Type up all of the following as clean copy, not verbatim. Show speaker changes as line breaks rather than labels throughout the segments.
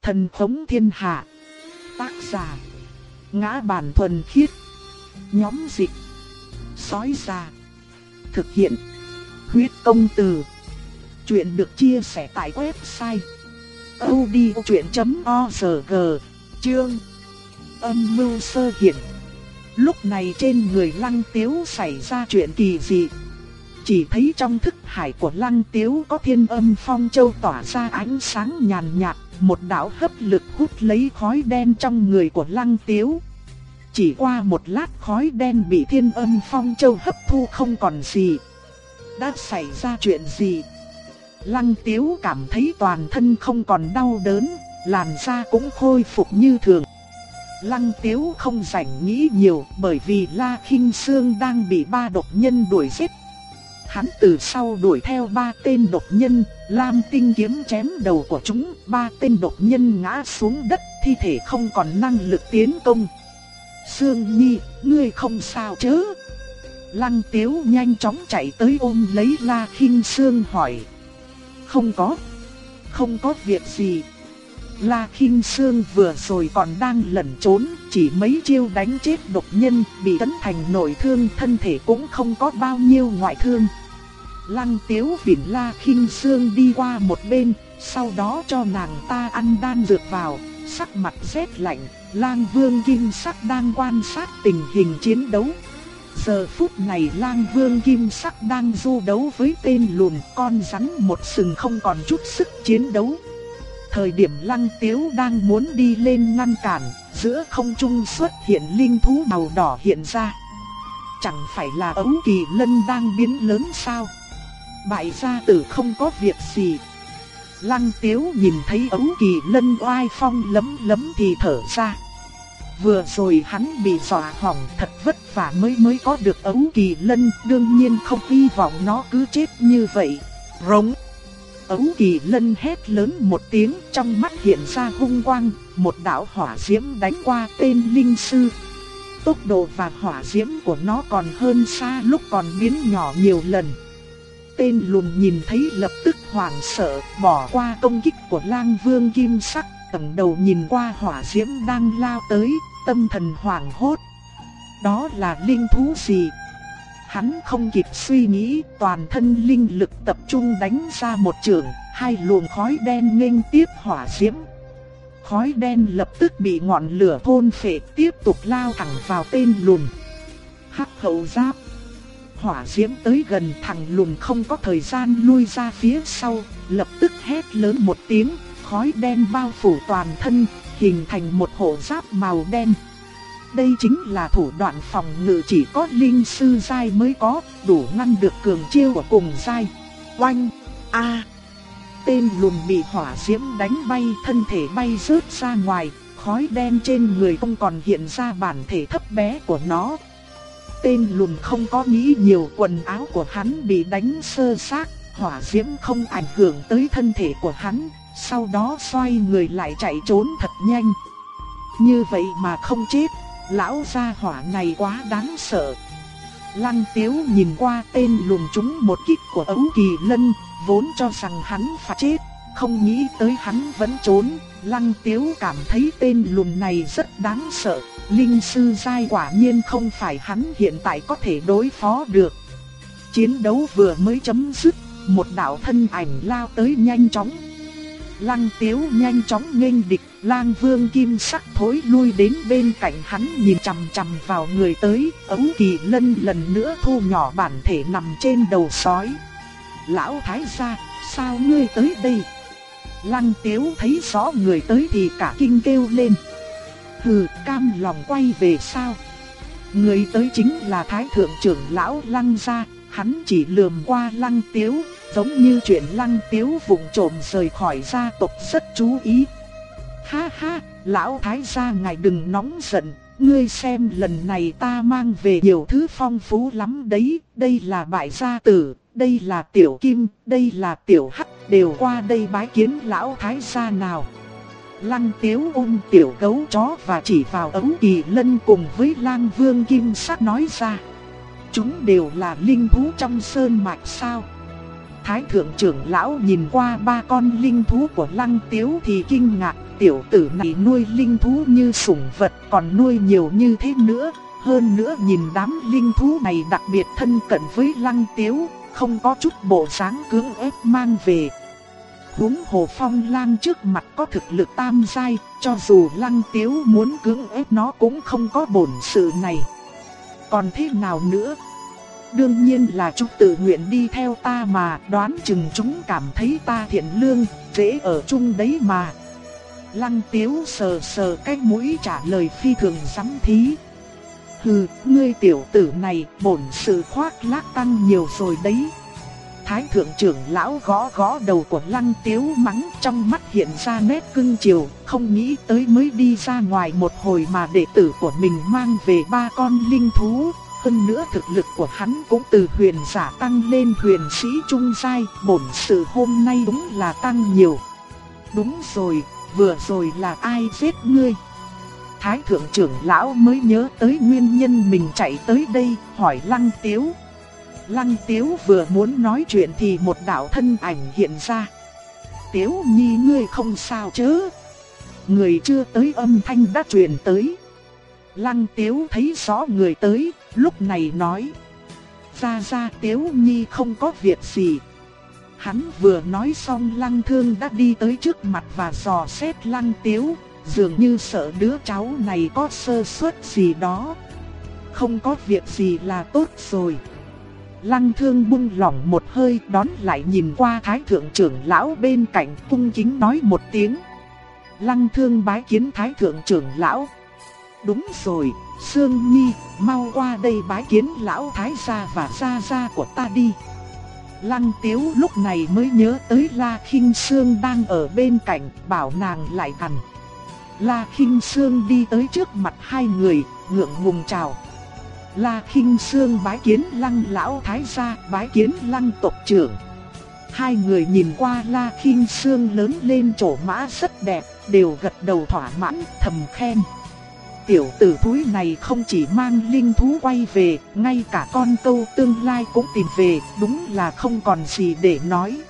Thần khống thiên hạ. Tác giả: Ngã Bản Thuần Khiết. Nhóm dịch: Sói Già. Thực hiện: Huyết Công Từ. Chuyện được chia sẻ tại website audiochuyện.org. Chương: Âm mưu sơ hiện. Lúc này trên người Lăng Tiếu xảy ra chuyện kỳ dị. Chỉ thấy trong thức hải của Lăng Tiếu có Thiên Âm Phong Châu tỏa ra ánh sáng nhàn nhạt, một đạo hấp lực hút lấy khói đen trong người của Lăng Tiếu. Chỉ qua một lát khói đen bị Thiên Âm Phong Châu hấp thu không còn gì. Đã xảy ra chuyện gì? Lăng Tiếu cảm thấy toàn thân không còn đau đớn, làn da cũng khôi phục như thường. Lăng Tiếu không rảnh nghĩ nhiều bởi vì La Khinh Sương đang bị 3 độc nhân đuổi giết. Hắn từ sau đuổi theo 3 tên độc nhân, Lam Tinh kiếm chém đầu của chúng, 3 tên độc nhân ngã xuống đất, thi thể không còn năng lực tiến công. Sương Nhi, ngươi không sao chứ? Lăng Tiếu nhanh chóng chạy tới ôm lấy La Khinh Sương hỏi. Không có việc gì. La Khinh Sương vừa rồi còn đang lẩn trốn, chỉ mấy chiêu đánh chết độc nhân, bị tấn thành nội thương, thân thể cũng không có bao nhiêu ngoại thương. Lăng Tiếu vịn La Khinh Sương đi qua một bên, sau đó cho nàng ta ăn đan dược vào, sắc mặt rét lạnh. Lang Vương Kim Sắc đang quan sát tình hình chiến đấu. Giờ phút này Lang Vương Kim Sắc đang du đấu với tên lùn con rắn một sừng không còn chút sức chiến đấu. Thời điểm Lăng Tiếu đang muốn đi lên ngăn cản, giữa không trung xuất hiện linh thú màu đỏ hiện ra. Chẳng phải là Ấu Kỳ Lân đang biến lớn sao? Bại gia tử không có việc gì. Lăng Tiếu nhìn thấy Ấu Kỳ Lân oai phong lấm lấm thì thở ra. Vừa rồi hắn bị dọa hỏng, thật vất vả mới có được Ấu Kỳ Lân, đương nhiên không hy vọng nó cứ chết như vậy. Rống. Ấu Kỳ Lân hét lớn một tiếng, trong mắt hiện ra hung quang, một đạo hỏa diễm đánh qua tên linh sư. Tốc độ và hỏa diễm của nó còn hơn xa lúc còn biến nhỏ nhiều lần. Tên lùn nhìn thấy lập tức hoảng sợ, bỏ qua công kích của Lang Vương Kim Sắc, ngẩng đầu nhìn qua hỏa diễm đang lao tới, tâm thần hoảng hốt. Đó là linh thú gì? Hắn không kịp suy nghĩ, toàn thân linh lực tập trung đánh ra một chưởng, 2 luồng khói đen nghênh tiếp hỏa diễm. Khói đen lập tức bị ngọn lửa thôn phệ, tiếp tục lao thẳng vào tên lùn. Hắc hậu giáp. Hỏa diễm tới gần, thằng lùn không có thời gian lui ra phía sau, lập tức hét lớn một tiếng, khói đen bao phủ toàn thân, hình thành một hộ giáp màu đen. Đây chính là thủ đoạn phòng ngự chỉ có linh sư giai mới có, đủ ngăn được cường chiêu của cùng giai. Oanh! A! Tên lùn bị hỏa diễm đánh bay, thân thể bay rớt ra ngoài, khói đen trên người không còn hiện ra bản thể thấp bé của nó. Tên lùn không có nghĩ nhiều, quần áo của hắn bị đánh sơ xác, hỏa diễm không ảnh hưởng tới thân thể của hắn, sau đó xoay người lại chạy trốn thật nhanh. Như vậy mà không chết, lão gia hỏa này quá đáng sợ. Lăng Tiếu nhìn qua tên lùn trúng một kích của Ấu Kỳ Lân, vốn cho rằng hắn phải chết, không nghĩ tới hắn vẫn trốn. Lăng Tiếu cảm thấy tên lùn này rất đáng sợ, linh sư giai quả nhiên không phải hắn hiện tại có thể đối phó được. Chiến đấu vừa mới chấm dứt, một đạo thân ảnh lao tới nhanh chóng. Lăng Tiếu nhanh chóng nghênh địch, Lang Vương Kim Sắc thối lui đến bên cạnh hắn nhìn chằm chằm vào người tới. Ấu Kỳ Lân lần nữa thu nhỏ bản thể nằm trên đầu sói. Lão Thái gia, sao ngươi tới đây? Lăng Tiếu thấy rõ người tới thì cả kinh kêu lên. Hừ, cam lòng quay về sao? Người tới chính là Thái thượng trưởng lão Lăng gia. Hắn chỉ lườm qua Lăng Tiếu, giống như chuyện Lăng Tiếu vụng trộm rời khỏi gia tộc rất chú ý. Ha ha, lão Thái gia ngài đừng nóng giận, ngươi xem lần này ta mang về nhiều thứ phong phú lắm đấy. Đây là bại gia tử, đây là tiểu kim, đây là tiểu hắc, đều qua đây bái kiến lão Thái gia nào. Lăng Tiếu ôm tiểu gấu chó và chỉ vào Ấu Kỳ Lân cùng với Lang Vương Kim Sắc nói ra. Chúng đều là linh thú trong sơn mạch sao? Thái thượng trưởng lão nhìn qua ba con linh thú của Lăng Tiếu thì kinh ngạc, tiểu tử này nuôi linh thú như sủng vật, còn nuôi nhiều như thế nữa. Hơn nữa nhìn đám linh thú này đặc biệt thân cận với Lăng Tiếu, không có chút bộ dáng cưỡng ép mang về. Huống hồ Phong Lang trước mặt có thực lực tam giai, cho dù Lăng Tiếu muốn cưỡng ép nó cũng không có bổn sự này. Còn thế nào nữa? Đương nhiên là chúng tự nguyện đi theo ta mà, đoán chừng chúng cảm thấy ta thiện lương, dễ ở chung đấy mà. Lăng Tiếu sờ sờ cái mũi trả lời phi thường sắm thí. Hừ, ngươi tiểu tử này, bổn sự khoác lác tăng nhiều rồi đấy. Thái thượng trưởng lão gõ gõ đầu của Lăng Tiếu mắng, trong mắt hiện ra nét cưng chiều, không nghĩ tới mới đi ra ngoài một hồi mà đệ tử của mình mang về ba con linh thú. Hơn nữa thực lực của hắn cũng từ huyền giả tăng lên huyền sĩ trung giai, bổn sự hôm nay đúng là tăng nhiều. Đúng rồi, vừa rồi là ai giết ngươi? Thái thượng trưởng lão mới nhớ tới nguyên nhân mình chạy tới đây, hỏi Lăng Tiếu. Lăng Tiếu vừa muốn nói chuyện thì một đạo thân ảnh hiện ra. Tiếu nhi ngươi không sao chứ? Người chưa tới âm thanh đã truyền tới. Lăng Tiếu thấy rõ người tới, lúc này nói. Ra Tiếu nhi không có việc gì. Hắn vừa nói xong Lăng Thương đã đi tới trước mặt và dò xét Lăng Tiếu, dường như sợ đứa cháu này có sơ suất gì đó. Không có việc gì là tốt rồi. Lăng Thương buông lỏng một hơi, đón lại nhìn qua Thái thượng trưởng lão bên cạnh, cung kính nói một tiếng. Lăng Thương bái kiến Thái thượng trưởng lão. Đúng rồi, Sương Nhi, mau qua đây bái kiến lão Thái gia và gia gia của ta đi. Lăng Tiếu lúc này mới nhớ tới La Khinh Sương đang ở bên cạnh, bảo nàng lại gần. La Khinh Sương đi tới trước mặt hai người, ngượng ngùng chào. La Khinh Sương bái kiến Lăng lão Thái gia, bái kiến Lăng tộc trưởng. Hai người nhìn qua La Khinh Sương lớn lên trổ mã rất đẹp, đều gật đầu thỏa mãn, thầm khen. Tiểu tử thúi này không chỉ mang linh thú quay về, ngay cả con câu tương lai cũng tìm về, đúng là không còn gì để nói.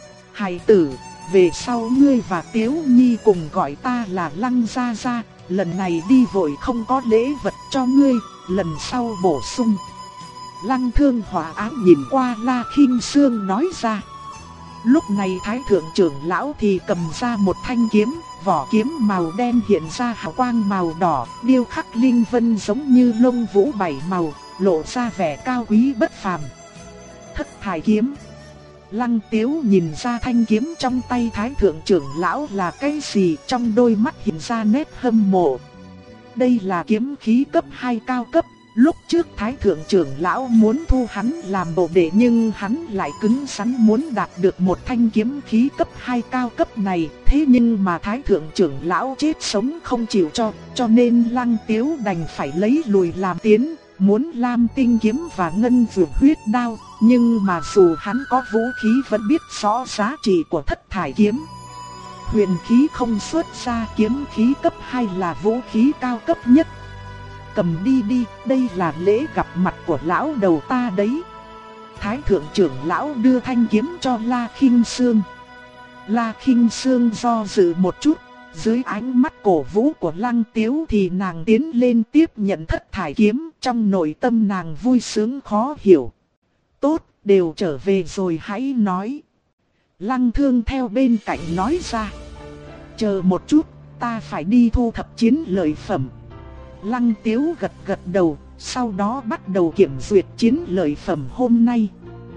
Hài tử, về sau ngươi và Tiếu Nhi cùng gọi ta là Lăng gia gia, lần này đi vội không có lễ vật cho ngươi, lần sau bổ sung. Lăng Thương hòa ái nhìn qua La Khinh Sương nói ra. Lúc này Thái thượng trưởng lão thì cầm ra một thanh kiếm, vỏ kiếm màu đen hiện ra hào quang màu đỏ, điêu khắc linh vân giống như lông vũ bảy màu, lộ ra vẻ cao quý bất phàm. Thất thải kiếm. Lăng Tiếu nhìn ra thanh kiếm trong tay Thái thượng trưởng lão là cái gì, trong đôi mắt hiện ra nét hâm mộ. Đây là kiếm khí cấp 2 cao cấp. Lúc trước Thái thượng trưởng lão muốn thu hắn làm bộ đệ, nhưng hắn lại cứng rắn muốn đạt được một thanh kiếm khí cấp 2 cao cấp này. Thế nhưng mà Thái thượng trưởng lão chết sống không chịu cho nên Lăng Tiếu đành phải lấy lùi làm tiến, muốn Lam Tinh kiếm và Ngân Dược huyết đao. Nhưng mà dù hắn có vũ khí vẫn biết rõ giá trị của thất thải kiếm. Huyền khí không xuất ra, kiếm khí cấp 2 là vũ khí cao cấp nhất. Cầm đi đi, đây là lễ gặp mặt của lão đầu ta đấy. Thái thượng trưởng lão đưa thanh kiếm cho La Khinh Sương. La Khinh Sương do dự một chút, dưới ánh mắt cổ vũ của Lăng Tiếu thì nàng tiến lên tiếp nhận thất thải kiếm, trong nội tâm nàng vui sướng khó hiểu. Tốt, đều trở về rồi hãy nói. Lăng Thương theo bên cạnh nói ra. Chờ một chút, ta phải đi thu thập chiến lợi phẩm. Lăng Tiếu gật gật đầu, sau đó bắt đầu kiểm duyệt chiến lợi phẩm hôm nay.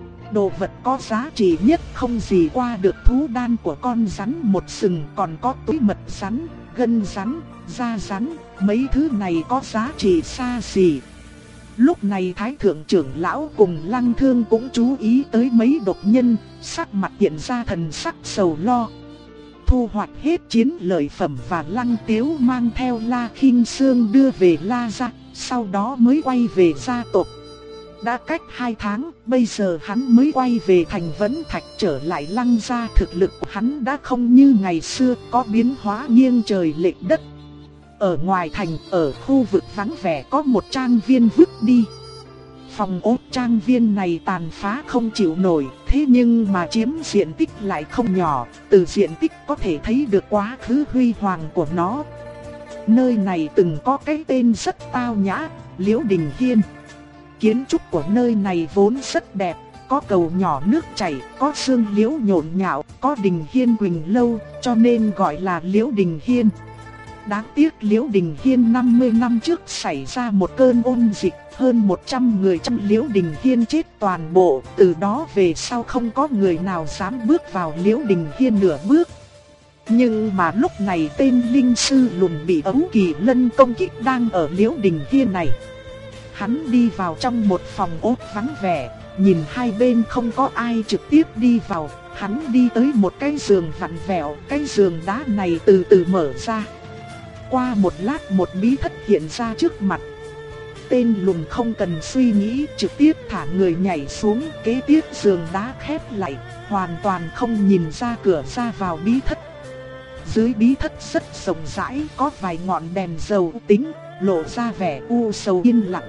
Đồ vật có giá trị nhất không gì qua được thú đan của con rắn một sừng, còn có túi mật rắn, gân rắn, da rắn, mấy thứ này có giá trị xa xỉ. Lúc này Thái thượng trưởng lão cùng Lăng Thương cũng chú ý tới mấy độc nhân, sắc mặt hiện ra thần sắc sầu lo. Thu hoạch hết chiến lợi phẩm và Lăng Tiếu mang theo La Khinh Sương đưa về La gia, sau đó mới quay về gia tộc. Đã cách 2 tháng, bây giờ hắn mới quay về thành Vấn Thạch trở lại Lăng gia. Thực lực của hắn đã không như ngày xưa, có biến hóa nghiêng trời lệch đất. Ở ngoài thành, ở khu vực vắng vẻ có một trang viên vứt đi. Phòng ốt trang viên này tàn phá không chịu nổi, thế nhưng mà chiếm diện tích lại không nhỏ, từ diện tích có thể thấy được quá khứ huy hoàng của nó. Nơi này từng có cái tên rất tao nhã, Liễu Đình Hiên. Kiến trúc của nơi này vốn rất đẹp, có cầu nhỏ nước chảy, có sương liễu nhộn nhạo, có đình hiên quỳnh lâu, cho nên gọi là Liễu Đình Hiên. Đáng tiếc Liễu Đình Hiên 50 năm trước xảy ra một cơn ôn dịch, hơn 100 người trong Liễu Đình Hiên chết toàn bộ, từ đó về sau không có người nào dám bước vào Liễu Đình Hiên nửa bước. Nhưng mà lúc này tên linh sư lùn bị Ấu Kỳ Lân công kích đang ở Liễu Đình Hiên này. Hắn đi vào trong một phòng ốt vắng vẻ, nhìn hai bên không có ai trực tiếp đi vào, hắn đi tới một cái giường vặn vẹo, cái giường đá này từ từ mở ra. Qua một lát một bí thất hiện ra trước mặt. Tên lùn không cần suy nghĩ, trực tiếp thả người nhảy xuống, kế tiếp giường đá khép lại, hoàn toàn không nhìn ra cửa ra vào bí thất. Dưới bí thất rất rộng rãi, có vài ngọn đèn dầu tính, lộ ra vẻ u sầu yên lặng.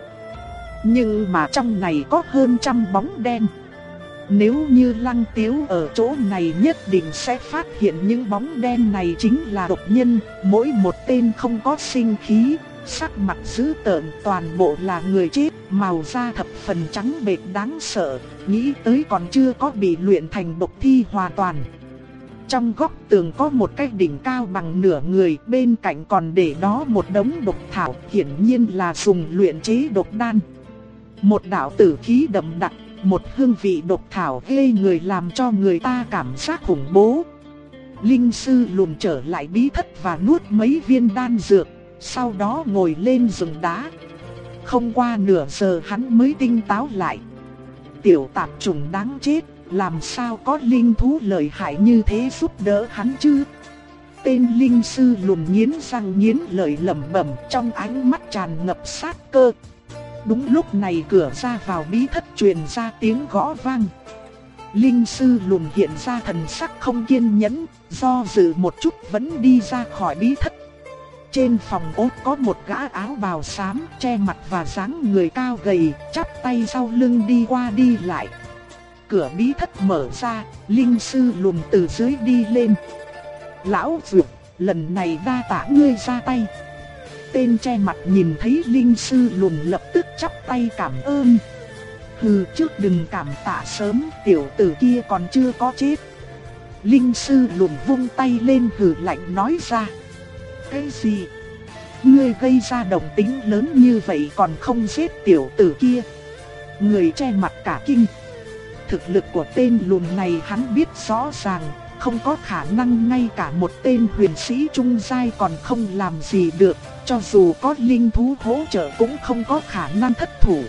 Nhưng mà trong này có hơn trăm bóng đen. Nếu như Lăng Tiếu ở chỗ này nhất định sẽ phát hiện những bóng đen này chính là độc nhân, mỗi một tên không có sinh khí, sắc mặt dữ tợn, toàn bộ là người chết, màu da thập phần trắng bệch đáng sợ, nghĩ tới còn chưa có bị luyện thành độc thi hoàn toàn. Trong góc tường có một cái đỉnh cao bằng nửa người, bên cạnh còn để đó một đống độc thảo, hiển nhiên là dùng luyện chế độc đan. Một đạo tử khí đậm đặc, một hương vị độc thảo ghê người làm cho người ta cảm giác khủng bố. Linh sư lùn trở lại bí thất và nuốt mấy viên đan dược, sau đó ngồi lên giường đá. Không qua nửa giờ hắn mới tinh táo lại. Tiểu tạp trùng đáng chết, làm sao có linh thú lợi hại như thế giúp đỡ hắn chứ? Tên linh sư lùn nghiến răng nghiến lợi lẩm bẩm, trong ánh mắt tràn ngập sát cơ. Đúng lúc này cửa ra vào bí thất truyền ra tiếng gõ vang. Linh sư lùn hiện ra thần sắc không kiên nhẫn, do dự một chút vẫn đi ra khỏi bí thất. Trên phòng ốt có một gã áo bào xám, che mặt và dáng người cao gầy, chắp tay sau lưng đi qua đi lại. Cửa bí thất mở ra, linh sư lùn từ dưới đi lên. Lão Dược, lần này đa tạ ngươi ra tay. Tên che mặt nhìn thấy linh sư lùn lập tức chắp tay cảm ơn. Hừ, trước đừng cảm tạ sớm, tiểu tử kia còn chưa có chết. Linh sư lùn vung tay lên hừ lạnh nói ra. Cái gì? Ngươi gây ra động tĩnh lớn như vậy còn không giết tiểu tử kia? Người che mặt cả kinh. Thực lực của tên lùn này hắn biết rõ ràng, không có khả năng ngay cả một tên huyền sĩ trung giai còn không làm gì được, cho dù có linh thú hỗ trợ cũng không có khả năng thất thủ.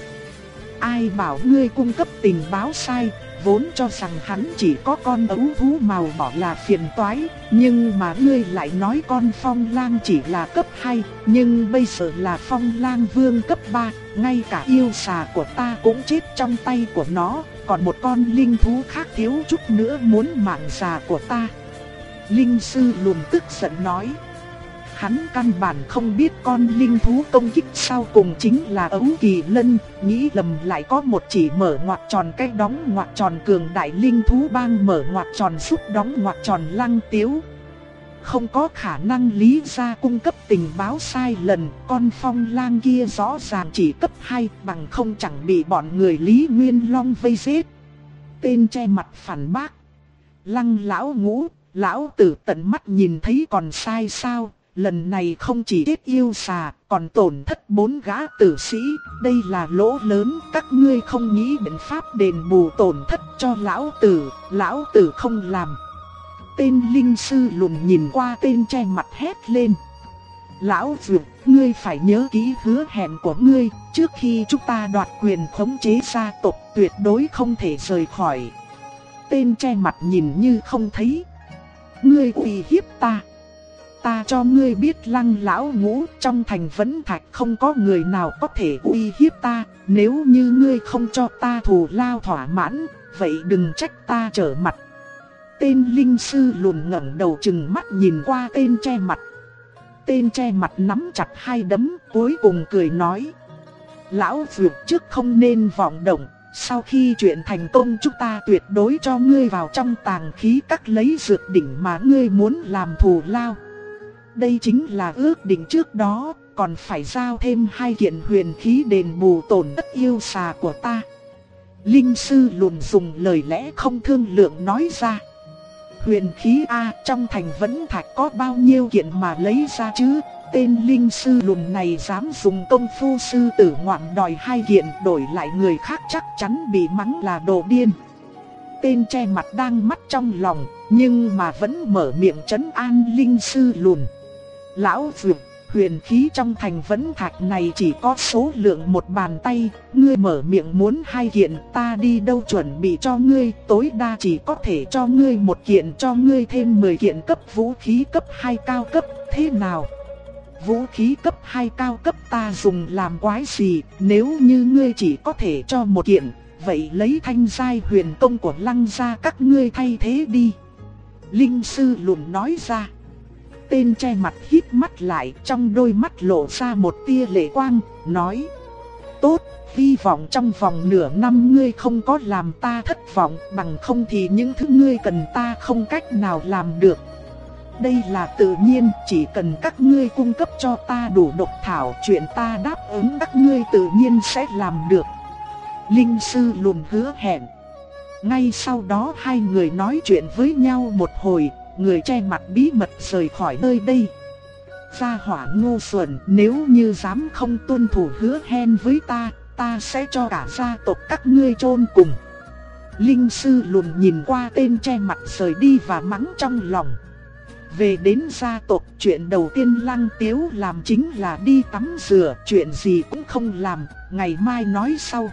Ai bảo ngươi cung cấp tình báo sai, vốn cho rằng hắn chỉ có con ấu thú màu đỏ là phiền toái, nhưng mà ngươi lại nói con phong lang chỉ là cấp 2, nhưng bây giờ là phong lang vương cấp 3, ngay cả yêu xà của ta cũng chết trong tay của nó, còn một con linh thú khác thiếu chút nữa muốn mạng già của ta. Linh sư lùn tức giận nói. Hắn căn bản không biết con linh thú công kích sau cùng chính là Ấu Kỳ Lân, nghĩ lầm lại có một chỉ mở ngoặc tròn cái đóng ngoặc tròn cường đại linh thú bang mở ngoặc tròn xúc đóng ngoặc tròn Lăng Tiếu. Không có khả năng Lý gia cung cấp tình báo sai lần, con phong lang kia rõ ràng chỉ cấp 2 bằng không chẳng bị bọn người Lý Nguyên Long vây giết. Tên che mặt phản bác. Lăng lão ngũ, lão tử tận mắt nhìn thấy còn sai sao? Lần này không chỉ chết yêu xà, còn tổn thất 4 gã tử sĩ, đây là lỗ lớn, các ngươi không nghĩ biện pháp đền bù tổn thất cho lão tử không làm. Tên linh sư lùn nhìn qua tên che mặt hét lên. Lão Dược, ngươi phải nhớ kỹ hứa hẹn của ngươi, trước khi chúng ta đoạt quyền khống chế gia tộc tuyệt đối không thể rời khỏi. Tên che mặt nhìn như không thấy. Ngươi uy hiếp ta. Ta cho ngươi biết Lăng lão ngũ, trong thành Vấn Thạch không có người nào có thể uy hiếp ta, nếu như ngươi không cho ta thù lao thỏa mãn, vậy đừng trách ta trở mặt. Tên linh sư lùn ngẩng đầu trừng mắt nhìn qua tên che mặt. Tên che mặt nắm chặt hai đấm, cuối cùng cười nói. Lão Dược trước không nên vọng động, sau khi chuyện thành công chúng ta tuyệt đối cho ngươi vào trong tàng khí các lấy dược đỉnh mà ngươi muốn làm thù lao. Đây chính là ước định trước đó, còn phải giao thêm 2 kiện huyền khí đền bù tổn thất yêu xà của ta. Linh sư Lùn dùng lời lẽ không thương lượng nói ra. Huyền khí A, trong thành Vẫn Thạch có bao nhiêu kiện mà lấy ra chứ? Tên linh sư Lùn này dám dùng công phu sư tử ngoạm đòi 2 kiện, đổi lại người khác chắc chắn bị mắng là đồ điên. Tên che mặt đang mắt trong lòng, nhưng mà vẫn mở miệng trấn an linh sư Lùn. Lão Dược, huyền khí trong thành Vẫn Thạch này chỉ có số lượng một bàn tay, ngươi mở miệng muốn 2 kiện, ta đi đâu chuẩn bị cho ngươi, tối đa chỉ có thể cho ngươi 1 kiện, cho ngươi thêm 10 kiện cấp vũ khí cấp 2 cao cấp, thế nào? Vũ khí cấp 2 cao cấp ta dùng làm quái gì, nếu như ngươi chỉ có thể cho 1 kiện, vậy lấy thanh giai huyền công của Lăng gia các ngươi thay thế đi. Linh sư Lùn nói ra. Tên che mặt híp mắt lại, trong đôi mắt lộ ra một tia lệ quang, nói: tốt, hy vọng trong vòng nửa năm ngươi không có làm ta thất vọng, bằng không thì những thứ ngươi cần ta không cách nào làm được. Đây là tự nhiên, chỉ cần các ngươi cung cấp cho ta đủ độc thảo, chuyện ta đáp ứng các ngươi tự nhiên sẽ làm được. Linh sư Lùn hứa hẹn. Ngay sau đó hai người nói chuyện với nhau một hồi, người che mặt bí mật rời khỏi nơi đây. Gia hỏa ngu xuẩn, nếu như dám không tuân thủ hứa hẹn với ta, ta sẽ cho cả gia tộc các ngươi chôn cùng. Linh sư Lùn nhìn qua tên che mặt rời đi và mắng trong lòng. Về đến gia tộc, chuyện đầu tiên Lăng Tiếu làm chính là đi tắm rửa, chuyện gì cũng không làm, ngày mai nói sau.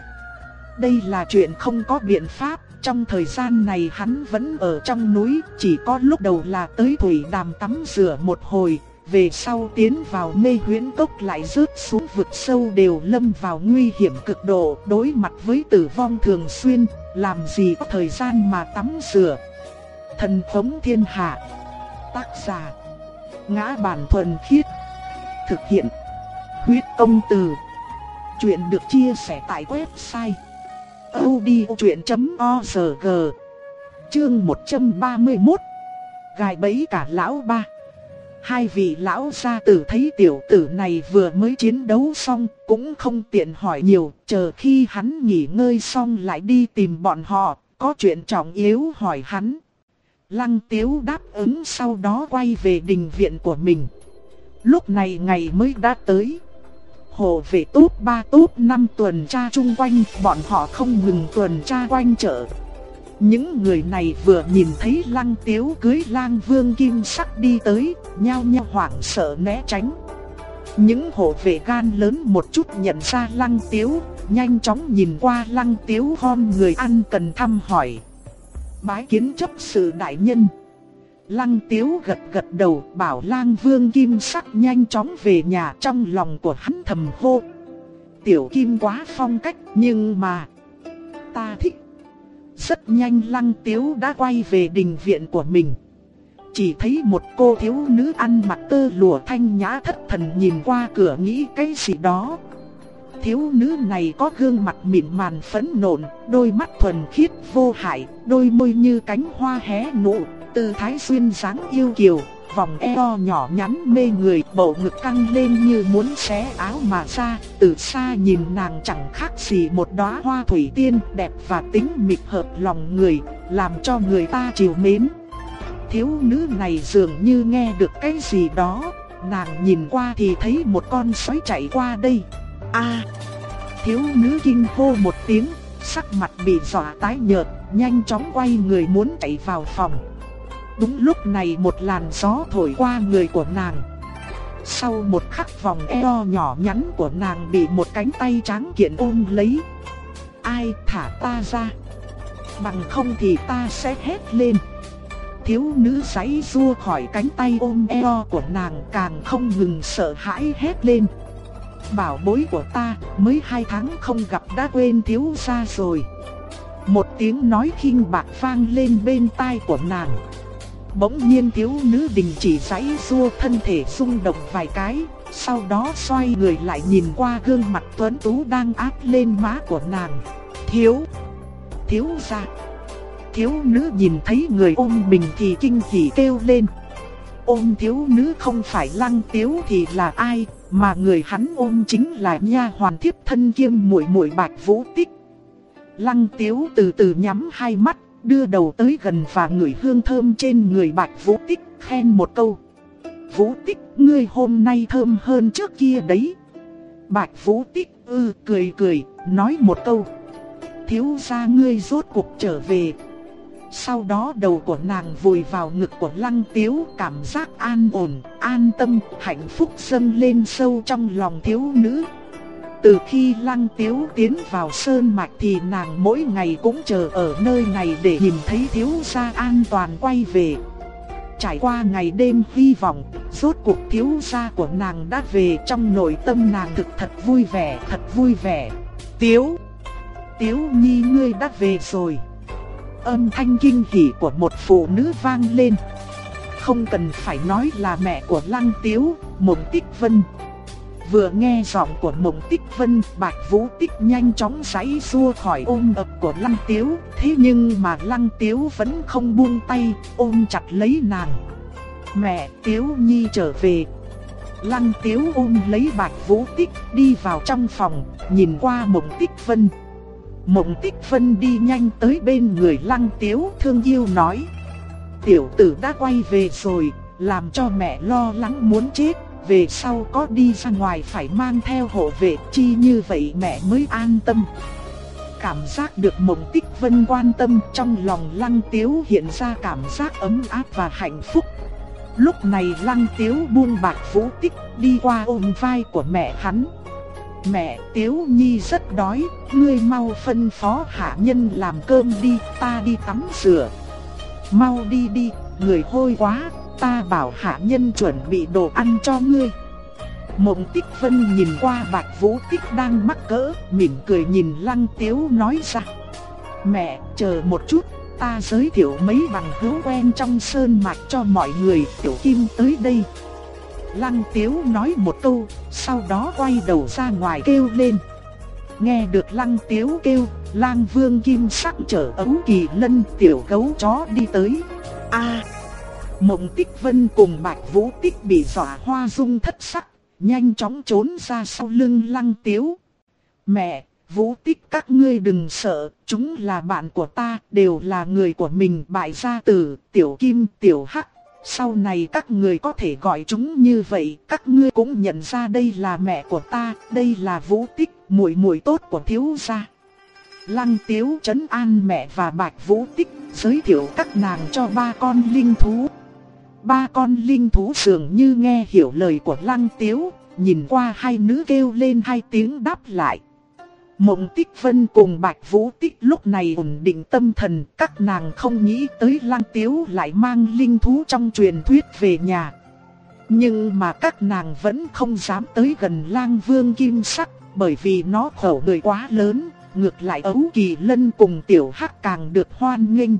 Đây là chuyện không có biện pháp, trong thời gian này hắn vẫn ở trong núi, chỉ có lúc đầu là tới Thủy Đàm tắm rửa một hồi, về sau tiến vào Mê Huyễn Cốc lại rớt xuống vực sâu đều lâm vào nguy hiểm cực độ, đối mặt với tử vong thường xuyên, làm gì có thời gian mà tắm rửa. Thần Phóng Thiên Hạ. Tác giả: Ngã Bản Thuần Khiết. Thực hiện: Huyết Công Từ. Chuyện được chia sẻ tại website audiochuyện.org. Chương 131. Gài bẫy cả lão ba. Hai vị lão gia tử thấy tiểu tử này vừa mới chiến đấu xong, cũng không tiện hỏi nhiều, chờ khi hắn nghỉ ngơi xong lại đi tìm bọn họ, có chuyện trọng yếu hỏi hắn. Lăng Tiếu đáp ứng, sau đó quay về đình viện của mình. Lúc này ngày mới đã tới. Hộ vệ top 3 top 5 tuần tra chung quanh, bọn họ không ngừng tuần tra quanh chợ. Những người này vừa nhìn thấy Lăng Tiếu cưới Lang Vương Kim Sắc đi tới, nhao nhao hoảng sợ né tránh. Những hộ vệ gan lớn một chút nhận ra Lăng Tiếu, nhanh chóng nhìn qua Lăng Tiếu khom người ăn cần thăm hỏi. Bái kiến chấp sự đại nhân. Lăng Tiếu gật gật đầu, bảo Lang Vương Kim Sắc nhanh chóng về nhà. Trong lòng của hắn thầm hô: Tiểu Kim quá phong cách, nhưng mà ta thích. Rất nhanh Lăng Tiếu đã quay về đình viện của mình. Chỉ thấy một cô thiếu nữ ăn mặc tơ lụa thanh nhã thất thần nhìn qua cửa nghĩ cái gì đó. Thiếu nữ này có gương mặt mịn màng phấn nộn, đôi mắt thuần khiết vô hại, đôi môi như cánh hoa hé nụ, tư thái duyên dáng yêu kiều, vòng eo nhỏ nhắn mê người, bầu ngực căng lên như muốn xé áo mà ra. Từ xa nhìn nàng chẳng khác gì một đóa hoa thủy tiên, đẹp và tính mịch hợp lòng người, làm cho người ta trìu mến. Thiếu nữ này dường như nghe được cái gì đó, nàng nhìn qua thì thấy một con sói chạy qua đây. Thiếu nữ kinh hô một tiếng, sắc mặt bị dọa tái nhợt, nhanh chóng quay người muốn chạy vào phòng. Đúng lúc này một làn gió thổi qua người của nàng. Sau một khắc vòng eo nhỏ nhắn của nàng bị một cánh tay tráng kiện ôm lấy. Ai thả ta ra, bằng không thì ta sẽ hét lên. Thiếu nữ giãy giụa khỏi cánh tay ôm eo của nàng, càng không ngừng sợ hãi hét lên. Bảo bối của ta, mới 2 tháng không gặp đã quên thiếu gia rồi. Một tiếng nói khinh bạc vang lên bên tai của nàng. Bỗng nhiên thiếu nữ đình chỉ giãy giụa, thân thể rung động vài cái, sau đó xoay người lại nhìn qua gương mặt tuấn tú đang áp lên má của nàng. Thiếu gia. Thiếu nữ nhìn thấy người ôm mình thì kinh hỉ kêu lên. Ôm thiếu nữ không phải Lăng Tiếu thì là ai, mà người hắn ôm chính là nha hoàn thiếp thân kiêm muội muội Bạch Vũ Tích. Lăng Tiếu từ từ nhắm hai mắt, đưa đầu tới gần và ngửi hương thơm trên người Bạch Vũ Tích, khen một câu. Vũ Tích, ngươi hôm nay thơm hơn trước kia đấy. Bạch Vũ Tích cười, nói một câu. Thiếu gia ngươi rốt cuộc trở về. Sau đó đầu của nàng vùi vào ngực của Lăng Tiếu, cảm giác an ổn, an tâm, hạnh phúc dâng lên sâu trong lòng thiếu nữ. Từ khi Lăng Tiếu tiến vào sơn mạch thì nàng mỗi ngày cũng chờ ở nơi này để nhìn thấy thiếu gia an toàn quay về. Trải qua ngày đêm hy vọng, rốt cuộc thiếu gia của nàng đã về, trong nội tâm nàng thực thật vui vẻ. Tiếu Nhi ngươi đã về rồi. Âm thanh kinh hỉ của một phụ nữ vang lên. Không cần phải nói là mẹ của Lăng Tiếu, Mộng Tích Vân. Vừa nghe giọng của Mộng Tích Vân, Bạch Vũ Tích nhanh chóng giãy giụa khỏi ôm ấp của Lăng Tiếu. Thế nhưng mà Lăng Tiếu vẫn không buông tay, ôm chặt lấy nàng. Mẹ, Tiếu Nhi trở về. Lăng Tiếu ôm lấy Bạch Vũ Tích, đi vào trong phòng, nhìn qua Mộng Tích Vân. Mộng Tích Vân đi nhanh tới bên người Lăng Tiếu, thương yêu nói. Tiểu tử đã quay về rồi, làm cho mẹ lo lắng muốn chết. Về sau có đi ra ngoài phải mang theo hộ vệ, chi như vậy mẹ mới an tâm. Cảm giác được Mộng Tích Vân quan tâm, trong lòng Lăng Tiếu hiện ra cảm giác ấm áp và hạnh phúc. Lúc này Lăng Tiếu buông Bạch Vũ Tích, đi qua ôm vai của mẹ hắn. Mẹ, Tiếu Nhi rất đói, ngươi mau phân phó hạ nhân làm cơm đi, ta đi tắm rửa. Mau đi, người hôi quá, ta bảo hạ nhân chuẩn bị đồ ăn cho ngươi. Mộng Tích Vân nhìn qua Bạch Vũ Tích đang mắc cỡ, mỉm cười nhìn Lăng Tiếu nói ra. Mẹ, chờ một chút, ta giới thiệu mấy bằng hữu quen trong sơn mạch cho mọi người. Tiểu Kim tới đây. Lăng Tiếu nói một câu, sau đó quay đầu ra ngoài kêu lên. Nghe được Lăng Tiếu kêu, Lang Vương Kim Sắc chở Ấu Kỳ Lân tiểu gấu chó đi tới. Mộng Tích Vân cùng Bạch Vũ Tích bị dọa hoa dung thất sắc, nhanh chóng trốn ra sau lưng Lăng Tiếu. Mẹ, Vũ Tích các ngươi đừng sợ, chúng là bạn của ta, đều là người của mình. Bại gia tử, Tiểu Kim, Tiểu Hắc. Sau này các người có thể gọi chúng như vậy, các ngươi cũng nhận ra đây là mẹ của ta, đây là Vũ Tích, muội muội tốt của thiếu gia. Lăng Tiếu trấn an mẹ và Bạch Vũ Tích, giới thiệu các nàng cho ba con linh thú. Ba con linh thú dường như nghe hiểu lời của Lăng Tiếu, nhìn qua hai nữ kêu lên hai tiếng đáp lại. Mộng Tích Vân cùng Bạch Vũ Tích lúc này ổn định tâm thần, các nàng không nghĩ tới Lăng Tiếu lại mang linh thú trong truyền thuyết về nhà. Nhưng mà các nàng vẫn không dám tới gần Lang Vương Kim Sắc, bởi vì nó khẩu người quá lớn, ngược lại Ấu Kỳ Lân cùng Tiểu Hắc càng được hoan nghênh.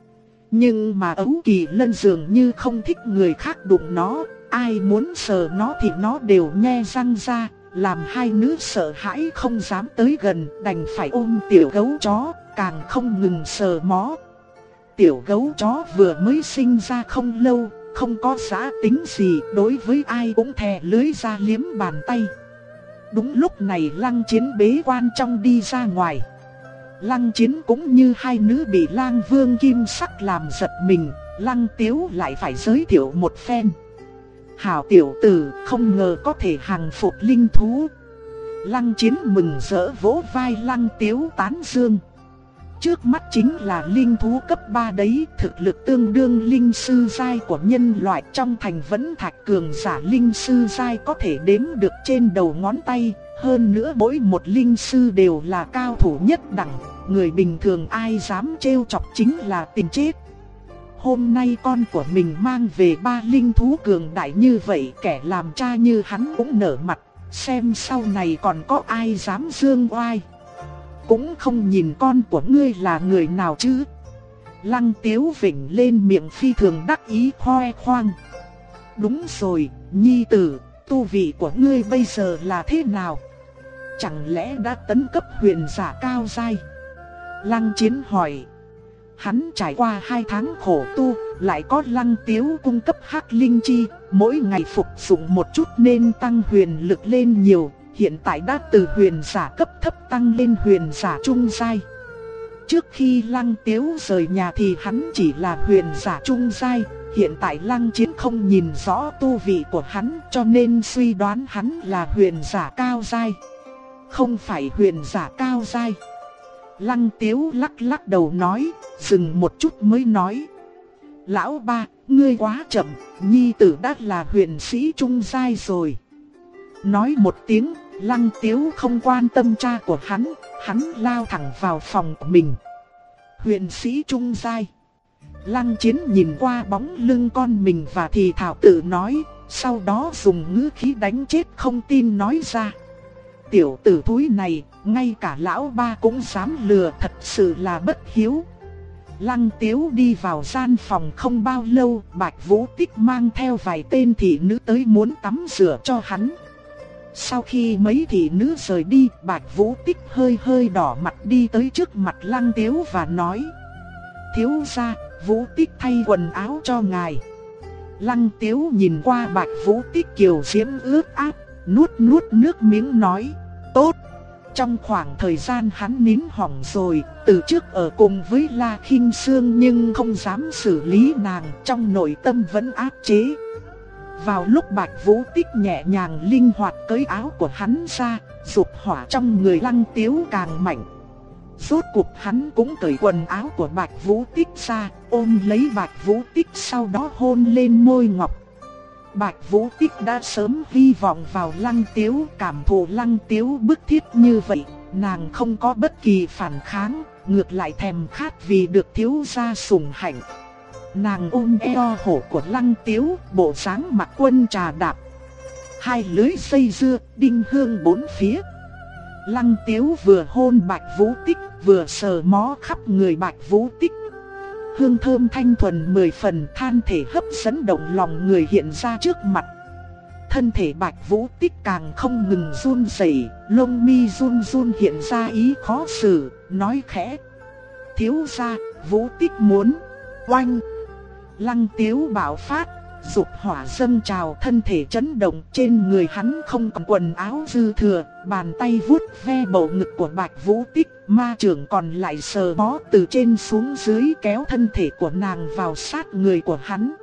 Nhưng mà Ấu Kỳ Lân dường như không thích người khác đụng nó, ai muốn sờ nó thì nó đều nhe răng ra, làm hai nữ sợ hãi không dám tới gần, đành phải ôm tiểu gấu chó, càng không ngừng sờ mó. Tiểu gấu chó vừa mới sinh ra không lâu, không có giá tính gì, đối với ai cũng thè lưới ra liếm bàn tay. Đúng lúc này Lăng Chiến bế quan trong đi ra ngoài. Lăng Chiến cũng như hai nữ bị Lang Vương Kim Sắc làm giật mình, Lăng Tiếu lại phải giới thiệu một phen. Hảo tiểu tử, không ngờ có thể hàng phục linh thú. Lăng Chiến mừng rỡ vỗ vai Lăng Tiếu tán dương. Trước mắt chính là linh thú cấp 3 đấy, thực lực tương đương linh sư giai của nhân loại. Trong thành Vẫn Thạch cường giả linh sư giai có thể đếm được trên đầu ngón tay. Hơn nữa mỗi một linh sư đều là cao thủ nhất đẳng, người bình thường ai dám trêu chọc chính là tìm chết. Hôm nay con của mình mang về 3 linh thú cường đại như vậy, kẻ làm cha như hắn cũng nở mặt, xem sau này còn có ai dám dương oai. Cũng không nhìn con của ngươi là người nào chứ. Lăng Tiếu vểnh lên miệng phi thường đắc ý khoe khoang. Đúng rồi, nhi tử, tu vị của ngươi bây giờ là thế nào? Chẳng lẽ đã tấn cấp huyền giả cao giai? Lăng Chiến hỏi. Hắn trải qua 2 tháng khổ tu, lại có Lăng Tiếu cung cấp hắc linh chi, mỗi ngày phục dụng một chút nên tăng huyền lực lên nhiều, hiện tại đã từ huyền giả cấp thấp tăng lên huyền giả trung giai. Trước khi Lăng Tiếu rời nhà thì hắn chỉ là huyền giả trung giai, hiện tại Lăng Chiến không nhìn rõ tu vị của hắn cho nên suy đoán hắn là huyền giả cao giai. Không phải huyền giả cao giai. Lăng Tiếu lắc lắc đầu nói, dừng một chút mới nói. Lão ba, ngươi quá chậm, nhi tử đã là huyền sĩ trung giai rồi. Nói một tiếng, Lăng Tiếu không quan tâm cha của hắn lao thẳng vào phòng của mình. Huyền sĩ trung giai. Lăng Chiến nhìn qua bóng lưng con mình và thì thào tự nói, sau đó dùng ngữ khí đánh chết không tin nói ra. Tiểu tử thúi này, ngay cả lão ba cũng dám lừa, thật sự là bất hiếu. Lăng Tiếu đi vào gian phòng không bao lâu, Bạch Vũ Tích mang theo vài tên thị nữ tới muốn tắm rửa cho hắn. Sau khi mấy thị nữ rời đi, Bạch Vũ Tích hơi đỏ mặt đi tới trước mặt Lăng Tiếu và nói: Thiếu gia, Vũ Tích thay quần áo cho ngài. Lăng Tiếu nhìn qua Bạch Vũ Tích kiều diễm ướt át, nuốt nước miếng nói: Tốt. Trong khoảng thời gian hắn nín hỏng rồi, từ trước ở cùng với La Khinh Sương nhưng không dám xử lý nàng, trong nội tâm vẫn áp chế. Vào lúc Bạch Vũ Tích nhẹ nhàng linh hoạt cởi áo của hắn ra, dục hỏa trong người Lăng Tiếu càng mạnh. Rốt cuộc hắn cũng cởi quần áo của Bạch Vũ Tích ra, ôm lấy Bạch Vũ Tích sau đó hôn lên môi ngọc. Bạch Vũ Tích đã sớm hy vọng vào Lăng Tiếu, cảm thụ Lăng Tiếu bức thiết như vậy, nàng không có bất kỳ phản kháng, ngược lại thèm khát vì được thiếu gia sủng hạnh. Nàng ôm eo hổ của Lăng Tiếu, bộ dáng mặc quân trà đạp. Hai lưới dây dưa, đinh hương bốn phía. Lăng Tiếu vừa hôn Bạch Vũ Tích, vừa sờ mó khắp người Bạch Vũ Tích. Hương thơm thanh thuần 10 phần, than thể hấp dẫn động lòng người hiện ra trước mặt. Thân thể Bạch Vũ Tích càng không ngừng run rẩy, lông mi run run hiện ra ý khó xử, nói khẽ: Thiếu gia, Vũ Tích muốn. Oanh! Lăng Tiếu bạo phát, dục hỏa dâng trào, thân thể chấn động, trên người hắn không còn quần áo dư thừa, bàn tay vuốt ve bầu ngực của Bạch Vũ Tích, ma trưởng còn lại sờ mó từ trên xuống dưới kéo thân thể của nàng vào sát người của hắn.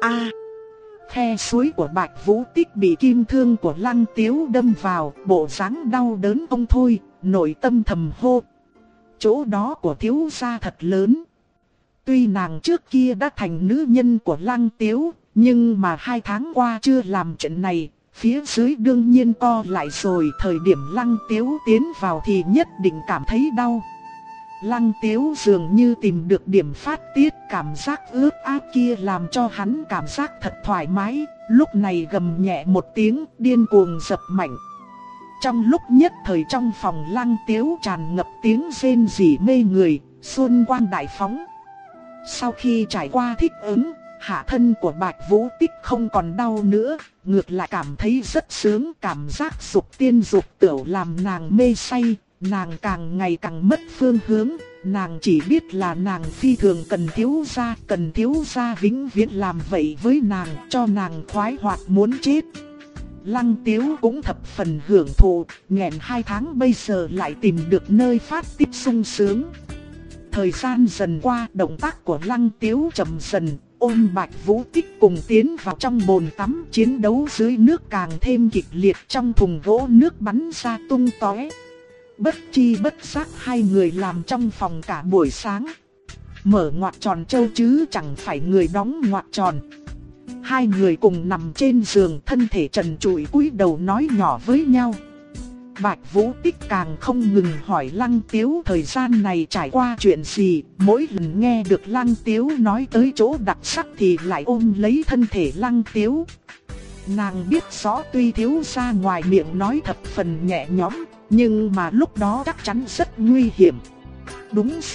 Khe suối của Bạch Vũ Tích bị kim thương của Lăng Tiếu đâm vào, bộ dáng đau đớn không thôi, nội tâm thầm hô: chỗ đó của thiếu gia thật lớn. Tuy nàng trước kia đã thành nữ nhân của Lăng Tiếu, nhưng mà 2 tháng qua chưa làm chuyện này, phía dưới đương nhiên co lại rồi. Thời điểm Lăng Tiếu tiến vào thì nhất định cảm thấy đau. Lăng Tiếu dường như tìm được điểm phát tiết cảm giác ướt át kia, làm cho hắn cảm giác thật thoải mái. Lúc này gầm nhẹ một tiếng, điên cuồng dập mạnh. Trong lúc nhất thời trong phòng Lăng Tiếu tràn ngập tiếng rên rỉ mê người, xuân quang đại phóng. Sau khi trải qua thích ứng, hạ thân của Bạch Vũ Tích không còn đau nữa, ngược lại cảm thấy rất sướng. Cảm giác dục tiên dục tửu làm nàng mê say, nàng càng ngày càng mất phương hướng. Nàng chỉ biết là nàng phi thường cần thiếu gia vĩnh viễn làm vậy với nàng, cho nàng khoái hoạt muốn chết. Lăng Tiếu cũng thập phần hưởng thụ, nghẹn 2 tháng bây giờ lại tìm được nơi phát tiết sung sướng. Thời gian dần qua, động tác của Lăng Tiếu chậm dần, ôm Bạch Vũ Tích cùng tiến vào trong bồn tắm. Chiến đấu dưới nước càng thêm kịch liệt, trong thùng gỗ nước bắn ra tung tóe. Bất chi bất giác hai người làm trong phòng cả buổi sáng. Mở ngoặc tròn châu chứ chẳng phải người đóng ngoặc tròn. Hai người cùng nằm trên giường, thân thể trần trụi cúi đầu nói nhỏ với nhau. Bạch Vũ Tích càng không ngừng hỏi Lăng Tiếu thời gian này trải qua chuyện gì. Mỗi lần nghe được Lăng Tiếu nói tới chỗ đặc sắc thì lại ôm lấy thân thể Lăng Tiếu. Nàng biết rõ tuy thiếu gia ngoài miệng nói thập phần nhẹ nhõm, nhưng mà lúc đó chắc chắn rất nguy hiểm. Đúng rồi,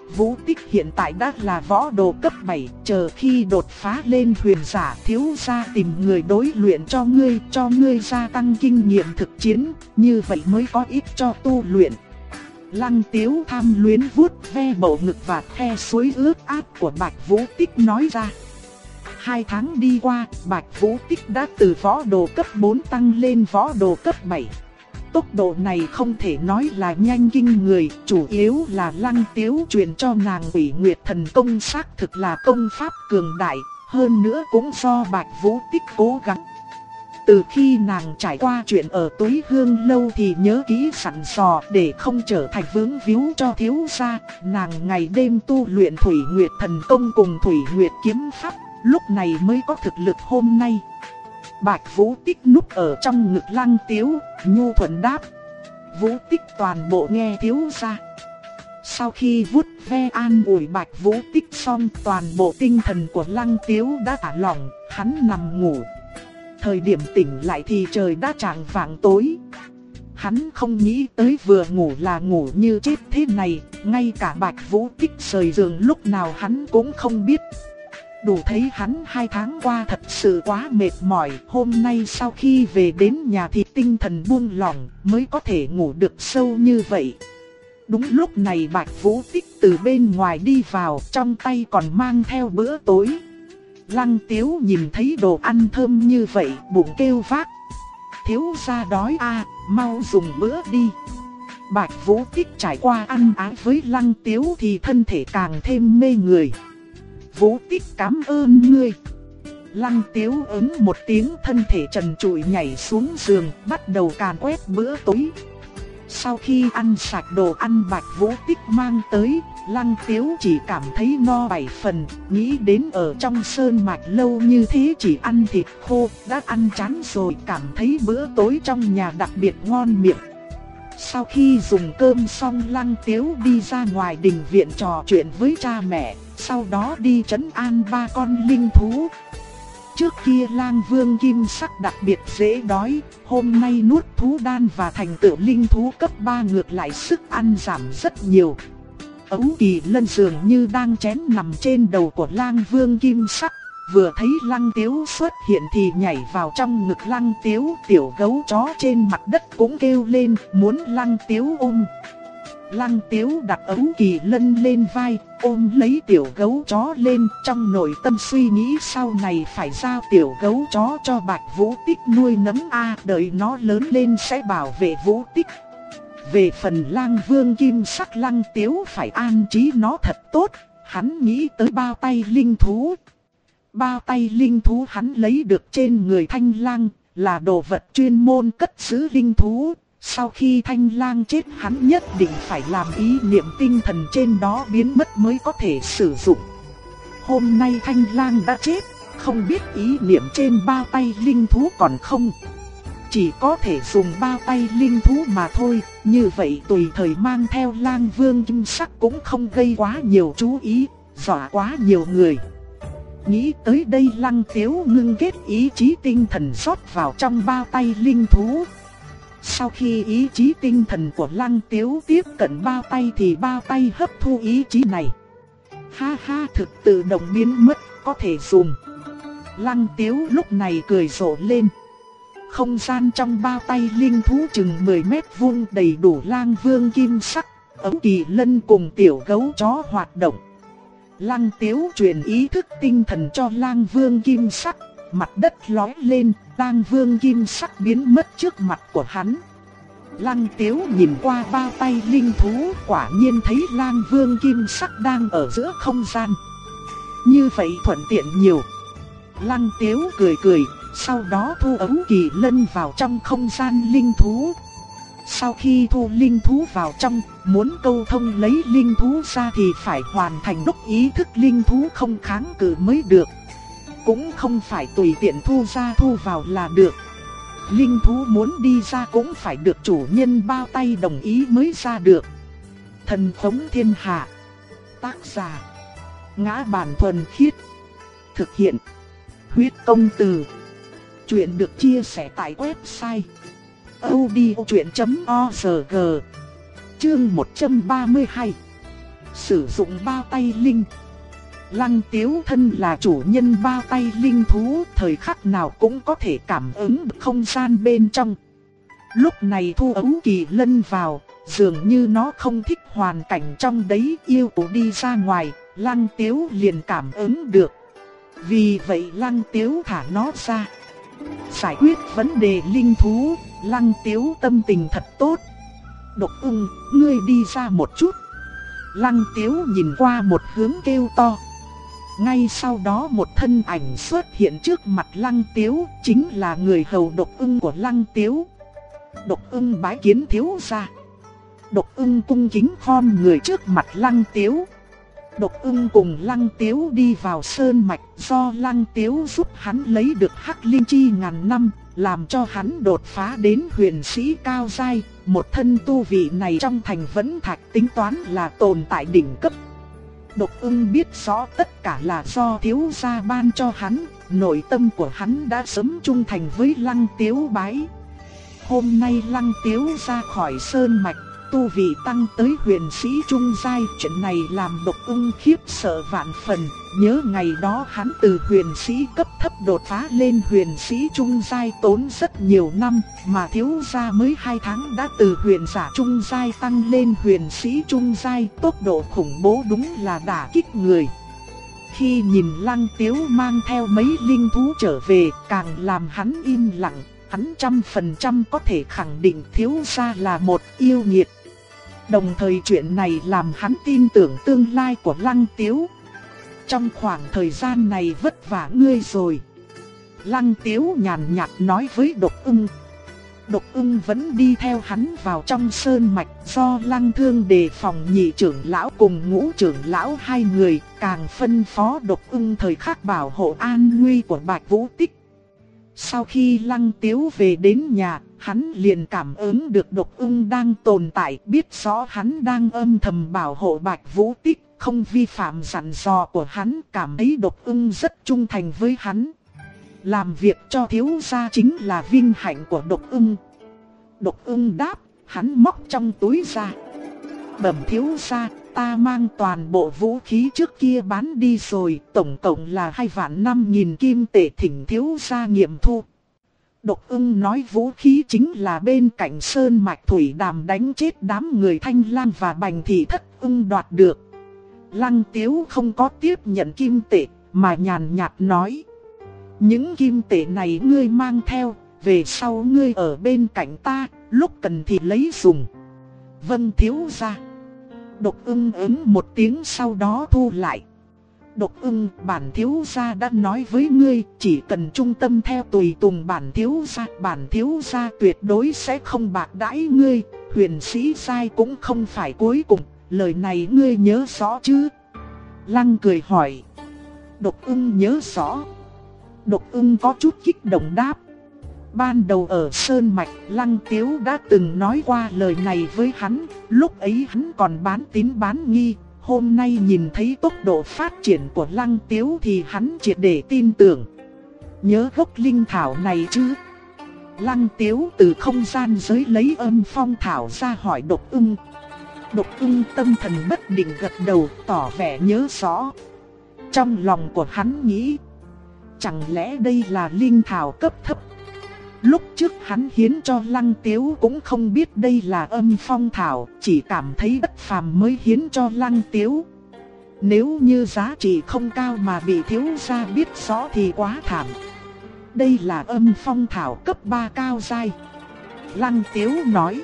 Vũ Tích hiện tại đã là võ đồ cấp 7, chờ khi đột phá lên huyền giả thiếu gia tìm người đối luyện cho ngươi gia tăng kinh nghiệm thực chiến, như vậy mới có ích cho tu luyện. Lăng Tiếu tham luyến vuốt ve bầu ngực và khe suối ướt át của Bạch Vũ Tích nói ra. 2 tháng đi qua, Bạch Vũ Tích đã từ võ đồ cấp 4 tăng lên võ đồ cấp 7. Tốc độ này không thể nói là nhanh kinh người, chủ yếu là Lăng Tiếu truyền cho nàng Ủy Nguyệt Thần Công xác thực là công pháp cường đại, hơn nữa cũng do Bạch Vũ Tích cố gắng. Từ khi nàng trải qua chuyện ở Túy Hương Lâu thì nhớ kỹ sẵn sò để không trở thành vướng víu cho thiếu gia, nàng ngày đêm tu luyện Thủy Nguyệt Thần Công cùng Thủy Nguyệt Kiếm Pháp, lúc này mới có thực lực hôm nay. Bạch Vũ Tích núp ở trong ngực Lăng Tiếu, nhu thuận đáp. Vũ Tích toàn bộ nghe thiếu gia. Sau khi vuốt ve an ủi Bạch Vũ Tích xong, toàn bộ tinh thần của Lăng Tiếu đã thả lỏng, hắn nằm ngủ. Thời điểm tỉnh lại thì trời đã chạng vạng tối. Hắn không nghĩ tới vừa ngủ là ngủ như chết thế này, ngay cả Bạch Vũ Tích rời giường lúc nào hắn cũng không biết. Đủ thấy hắn 2 tháng qua thật sự quá mệt mỏi, hôm nay sau khi về đến nhà thì tinh thần buông lỏng mới có thể ngủ được sâu như vậy. Đúng lúc này Bạch Vũ Tích từ bên ngoài đi vào, trong tay còn mang theo bữa tối. Lăng Tiếu nhìn thấy đồ ăn thơm như vậy, bụng kêu vác. Thiếu gia đói à, mau dùng bữa đi. Bạch Vũ Tích trải qua ăn ái với Lăng Tiếu thì thân thể càng thêm mê người. Vũ Tích cảm ơn ngươi. Lăng Tiếu ứng một tiếng, thân thể trần trụi nhảy xuống giường, bắt đầu càn quét bữa tối. Sau khi ăn sạch đồ ăn Bạch Vũ Tích mang tới, Lăng Tiếu chỉ cảm thấy no 7 phần, nghĩ đến ở trong sơn mạch lâu như thế chỉ ăn thịt khô, đã ăn chán rồi, cảm thấy bữa tối trong nhà đặc biệt ngon miệng. Sau khi dùng cơm xong Lăng Tiếu đi ra ngoài đình viện trò chuyện với cha mẹ, sau đó đi trấn an 3 con linh thú. Trước kia Lang Vương Kim Sắc đặc biệt dễ đói, hôm nay nuốt thú đan và thành tựu linh thú cấp 3 ngược lại sức ăn giảm rất nhiều. Ấu Kỳ Lân dường như đang chén nằm trên đầu của Lang Vương Kim Sắc, vừa thấy Lăng Tiếu xuất hiện thì nhảy vào trong ngực Lăng Tiếu, tiểu gấu chó trên mặt đất cũng kêu lên muốn Lăng Tiếu ôm. Lăng Tiếu đặt Ấu Kỳ Lân lên vai, ôm lấy tiểu gấu chó lên, trong nội tâm suy nghĩ sau này phải giao tiểu gấu chó cho Bạch Vũ Tích nuôi nấng đợi nó lớn lên sẽ bảo vệ Vũ Tích. Về phần Lang Vương Kim Sắc, Lăng Tiếu phải an trí nó thật tốt, hắn nghĩ tới bao tay linh thú. Bao tay linh thú hắn lấy được trên người Thanh Lang, là đồ vật chuyên môn cất giữ linh thú. Sau khi Thanh Lang chết hắn nhất định phải làm ý niệm tinh thần trên đó biến mất mới có thể sử dụng. Hôm nay Thanh Lang đã chết, không biết ý niệm trên bao tay linh thú còn không. Chỉ có thể dùng bao tay linh thú mà thôi, như vậy tùy thời mang theo Lang Vương Kim Sắc cũng không gây quá nhiều chú ý, dọa quá nhiều người. Nghĩ tới đây Lăng Tiếu ngưng kết ý chí tinh thần rót vào trong bao tay linh thú. Sau khi ý chí tinh thần của Lăng Tiếu tiếp cận bao tay thì bao tay hấp thu ý chí này. Ha ha, thực tự động biến mất, có thể dùng. Lăng Tiếu lúc này cười rộ lên. Không gian trong bao tay linh thú chừng 10 mét vuông đầy đủ Lang Vương Kim Sắc, Ấu Kỳ Lân cùng tiểu gấu chó hoạt động. Lăng Tiếu truyền ý thức tinh thần cho Lang Vương Kim Sắc, mặt đất lói lên, Lang Vương Kim Sắc biến mất trước mặt của hắn. Lăng Tiếu nhìn qua bao tay linh thú, quả nhiên thấy Lang Vương Kim Sắc đang ở giữa không gian. Như vậy thuận tiện nhiều. Lăng Tiếu cười cười, sau đó thu Ấu Kỳ Lân vào trong không gian linh thú. Sau khi thu linh thú vào trong, muốn câu thông lấy linh thú ra thì phải hoàn thành đúc ý thức linh thú không kháng cự mới được. Cũng không phải tùy tiện thu ra thu vào là được. Linh thú muốn đi ra cũng phải được chủ nhân bao tay đồng ý mới ra được. Thần Phóng Thiên Hạ. Tác giả Ngã Bản Thuần Khiết. Thực hiện Huyết Công Từ. Chuyện được chia sẻ tại website audiochuyện.org. Chương 132. sử dụng bao tay linh. Lăng Tiếu thân là chủ nhân bao tay linh thú, thời khắc nào cũng có thể cảm ứng được không gian bên trong. Lúc này Thu Ấu Kỳ Lân vào, dường như nó không thích hoàn cảnh trong đấy, yêu cầu đi ra ngoài, Lăng Tiếu liền cảm ứng được. Vì vậy Lăng Tiếu thả nó ra. Giải quyết vấn đề linh thú, Lăng Tiếu tâm tình thật tốt. Độc Ưng, ngươi đi ra một chút. Lăng Tiếu nhìn qua một hướng kêu to. Ngay sau đó một thân ảnh xuất hiện trước mặt Lăng Tiếu, chính là người hầu Độc Ưng của Lăng Tiếu. Độc Ưng bái kiến thiếu gia. Độc Ưng cung kính khom người trước mặt Lăng Tiếu. Độc Ưng cùng Lăng Tiếu đi vào sơn mạch, do Lăng Tiếu giúp hắn lấy được Hắc Linh Chi ngàn năm, làm cho hắn đột phá đến huyền sĩ cao giai. Một thân tu vị này trong thành Vẫn Thạch tính toán là tồn tại đỉnh cấp. Độc Ưng biết rõ tất cả là do thiếu gia ban cho hắn, nội tâm của hắn đã sớm trung thành với Lăng Tiếu bái. Hôm nay Lăng Tiếu ra khỏi sơn mạch, tu vị tăng tới huyền sĩ trung giai, chuyện này làm Độc Ưng khiếp sợ vạn phần. Nhớ ngày đó hắn từ huyền sĩ cấp thấp đột phá lên huyền sĩ trung giai tốn rất nhiều năm, mà thiếu gia mới 2 tháng đã từ huyền giả trung giai tăng lên huyền sĩ trung giai, tốc độ khủng bố đúng là đả kích người. Khi nhìn Lăng Tiếu mang theo mấy linh thú trở về, càng làm hắn im lặng. Hắn 100% có thể khẳng định thiếu gia là một yêu nghiệt. Đồng thời chuyện này làm hắn tin tưởng tương lai của Lăng Tiếu. Trong khoảng thời gian này vất vả ngươi rồi. Lăng Tiếu nhàn nhạt nói với Độc Ưng. Độc Ưng vẫn đi theo hắn vào trong sơn mạch, do Lăng Thương đề phòng nhị trưởng lão cùng ngũ trưởng lão hai người, càng phân phó Độc Ưng thời khắc bảo hộ an nguy của Bạch Vũ Tích. Sau khi Lăng Tiếu về đến nhà, hắn liền cảm ứng được Độc Ưng đang tồn tại, biết rõ hắn đang âm thầm bảo hộ Bạch Vũ Tích, không vi phạm dặn dò của hắn, cảm thấy Độc Ưng rất trung thành với hắn. Làm việc cho thiếu gia chính là vinh hạnh của Độc Ưng. Độc Ưng đáp, hắn móc trong túi ra. Bẩm thiếu gia, ta mang toàn bộ vũ khí trước kia bán đi rồi, tổng cộng là 2.500.000 kim tệ, thỉnh thiếu gia nghiệm thu. Độc Ưng nói vũ khí chính là bên cạnh sơn mạch thủy đàm đánh chết đám người Thanh Lang và Bành Thị Thất Ưng đoạt được. Lăng Tiếu không có tiếp nhận kim tệ, mà nhàn nhạt nói. Những kim tệ này ngươi mang theo, về sau ngươi ở bên cạnh ta, lúc cần thì lấy dùng. Vâng thiếu gia. Độc Ưng ứng một tiếng sau đó thu lại. Độc Ưng, bản thiếu gia đã nói với ngươi, chỉ cần trung tâm theo tùy tùng bản thiếu gia tuyệt đối sẽ không bạc đãi ngươi, huyền sĩ giai cũng không phải cuối cùng, lời này ngươi nhớ rõ chứ? Lăng cười hỏi. Độc Ưng nhớ rõ. Độc Ưng có chút kích động đáp. Ban đầu ở Sơn Mạch, Lăng Tiếu đã từng nói qua lời này với hắn, lúc ấy hắn còn bán tín bán nghi. Hôm nay nhìn thấy tốc độ phát triển của Lăng Tiếu thì hắn triệt để tin tưởng. Nhớ gốc linh thảo này chứ? Lăng Tiếu từ không gian giới lấy âm phong thảo ra hỏi Độc Ưng. Độc Ưng tâm thần bất định gật đầu, tỏ vẻ nhớ rõ. Trong lòng của hắn nghĩ, chẳng lẽ đây là linh thảo cấp thấp? Lúc trước hắn hiến cho Lăng Tiếu cũng không biết đây là âm phong thảo, chỉ cảm thấy bất phàm mới hiến cho Lăng Tiếu. Nếu như giá trị không cao mà bị thiếu gia biết rõ thì quá thảm. Đây là âm phong thảo cấp 3 cao giai. Lăng Tiếu nói.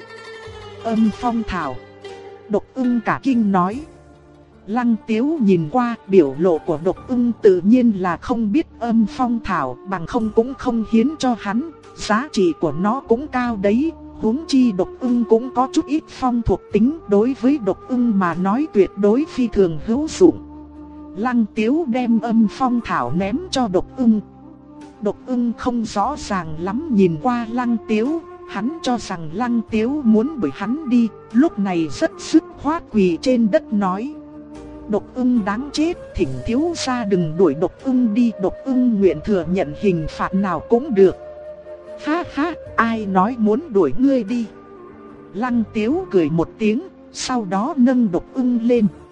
Âm phong thảo. Độc Ưng cả kinh nói. Lăng Tiếu nhìn qua, biểu lộ của Độc Ưng tự nhiên là không biết âm phong thảo, bằng không cũng không hiến cho hắn. Giá trị của nó cũng cao đấy, huống chi Độc Ưng cũng có chút ít phong thuộc tính, đối với Độc Ưng mà nói tuyệt đối phi thường hữu dụng. Lăng Tiếu đem âm phong thảo ném cho Độc Ưng. Độc Ưng không rõ ràng lắm nhìn qua Lăng Tiếu, hắn cho rằng Lăng Tiếu muốn đuổi hắn đi, lúc này rất dứt khoát quỳ trên đất nói. Độc Ưng đáng chết, thỉnh thiếu gia đừng đuổi Độc Ưng đi, Độc Ưng nguyện thừa nhận hình phạt nào cũng được. Ha ha, ai nói muốn đuổi ngươi đi? Lăng Tiếu cười một tiếng, sau đó nâng Độc Ưng lên.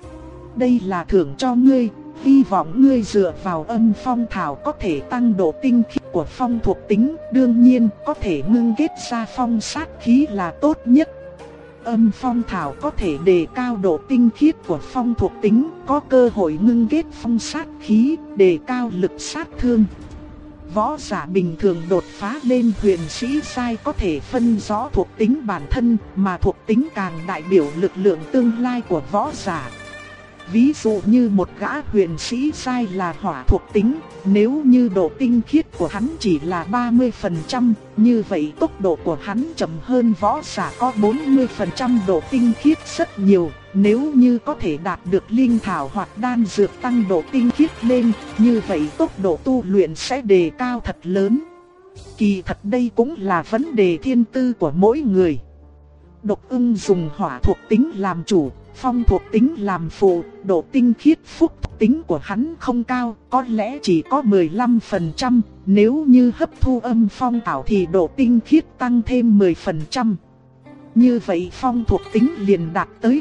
Đây là thưởng cho ngươi, hy vọng ngươi dựa vào âm phong thảo có thể tăng độ tinh khiết của phong thuộc tính, đương nhiên có thể ngưng kết ra phong sát khí là tốt nhất. Âm phong thảo có thể đề cao độ tinh khiết của phong thuộc tính, có cơ hội ngưng kết phong sát khí, đề cao lực sát thương. Võ giả bình thường đột phá lên huyền sĩ giai có thể phân rõ thuộc tính bản thân, mà thuộc tính càng đại biểu lực lượng tương lai của võ giả. Ví dụ như một gã huyền sĩ giai là hỏa thuộc tính, nếu như độ tinh khiết của hắn chỉ là 30%, như vậy tốc độ của hắn chậm hơn võ giả có 40% độ tinh khiết rất nhiều. Nếu như có thể đạt được linh thảo hoặc đan dược tăng độ tinh khiết lên, như vậy tốc độ tu luyện sẽ đề cao thật lớn. Kỳ thật đây cũng là vấn đề thiên tư của mỗi người. Độc Ưng dùng hỏa thuộc tính làm chủ, phong thuộc tính làm phụ, độ tinh khiết phúc thuộc tính của hắn không cao, có lẽ chỉ có 15%, nếu như hấp thu âm phong thảo thì độ tinh khiết tăng thêm 10%. Như vậy phong thuộc tính liền đạt tới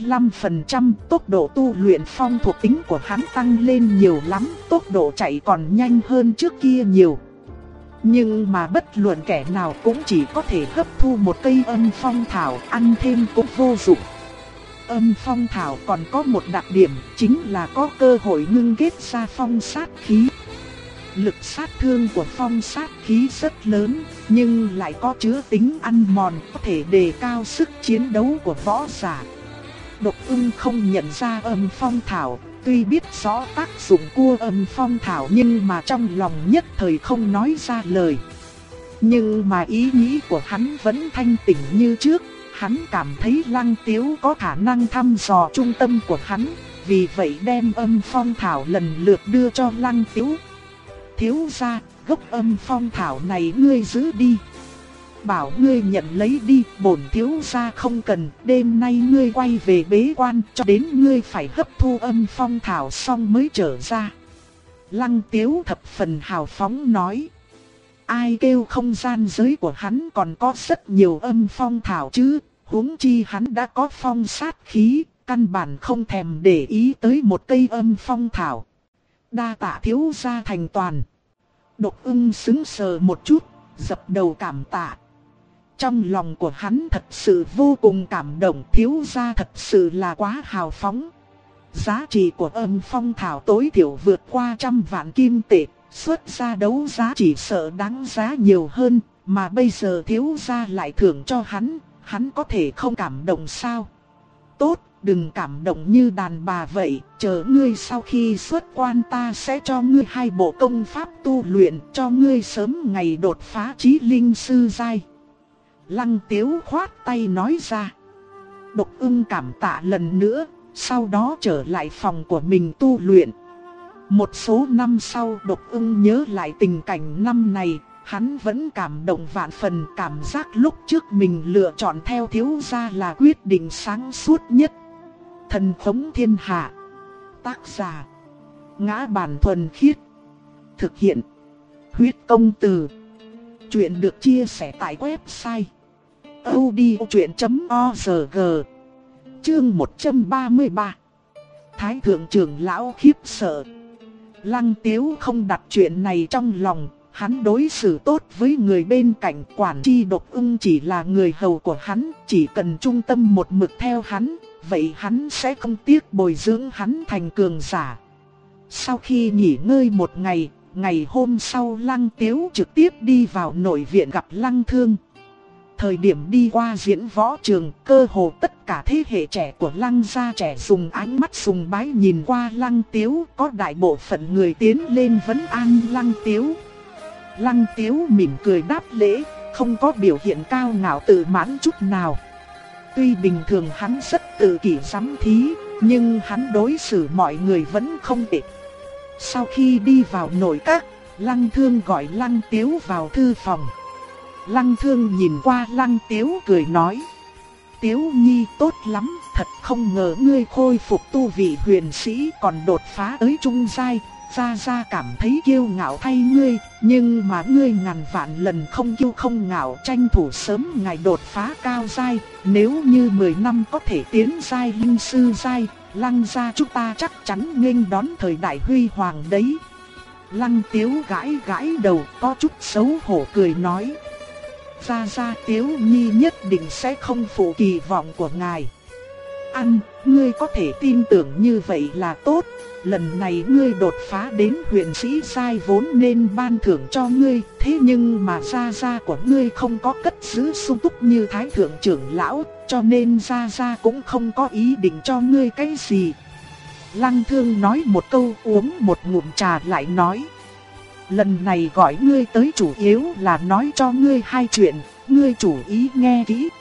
25%, tốc độ tu luyện phong thuộc tính của hắn tăng lên nhiều lắm, tốc độ chạy còn nhanh hơn trước kia nhiều. Nhưng mà bất luận kẻ nào cũng chỉ có thể hấp thu một cây âm phong thảo, ăn thêm cũng vô dụng. Âm phong thảo còn có một đặc điểm, chính là có cơ hội ngưng kết ra phong sát khí. Lực sát thương của phong sát khí rất lớn, nhưng lại có chứa tính ăn mòn, có thể đề cao sức chiến đấu của võ giả. Độc Ưng không nhận ra âm phong thảo, tuy biết rõ tác dụng của âm phong thảo nhưng mà trong lòng nhất thời không nói ra lời. Nhưng mà ý nghĩ của hắn vẫn thanh tỉnh như trước, hắn cảm thấy Lăng Tiếu có khả năng thăm dò trung tâm của hắn, vì vậy đem âm phong thảo lần lượt đưa cho Lăng Tiếu. Thiếu gia, gốc âm phong thảo này ngươi giữ đi. Bảo ngươi nhận lấy đi, bổn thiếu gia không cần, đêm nay ngươi quay về bế quan, cho đến ngươi phải hấp thu âm phong thảo xong mới trở ra. Lăng Tiếu thập phần hào phóng nói. Ai kêu không gian giới của hắn còn có rất nhiều âm phong thảo chứ, huống chi hắn đã có phong sát khí, căn bản không thèm để ý tới một cây âm phong thảo. Đa tạ thiếu gia thành toàn. Độc Ưng sững sờ một chút, dập đầu cảm tạ. Trong lòng của hắn thật sự vô cùng cảm động, thiếu gia thật sự là quá hào phóng. Giá trị của âm phong thảo tối thiểu vượt qua 100 vạn kim tệ, xuất ra đấu giá chỉ sợ đáng giá nhiều hơn, mà bây giờ thiếu gia lại thưởng cho hắn có thể không cảm động sao? Tốt, đừng cảm động như đàn bà vậy, chờ ngươi sau khi xuất quan ta sẽ cho ngươi 2 bộ công pháp tu luyện, cho ngươi sớm ngày đột phá chí linh sư giai. Lăng Tiếu khoát tay nói ra. Độc Ưng cảm tạ lần nữa, sau đó trở lại phòng của mình tu luyện. Một số năm sau Độc Ưng nhớ lại tình cảnh năm này, hắn vẫn cảm động vạn phần, cảm giác lúc trước mình lựa chọn theo thiếu gia là quyết định sáng suốt nhất. Thần Thống Thiên Hạ. Tác giả Ngã Bản Thuần Khiết. Thực hiện Huyết Công Từ. Chuyện được chia sẻ tại website audiochuyện.org. Chương 133. Thái thượng trưởng lão khiếp sợ. Lăng Tiếu không đặt chuyện này trong lòng, hắn đối xử tốt với người bên cạnh, quản chi Độc Ưng chỉ là người hầu của hắn, chỉ cần trung tâm một mực theo hắn, vậy hắn sẽ không tiếc bồi dưỡng hắn thành cường giả. Sau khi nghỉ ngơi một ngày, ngày hôm sau Lăng Tiếu trực tiếp đi vào nội viện gặp Lăng Thương. Thời điểm đi qua diễn võ trường, cơ hồ tất cả thế hệ trẻ của Lăng gia trẻ dùng ánh mắt sùng bái nhìn qua Lăng Tiếu, có đại bộ phận người tiến lên vấn an Lăng Tiếu. Lăng Tiếu mỉm cười đáp lễ, không có biểu hiện cao ngạo tự mãn chút nào. Tuy bình thường hắn rất tự kỷ giám thí, nhưng hắn đối xử mọi người vẫn không tệ. Sau khi đi vào nội các, Lăng Thương gọi Lăng Tiếu vào thư phòng. Lăng Thương nhìn qua Lăng Tiếu cười nói. Tiếu Nhi tốt lắm, thật không ngờ ngươi khôi phục tu vị huyền sĩ còn đột phá tới trung giai. Gia cảm thấy kiêu ngạo thay ngươi, nhưng mà ngươi ngàn vạn lần không kiêu không ngạo, tranh thủ sớm ngày đột phá cao giai. Nếu như 10 năm có thể tiến giai linh sư giai, Lăng gia chúng ta chắc chắn nghênh đón thời đại huy hoàng đấy. Lăng Tiếu gãi gãi đầu có chút xấu hổ cười nói. Gia Tiếu Nhi nhất định sẽ không phụ kỳ vọng của ngài. Ngươi có thể tin tưởng như vậy là tốt. Lần này ngươi đột phá đến huyền sĩ giai vốn nên ban thưởng cho ngươi. Thế nhưng mà gia của ngươi không có cất giữ sung túc như Thái thượng trưởng lão, cho nên gia cũng không có ý định cho ngươi cái gì. Lăng Thương nói một câu, uống một ngụm trà lại nói. Lần này gọi ngươi tới chủ yếu là nói cho ngươi hai chuyện, ngươi chủ ý nghe kỹ.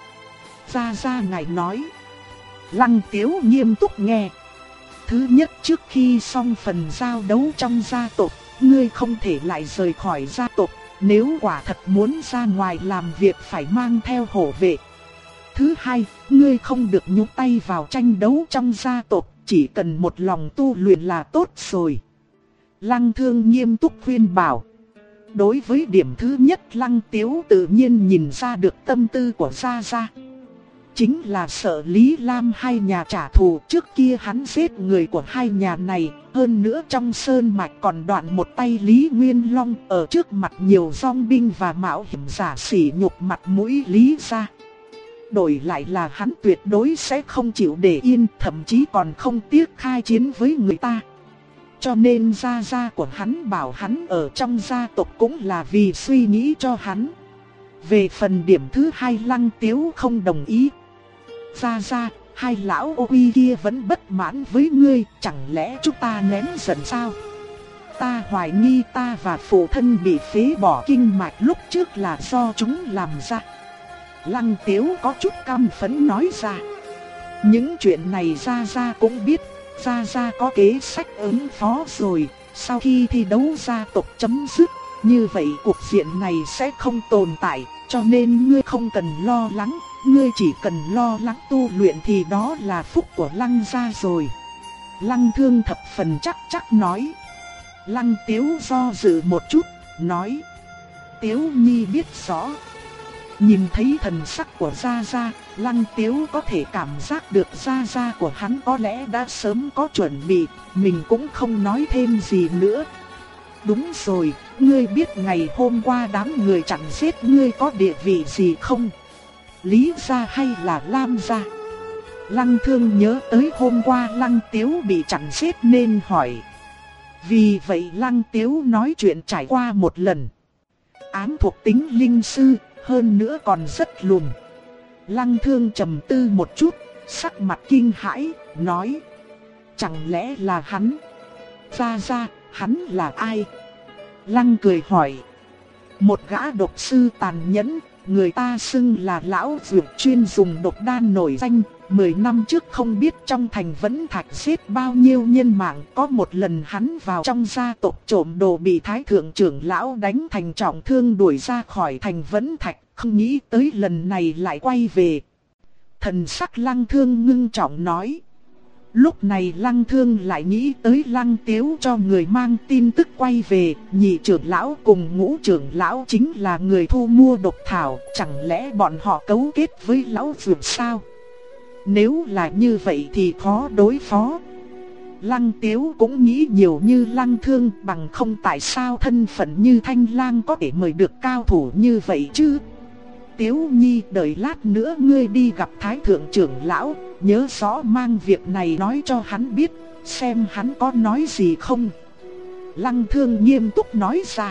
Gia ngài nói. Lăng Tiếu nghiêm túc nghe. Thứ nhất, trước khi xong phần giao đấu trong gia tộc, ngươi không thể lại rời khỏi gia tộc. Nếu quả thật muốn ra ngoài làm việc phải mang theo hộ vệ. Thứ hai, ngươi không được nhúng tay vào tranh đấu trong gia tộc, chỉ cần một lòng tu luyện là tốt rồi. Lăng Thương nghiêm túc khuyên bảo. Đối với điểm thứ nhất, Lăng Tiếu tự nhiên nhìn ra được tâm tư của Gia. Chính là sợ Lý Lam hai nhà trả thù, trước kia hắn giết người của hai nhà này, hơn nữa trong sơn mạch còn đoạn một tay Lý Nguyên Long, ở trước mặt nhiều dòng binh và mạo hiểm giả sỉ nhục mặt mũi Lý gia. Đổi lại là hắn tuyệt đối sẽ không chịu để yên, thậm chí còn không tiếc khai chiến với người ta. Cho nên gia của hắn bảo hắn ở trong gia tộc cũng là vì suy nghĩ cho hắn. Về phần điểm thứ hai, Lăng Tiếu không đồng ý. Gia, hai lão ô uy kia vẫn bất mãn với ngươi, chẳng lẽ chúng ta nén giận sao? Ta hoài nghi ta và phụ thân bị phế bỏ kinh mạch lúc trước là do chúng làm ra. Lăng Tiếu có chút căm phẫn nói ra. Những chuyện này Gia cũng biết. Gia có kế sách ứng phó rồi. Sau khi thi đấu gia tộc chấm dứt, như vậy cuộc diện này sẽ không tồn tại. Cho nên ngươi không cần lo lắng. Ngươi chỉ cần lo lắng tu luyện thì đó là phúc của Lăng gia rồi. Lăng Thương thập phần chắc nói. Lăng Tiếu do dự một chút, nói. Tiếu Nhi biết rõ. Nhìn thấy thần sắc của Gia, Lăng Tiếu có thể cảm giác được Gia của hắn có lẽ đã sớm có chuẩn bị, mình cũng không nói thêm gì nữa. Đúng rồi, ngươi biết ngày hôm qua đám người chặn giết ngươi có địa vị gì không? Lý gia hay là Lam gia? Lăng Thương nhớ tới hôm qua Lăng Tiếu bị chặn giết nên hỏi. Vì vậy Lăng Tiếu nói chuyện trải qua một lần. Ám thuộc tính linh sư, hơn nữa còn rất lùn. Lăng Thương trầm tư một chút, sắc mặt kinh hãi, nói. Chẳng lẽ là hắn? Gia, hắn là ai? Lăng cười hỏi. Một gã độc sư tàn nhẫn, người ta xưng là lão dược chuyên dùng độc đan nổi danh. 10 năm trước không biết trong thành Vẫn Thạch giết bao nhiêu nhân mạng. Có một lần hắn vào trong gia tộc trộm đồ bị Thái thượng trưởng lão đánh thành trọng thương đuổi ra khỏi thành Vẫn Thạch. Không nghĩ tới lần này lại quay về. Thần sắc Lăng Thương ngưng trọng nói. Lúc này Lăng Thương lại nghĩ tới Lăng Tiếu cho người mang tin tức quay về. Nhị trưởng lão cùng ngũ trưởng lão chính là người thu mua độc thảo. Chẳng lẽ bọn họ cấu kết với lão dược sao? Nếu là như vậy thì khó đối phó. Lăng Tiếu cũng nghĩ nhiều như Lăng Thương, bằng không tại sao thân phận như Thanh Lang có thể mời được cao thủ như vậy chứ? Tiếu Nhi, đợi lát nữa ngươi đi gặp Thái thượng trưởng lão, nhớ rõ mang việc này nói cho hắn biết, xem hắn có nói gì không. Lăng Thương nghiêm túc nói ra.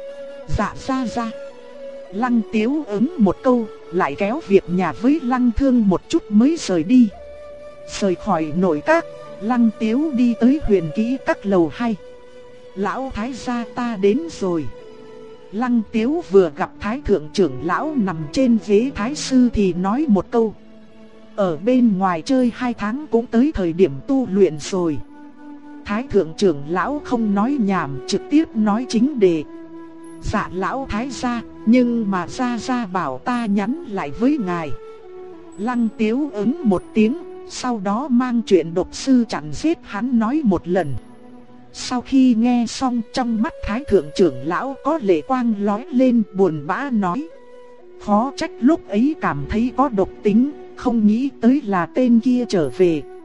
Dạ ra. Lăng Tiếu ứng một câu, lại kéo việc nhà với Lăng Thương một chút mới rời đi. Rời khỏi nội các, Lăng Tiếu đi tới Huyền Kỹ Các lầu 2. Lão Thái gia ta đến rồi. Lăng Tiếu vừa gặp Thái thượng trưởng lão nằm trên ghế thái sư thì nói một câu. Ở bên ngoài chơi 2 tháng cũng tới thời điểm tu luyện rồi. Thái thượng trưởng lão không nói nhảm, trực tiếp nói chính đề. Dạ lão Thái gia, nhưng mà gia bảo ta nhắn lại với ngài. Lăng Tiếu ứng một tiếng, sau đó mang chuyện độc sư chặn giết hắn nói một lần. Sau khi nghe xong, trong mắt Thái thượng trưởng lão có lệ quang lóe lên, buồn bã nói. Khó trách lúc ấy cảm thấy có độc tính, không nghĩ tới là tên kia trở về.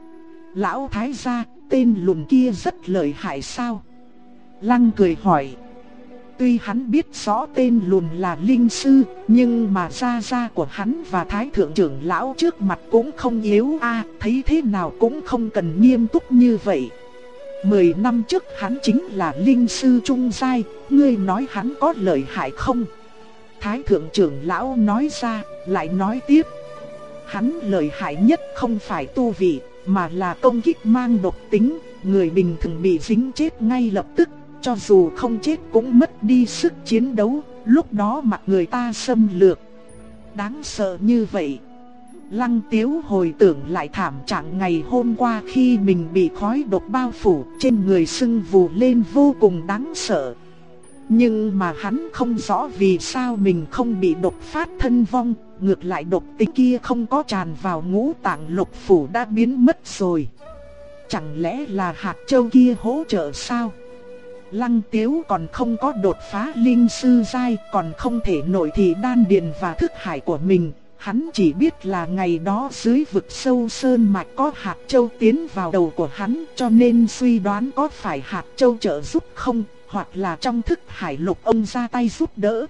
Lão thái gia, tên lùn kia rất lợi hại sao? Lăng cười hỏi. Tuy hắn biết rõ tên lùn là linh sư, nhưng mà gia gia của hắn và thái thượng trưởng lão trước mặt cũng không yếu a, thấy thế nào cũng không cần nghiêm túc như vậy. 10 năm trước hắn chính là linh sư trung giai, ngươi nói hắn có lợi hại không? Thái thượng trưởng lão nói ra, lại nói tiếp. Hắn lợi hại nhất không phải tu vị, mà là công kích mang độc tính, người bình thường bị dính chết ngay lập tức, cho dù không chết cũng mất đi sức chiến đấu, lúc đó mặc người ta xâm lược. Đáng sợ như vậy. Lăng Tiếu hồi tưởng lại thảm trạng ngày hôm qua khi mình bị khói độc bao phủ, trên người sưng vù lên vô cùng đáng sợ. Nhưng mà hắn không rõ vì sao mình không bị độc phát thân vong, ngược lại độc tính kia không có tràn vào ngũ tạng lục phủ đã biến mất rồi. Chẳng lẽ là hạt châu kia hỗ trợ sao? Lăng Tiếu còn không có đột phá linh sư giai, còn không thể nội thị đan điền và thức hải của mình. Hắn chỉ biết là ngày đó dưới vực sâu sơn mạch có hạt châu tiến vào đầu của hắn, cho nên suy đoán có phải hạt châu trợ giúp không, hoặc là trong thức hải lục ông ra tay giúp đỡ.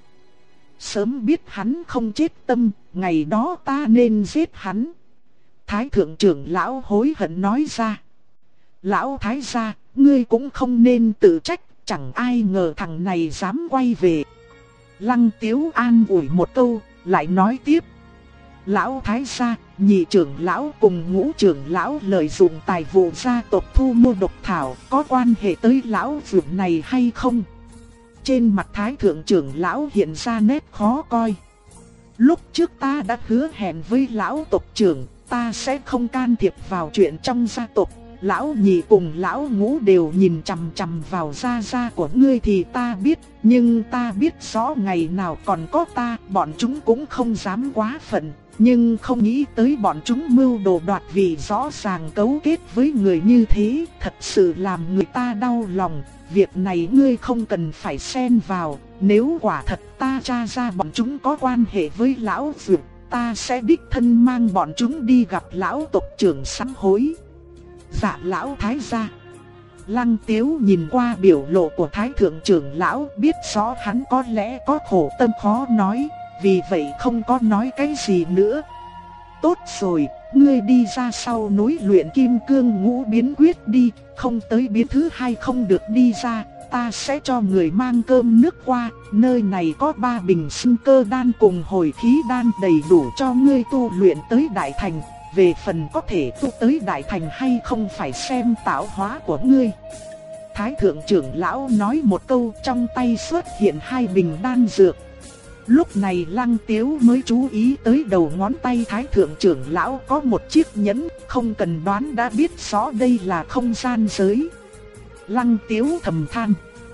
Sớm biết hắn không chết tâm, ngày đó ta nên giết hắn. Thái thượng trưởng lão hối hận nói ra. Lão thái gia, ngươi cũng không nên tự trách, chẳng ai ngờ thằng này dám quay về. Lăng Tiếu an ủi một câu, lại nói tiếp. Lão thái gia, nhị trưởng lão cùng ngũ trưởng lão lợi dụng tài vụ gia tộc thu mua độc thảo, có quan hệ tới lão vượt này hay không? Trên mặt thái thượng trưởng lão hiện ra nét khó coi. Lúc trước ta đã hứa hẹn với lão tộc trưởng, ta sẽ không can thiệp vào chuyện trong gia tộc. Lão nhị cùng lão ngũ đều nhìn chằm chằm vào gia gia của ngươi thì ta biết, nhưng ta biết rõ ngày nào còn có ta, bọn chúng cũng không dám quá phận. Nhưng không nghĩ tới bọn chúng mưu đồ đoạt vì rõ ràng cấu kết với người như thế, thật sự làm người ta đau lòng. Việc này ngươi không cần phải xen vào, nếu quả thật ta tra ra bọn chúng có quan hệ với lão dược, ta sẽ đích thân mang bọn chúng đi gặp lão tộc trưởng sám hối. Dạ lão thái gia. Lăng Tiếu nhìn qua biểu lộ của thái thượng trưởng lão, biết rõ hắn có lẽ có khổ tâm khó nói, vì vậy không có nói cái gì nữa. Tốt rồi, ngươi đi ra sau núi luyện kim cương ngũ biến quyết đi, không tới biến thứ hai không được đi ra, ta sẽ cho người mang cơm nước qua, nơi này có 3 bình sinh cơ đan cùng hồi khí đan đầy đủ cho ngươi tu luyện tới đại thành. Về phần có thể tu tới đại thành hay không phải xem tạo hóa của ngươi. Thái thượng trưởng lão nói một câu, trong tay xuất hiện 2 bình đan dược. Lúc này Lăng Tiếu mới chú ý tới đầu ngón tay thái thượng trưởng lão có một chiếc nhẫn, không cần đoán đã biết rõ đây là không gian giới. Lăng Tiếu thầm than.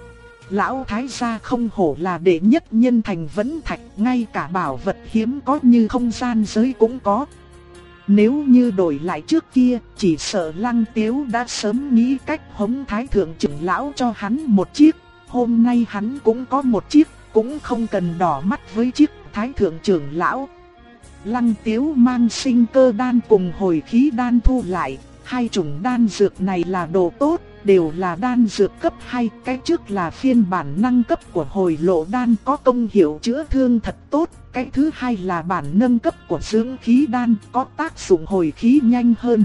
Lão thái gia không hổ là đệ nhất nhân thành Vấn Thạch, ngay cả bảo vật hiếm có như không gian giới cũng có. Nếu như đổi lại trước kia, chỉ sợ Lăng Tiếu đã sớm nghĩ cách hống thái thượng trưởng lão cho hắn một chiếc. Hôm nay hắn cũng có một chiếc, cũng không cần đỏ mắt với chiếc thái thượng trưởng lão. Lăng Tiếu mang sinh cơ đan cùng hồi khí đan thu lại. 2 chủng đan dược này là đồ tốt, đều là đan dược cấp 2. Cái trước là phiên bản nâng cấp của hồi lộ đan, có công hiệu chữa thương thật tốt. Cái thứ hai là bản nâng cấp của dưỡng khí đan, có tác dụng hồi khí nhanh hơn.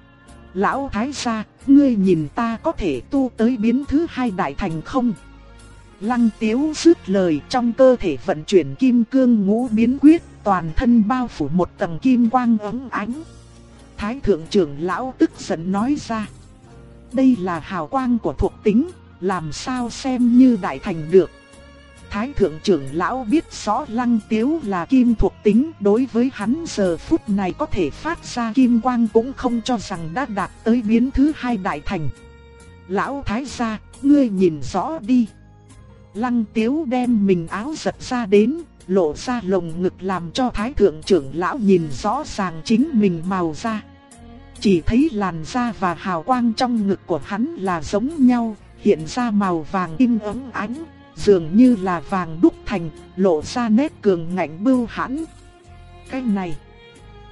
Lão thái gia, ngươi nhìn ta có thể tu tới biến thứ 2 đại thành không? Lăng Tiếu dứt lời, trong cơ thể vận chuyển kim cương ngũ biến quyết, toàn thân bao phủ một tầng kim quang óng ánh. Thái thượng trưởng lão tức giận nói ra. Đây là hào quang của thuộc tính, làm sao xem như đại thành được? Thái thượng trưởng lão biết rõ Lăng Tiếu là kim thuộc tính, đối với hắn giờ phút này có thể phát ra kim quang cũng không cho rằng đã đạt tới biến thứ 2 đại thành. Lão thái gia, ngươi nhìn rõ đi. Lăng Tiếu đem mình áo giật ra đến, lộ ra lồng ngực làm cho thái thượng trưởng lão nhìn rõ ràng chính mình màu da. Chỉ thấy làn da và hào quang trong ngực của hắn là giống nhau, hiện ra màu vàng kim óng ánh, dường như là vàng đúc thành, lộ ra nét cường ngạnh bưu hãn. Cái này,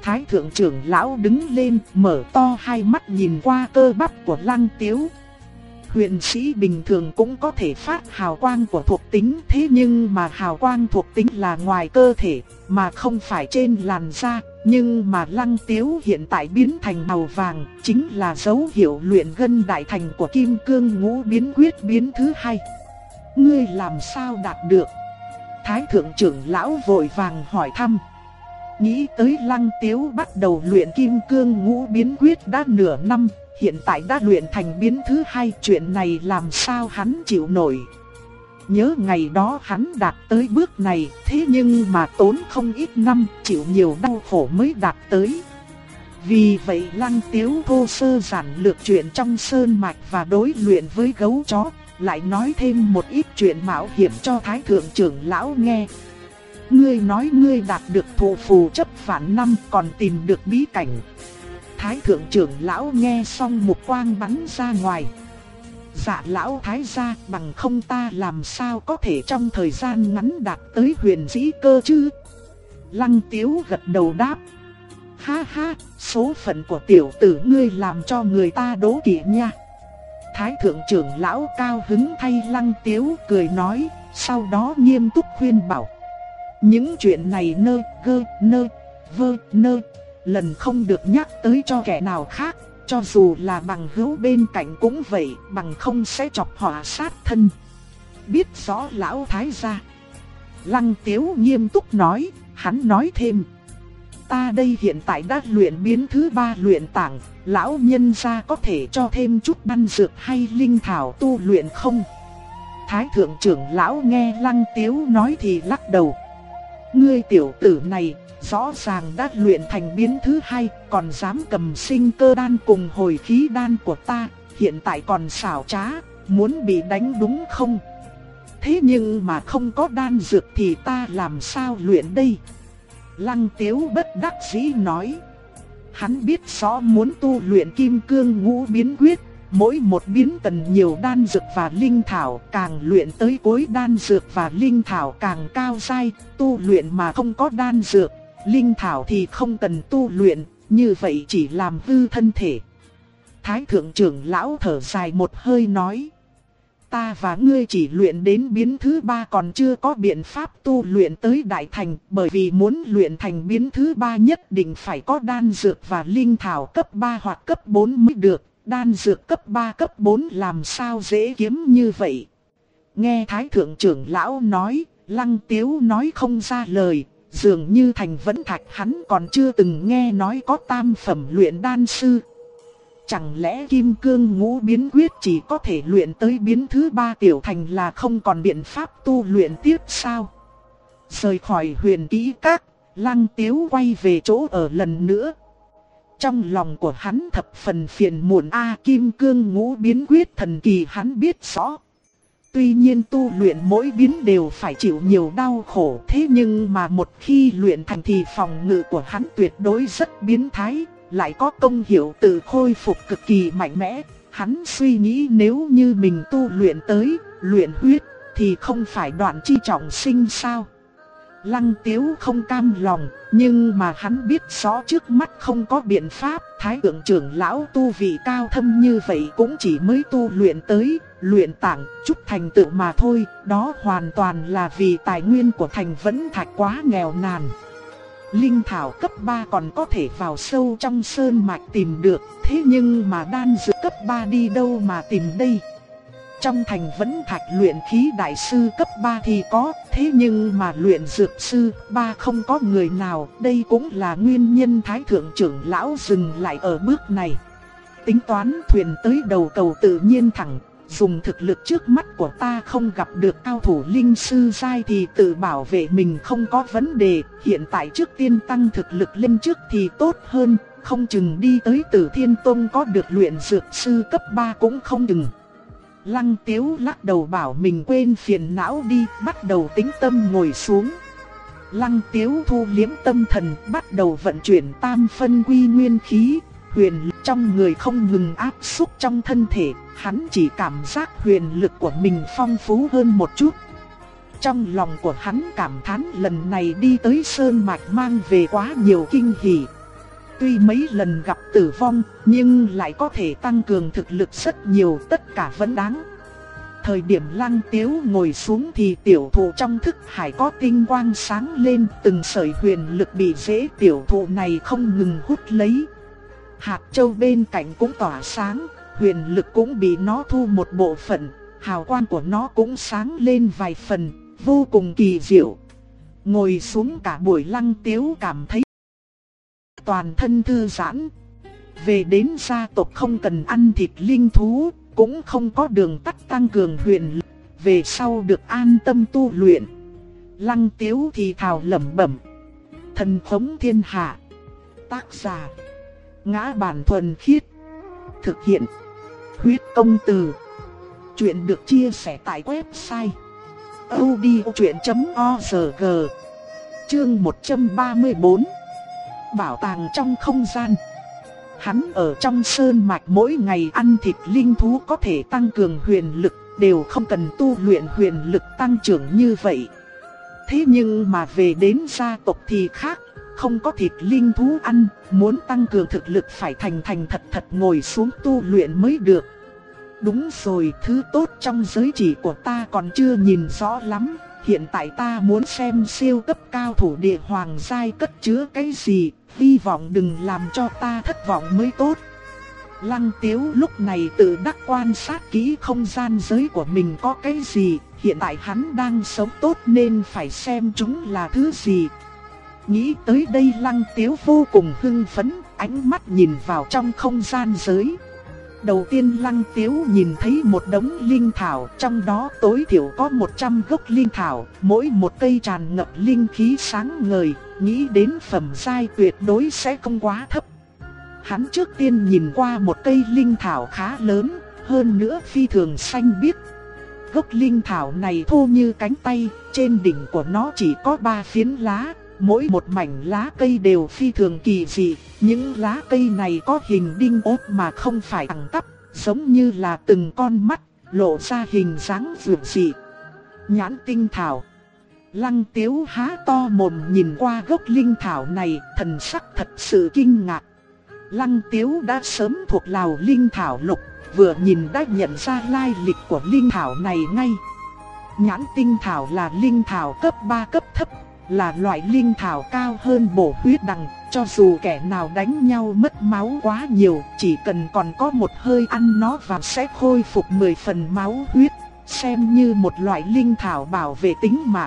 Thái thượng trưởng lão đứng lên, mở to hai mắt nhìn qua cơ bắp của Lăng Tiếu. Huyền sĩ bình thường cũng có thể phát hào quang của thuộc tính, thế nhưng mà hào quang thuộc tính là ngoài cơ thể, mà không phải trên làn da. Nhưng mà Lăng Tiếu hiện tại biến thành màu vàng, chính là dấu hiệu luyện gân đại thành của Kim Cương Ngũ Biến Quyết biến thứ 2. Ngươi làm sao đạt được? Thái thượng trưởng lão vội vàng hỏi thăm. Nghĩ tới Lăng Tiếu bắt đầu luyện Kim Cương Ngũ Biến Quyết đã nửa năm, hiện tại đã luyện thành biến thứ 2, chuyện này làm sao hắn chịu nổi. Nhớ ngày đó hắn đạt tới bước này, thế nhưng mà tốn không ít năm, chịu nhiều đau khổ mới đạt tới. Vì vậy Lăng Tiếu thô sơ giản lược chuyện trong sơn mạch và đối luyện với gấu chó, lại nói thêm một ít chuyện mạo hiểm cho Thái thượng trưởng lão nghe. Ngươi nói ngươi đạt được thụ phù chấp vạn năm, còn tìm được bí cảnh. Thái thượng trưởng lão nghe xong mục quang bắn ra ngoài. Dạ lão thái gia, bằng không ta làm sao có thể trong thời gian ngắn đạt tới huyền sĩ cơ chứ? Lăng Tiếu gật đầu đáp. Ha ha, số phận của tiểu tử ngươi làm cho người ta đố kỵ nha. Thái thượng trưởng lão cao hứng thay Lăng Tiếu cười nói, sau đó nghiêm túc khuyên bảo. Những chuyện này lần không được nhắc tới cho kẻ nào khác, cho dù là bằng hữu bên cạnh cũng vậy, bằng không sẽ chọc họa sát thân. Biết rõ lão thái gia. Lăng Tiếu nghiêm túc nói, hắn nói thêm. Ta đây hiện tại đã luyện biến thứ 3 luyện tảng, lão nhân gia có thể cho thêm chút đan dược hay linh thảo tu luyện không? Thái thượng trưởng lão nghe Lăng Tiếu nói thì lắc đầu. Ngươi tiểu tử này, rõ ràng đã luyện thành biến thứ 2, còn dám cầm sinh cơ đan cùng hồi khí đan của ta, hiện tại còn xảo trá, muốn bị đánh đúng không? Thế nhưng mà không có đan dược thì ta làm sao luyện đây? Lăng Tiếu bất đắc dĩ nói. Hắn biết rõ muốn tu luyện Kim Cương Ngũ Biến Quyết, mỗi một biến cần nhiều đan dược và linh thảo, càng luyện tới cuối đan dược và linh thảo càng cao giai, tu luyện mà không có đan dược, linh thảo thì không cần tu luyện, như vậy chỉ làm hư thân thể. Thái thượng trưởng lão thở dài một hơi nói. Ta và ngươi chỉ luyện đến biến thứ 3 còn chưa có biện pháp tu luyện tới đại thành, bởi vì muốn luyện thành biến thứ 3 nhất định phải có đan dược và linh thảo cấp 3 hoặc cấp 4 mới được. Đan dược cấp 3 cấp 4 làm sao dễ kiếm như vậy? Nghe Thái thượng trưởng lão nói, Lăng Tiếu nói không ra lời, dường như thành vấn thạch hắn còn chưa từng nghe nói có tam phẩm luyện đan sư. Chẳng lẽ Kim Cương Ngũ Biến Quyết chỉ có thể luyện tới biến thứ 3 tiểu thành là không còn biện pháp tu luyện tiếp sao? Rời khỏi Huyền Kỹ Các, Lăng Tiếu quay về chỗ ở lần nữa. Trong lòng của hắn thập phần phiền muộn Kim Cương Ngũ Biến Quyết thần kỳ hắn biết rõ. Tuy nhiên tu luyện mỗi biến đều phải chịu nhiều đau khổ, thế nhưng mà một khi luyện thành thì phòng ngự của hắn tuyệt đối rất biến thái, lại có công hiệu tự khôi phục cực kỳ mạnh mẽ. Hắn suy nghĩ nếu như mình tu luyện tới luyện huyết thì không phải đoạn chi trọng sinh sao? Lăng Tiếu không cam lòng, nhưng mà hắn biết rõ trước mắt không có biện pháp. Thái thượng trưởng lão tu vị cao thâm như vậy cũng chỉ mới tu luyện tới luyện tảng chút thành tựu mà thôi. Đó hoàn toàn là vì tài nguyên của thành Vẫn Thạch quá nghèo nàn. Linh thảo cấp 3 còn có thể vào sâu trong sơn mạch tìm được, thế nhưng mà đan dược cấp 3 đi đâu mà tìm đây? Trong thành Vẫn Thạch luyện khí đại sư cấp 3 thì có, thế nhưng mà luyện dược sư 3 không có người nào. Đây cũng là nguyên nhân Thái thượng trưởng lão dừng lại ở bước này. Tính toán thuyền tới đầu cầu tự nhiên thẳng, dùng thực lực trước mắt của ta không gặp được cao thủ linh sư giai thì tự bảo vệ mình không có vấn đề. Hiện tại trước tiên tăng thực lực lên trước thì tốt hơn, không chừng đi tới Tử Thiên Tông có được luyện dược sư cấp 3 cũng không chừng. Lăng Tiếu lắc đầu bảo mình quên phiền não đi, bắt đầu tĩnh tâm ngồi xuống. Lăng Tiếu thu liếm tâm thần, bắt đầu vận chuyển tam phân quy nguyên khí. Huyền lực trong người không ngừng áp xúc trong thân thể, hắn chỉ cảm giác huyền lực của mình phong phú hơn một chút. Trong lòng của hắn cảm thán lần này đi tới sơn mạch mang về quá nhiều kinh hỉ. Tuy mấy lần gặp tử vong, nhưng lại có thể tăng cường thực lực rất nhiều, tất cả vẫn đáng. Thời điểm Lăng Tiếu ngồi xuống thì tiểu thụ trong thức hải có tinh quang sáng lên, từng sợi huyền lực bị rễ tiểu thụ này không ngừng hút lấy. Hạt châu bên cạnh cũng tỏa sáng, huyền lực cũng bị nó thu một bộ phận, hào quang của nó cũng sáng lên vài phần, vô cùng kỳ diệu. Ngồi xuống cả buổi Lăng Tiếu cảm thấy toàn thân thư giãn. Về đến gia tộc không cần ăn thịt linh thú, cũng không có đường tắt tăng cường huyền lực, về sau được an tâm tu luyện. Lăng Tiếu thì thào lẩm bẩm. Thần khống thiên hạ. Tác giả: Ngã Bản Thuần Khiết. Thực hiện: Huyết Công Từ. Chuyện được chia sẻ tại website audiochuyện.org. Chương 134. Bảo tàng trong không gian. Hắn ở trong sơn mạch mỗi ngày ăn thịt linh thú có thể tăng cường huyền lực, đều không cần tu luyện huyền lực tăng trưởng như vậy. Thế nhưng mà về đến gia tộc thì khác, không có thịt linh thú ăn, muốn tăng cường thực lực phải thành thật ngồi xuống tu luyện mới được. Đúng rồi, thứ tốt trong giới chỉ của ta còn chưa nhìn rõ lắm, hiện tại ta muốn xem siêu cấp cao thủ địa hoàng giai cất chứa cái gì, hy vọng đừng làm cho ta thất vọng mới tốt. Lăng Tiếu lúc này tự đắc quan sát kỹ không gian giới của mình có cái gì, hiện tại hắn đang sống tốt nên phải xem chúng là thứ gì. Nghĩ tới đây Lăng Tiếu vô cùng hưng phấn, ánh mắt nhìn vào trong không gian giới. Đầu tiên Lăng Tiếu nhìn thấy một đống linh thảo, trong đó tối thiểu có 100 gốc linh thảo, mỗi một cây tràn ngập linh khí sáng ngời, nghĩ đến phẩm giai tuyệt đối sẽ không quá thấp. Hắn trước tiên nhìn qua một cây linh thảo khá lớn, hơn nữa phi thường xanh biếc. Gốc linh thảo này thô như cánh tay, trên đỉnh của nó chỉ có 3 phiến lá, mỗi một mảnh lá cây đều phi thường kỳ dị. Những lá cây này có hình đinh ốp mà không phải thẳng tắp, giống như là từng con mắt, lộ ra hình dáng vượt dị. Nhãn tinh thảo. Lăng Tiếu há to mồm nhìn qua gốc linh thảo này, thần sắc thật sự kinh ngạc. Lăng Tiếu đã sớm thuộc lào linh thảo lục, vừa nhìn đã nhận ra lai lịch của linh thảo này ngay. Nhãn tinh thảo là linh thảo cấp 3 cấp thấp, là loại linh thảo cao hơn bổ huyết đằng, cho dù kẻ nào đánh nhau mất máu quá nhiều, chỉ cần còn có một hơi ăn nó vào sẽ khôi phục 10 phần máu huyết, xem như một loại linh thảo bảo vệ tính mạng.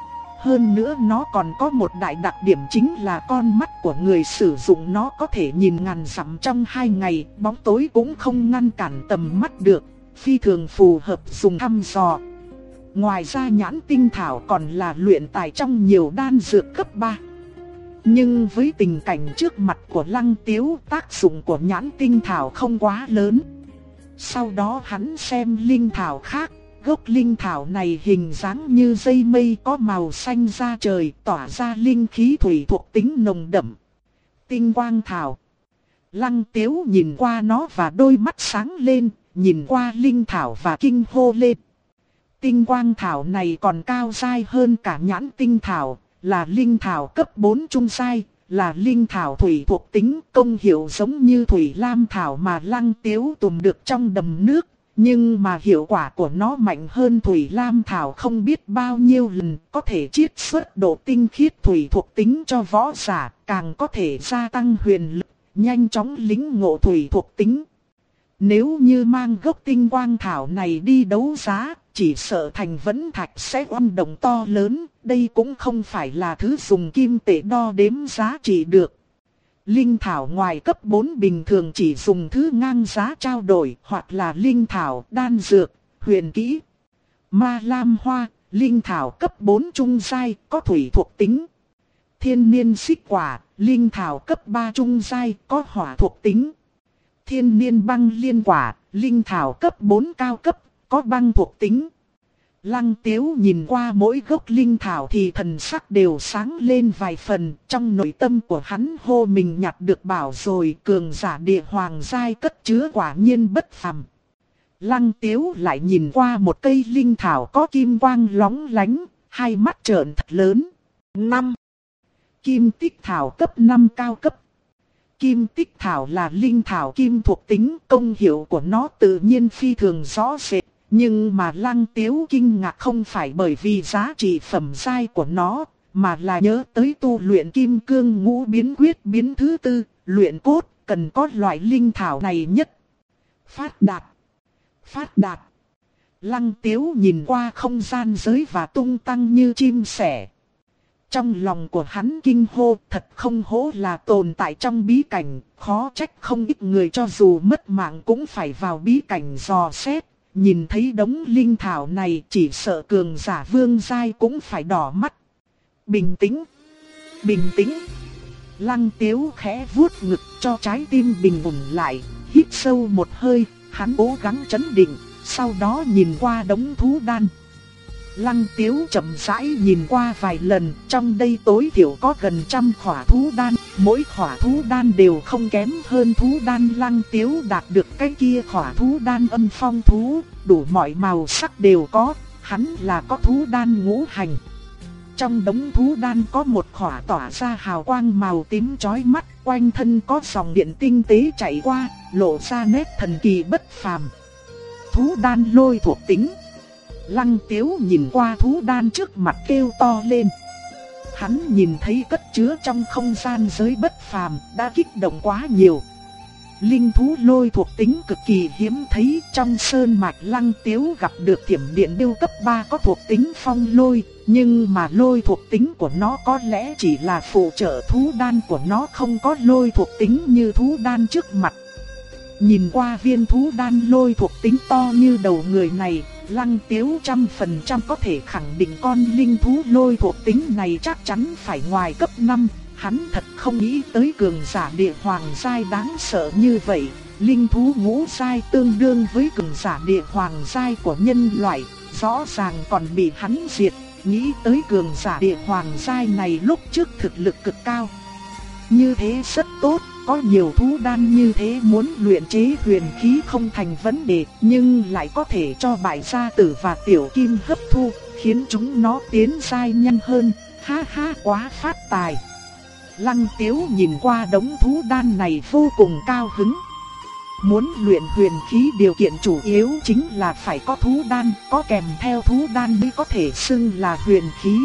Hơn nữa nó còn có một đại đặc điểm chính là con mắt của người sử dụng nó có thể nhìn ngàn dặm trong 2 ngày, bóng tối cũng không ngăn cản tầm mắt được, phi thường phù hợp dùng thăm dò. Ngoài ra nhãn tinh thảo còn là luyện tài trong nhiều đan dược cấp 3. Nhưng với tình cảnh trước mặt của Lăng Tiếu, tác dụng của nhãn tinh thảo không quá lớn. Sau đó hắn xem linh thảo khác, gốc linh thảo này hình dáng như dây mây có màu xanh da trời, tỏa ra linh khí thủy thuộc tính nồng đậm. Tinh quang thảo. Lăng Tiếu nhìn qua nó và đôi mắt sáng lên, nhìn qua linh thảo và kinh hô lên. Tinh quang thảo này còn cao giai hơn cả nhãn tinh thảo, là linh thảo cấp 4 trung giai, là linh thảo thủy thuộc tính, công hiệu giống như thủy lam thảo mà Lăng Tiếu tùm được trong đầm nước, nhưng mà hiệu quả của nó mạnh hơn thủy lam thảo không biết bao nhiêu lần, có thể chiết xuất độ tinh khiết thủy thuộc tính cho võ giả, càng có thể gia tăng huyền lực, nhanh chóng lĩnh ngộ thủy thuộc tính. Nếu như mang gốc tinh quang thảo này đi đấu giá, chỉ sợ thành Vẫn Thạch sẽ oanh động to lớn, đây cũng không phải là thứ dùng kim tệ đo đếm giá trị được. Linh thảo ngoài cấp 4 bình thường chỉ dùng thứ ngang giá trao đổi, hoặc là linh thảo, đan dược, huyền kỹ. Ma lam hoa, linh thảo cấp 4 trung giai, có thủy thuộc tính. Thiên niên xích quả, linh thảo cấp 3 trung giai, có hỏa thuộc tính. Thiên niên băng liên quả, linh thảo cấp 4 cao cấp, có băng thuộc tính. Lăng Tiếu nhìn qua mỗi gốc linh thảo thì thần sắc đều sáng lên vài phần, trong nội tâm của hắn hô mình nhặt được bảo rồi, cường giả địa hoàng giai cất chứa quả nhiên bất phàm. Lăng Tiếu lại nhìn qua một cây linh thảo có kim quang lóng lánh, hai mắt trợn thật lớn. 5. Kim tích thảo cấp 5 cao cấp. Kim tích thảo là linh thảo kim thuộc tính, công hiệu của nó tự nhiên phi thường rõ rệt. Nhưng mà Lăng Tiếu kinh ngạc không phải bởi vì giá trị phẩm giai của nó, mà là nhớ tới tu luyện kim cương ngũ biến quyết biến thứ tư, luyện cốt, cần có loại linh thảo này nhất. Phát đạt. Phát đạt. Lăng Tiếu nhìn qua không gian giới và tung tăng như chim sẻ. Trong lòng của hắn kinh hô, thật không hổ là tồn tại trong bí cảnh, khó trách không ít người cho dù mất mạng cũng phải vào bí cảnh dò xét. Nhìn thấy đống linh thảo này chỉ sợ cường giả vương giai cũng phải đỏ mắt. Bình tĩnh. Bình tĩnh. Lăng Tiếu khẽ vuốt ngực cho trái tim bình ổn lại, hít sâu một hơi, hắn cố gắng trấn định, sau đó nhìn qua đống thú đan. Lăng Tiếu chậm rãi nhìn qua vài lần, trong đây tối thiểu có gần 100 khỏa thú đan, mỗi khỏa thú đan đều không kém hơn thú đan Lăng Tiếu đạt được cái kia khỏa thú đan âm phong thú, đủ mọi màu sắc đều có, hắn là có thú đan ngũ hành. Trong đống thú đan có một khỏa tỏa ra hào quang màu tím chói mắt, quanh thân có dòng điện tinh tế chảy qua, lộ ra nét thần kỳ bất phàm. Thú đan lôi thuộc tính. Lăng Tiếu nhìn qua thú đan trước mặt kêu to lên. Hắn nhìn thấy cất chứa trong không gian giới bất phàm, đã kích động quá nhiều. Linh thú lôi thuộc tính cực kỳ hiếm thấy, trong sơn mạch Lăng Tiếu gặp được thiểm điện điêu cấp 3 có thuộc tính phong lôi, nhưng mà lôi thuộc tính của nó có lẽ chỉ là phụ trợ, thú đan của nó không có lôi thuộc tính như thú đan trước mặt. Nhìn qua viên thú đan lôi thuộc tính to như đầu người này, Lăng Tiếu 100% có thể khẳng định con linh thú lôi thuộc tính này chắc chắn phải ngoài cấp 5. Hắn thật không nghĩ tới cường giả địa hoàng giai đáng sợ như vậy. Linh thú ngũ giai tương đương với cường giả địa hoàng giai của nhân loại, rõ ràng còn bị hắn diệt. Nghĩ tới cường giả địa hoàng giai này lúc trước thực lực cực cao. Như thế rất tốt, có nhiều thú đan như thế muốn luyện chế huyền khí không thành vấn đề, nhưng lại có thể cho bại gia tử và tiểu kim hấp thu, khiến chúng nó tiến giai nhanh hơn. Ha ha, quá phát tài. Lăng Tiếu nhìn qua đống thú đan này vô cùng cao hứng. Muốn luyện huyền khí điều kiện chủ yếu chính là phải có thú đan, có kèm theo thú đan mới có thể xưng là huyền khí.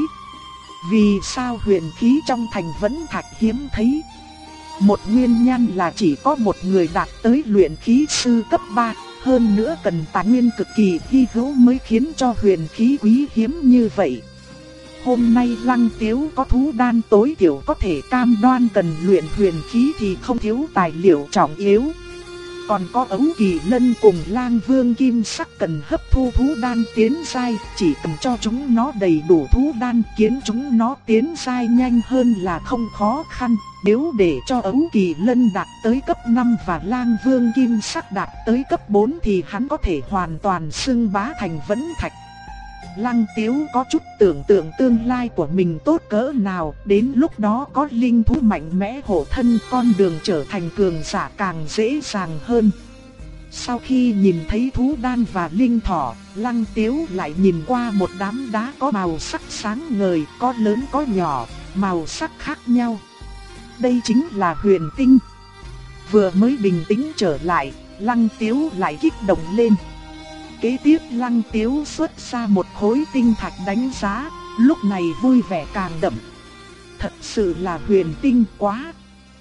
Vì sao huyền khí trong thành vẫn thạch hiếm thấy? Một nguyên nhân là chỉ có một người đạt tới luyện khí sư cấp 3, hơn nữa cần tài nguyên cực kỳ hy hữu mới khiến cho huyền khí quý hiếm như vậy. Hôm nay Lăng Tiếu có thú đan tối thiểu có thể cam đoan cần luyện huyền khí thì không thiếu tài liệu trọng yếu. Còn có Ấu Kỳ Lân cùng Lang Vương Kim Sắc cần hấp thu thú đan tiến giai, chỉ cần cho chúng nó đầy đủ thú đan khiến chúng nó tiến giai nhanh hơn là không khó khăn. Nếu để cho Ấu Kỳ Lân đạt tới cấp 5 và Lang Vương Kim Sắc đạt tới cấp 4 thì hắn có thể hoàn toàn xưng bá thành Vẫn Thạch. Lăng Tiếu có chút tưởng tượng tương lai của mình tốt cỡ nào, đến lúc đó có linh thú mạnh mẽ hộ thân, con đường trở thành cường giả càng dễ dàng hơn. Sau khi nhìn thấy thú đan và linh thỏ, Lăng Tiếu lại nhìn qua một đám đá có màu sắc sáng ngời, có lớn có nhỏ, màu sắc khác nhau. Đây chính là huyền tinh. Vừa mới bình tĩnh trở lại, Lăng Tiếu lại kích động lên. Kế tiếp Lăng Tiếu xuất ra một khối tinh thạch đánh giá, lúc này vui vẻ càng đậm. Thật sự là huyền tinh quá.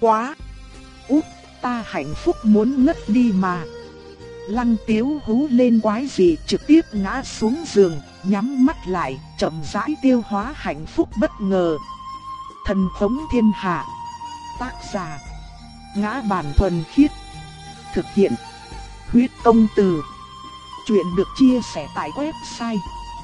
Út, ta hạnh phúc muốn ngất đi mà. Lăng Tiếu hú lên quái dị, trực tiếp ngã xuống giường, nhắm mắt lại, chậm rãi tiêu hóa hạnh phúc bất ngờ. Thần Phóng Thiên Hạ. Tác giả: Ngã Bản Thuần Khiết. Thực hiện: Huyết Công Từ. Chuyện được chia sẻ tại website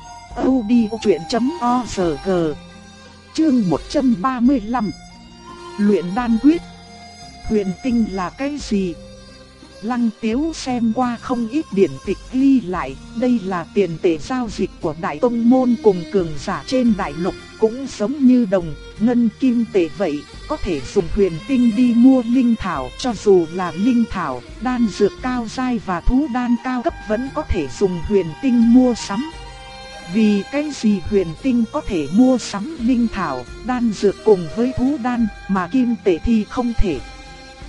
audiochuyện.org. Chương 135. Luyện đan quyết. Huyền tinh là cái gì? Lăng Tiếu xem qua không ít điển tịch ghi lại, đây là tiền tệ giao dịch của đại tông môn cùng cường giả trên đại lục, cũng giống như đồng, ngân, kim tệ vậy, có thể dùng huyền tinh đi mua linh thảo, cho dù là linh thảo, đan dược cao giai và thú đan cao cấp vẫn có thể dùng huyền tinh mua sắm. Vì cái gì huyền tinh có thể mua sắm linh thảo, đan dược cùng với thú đan, mà kim tệ thì không thể?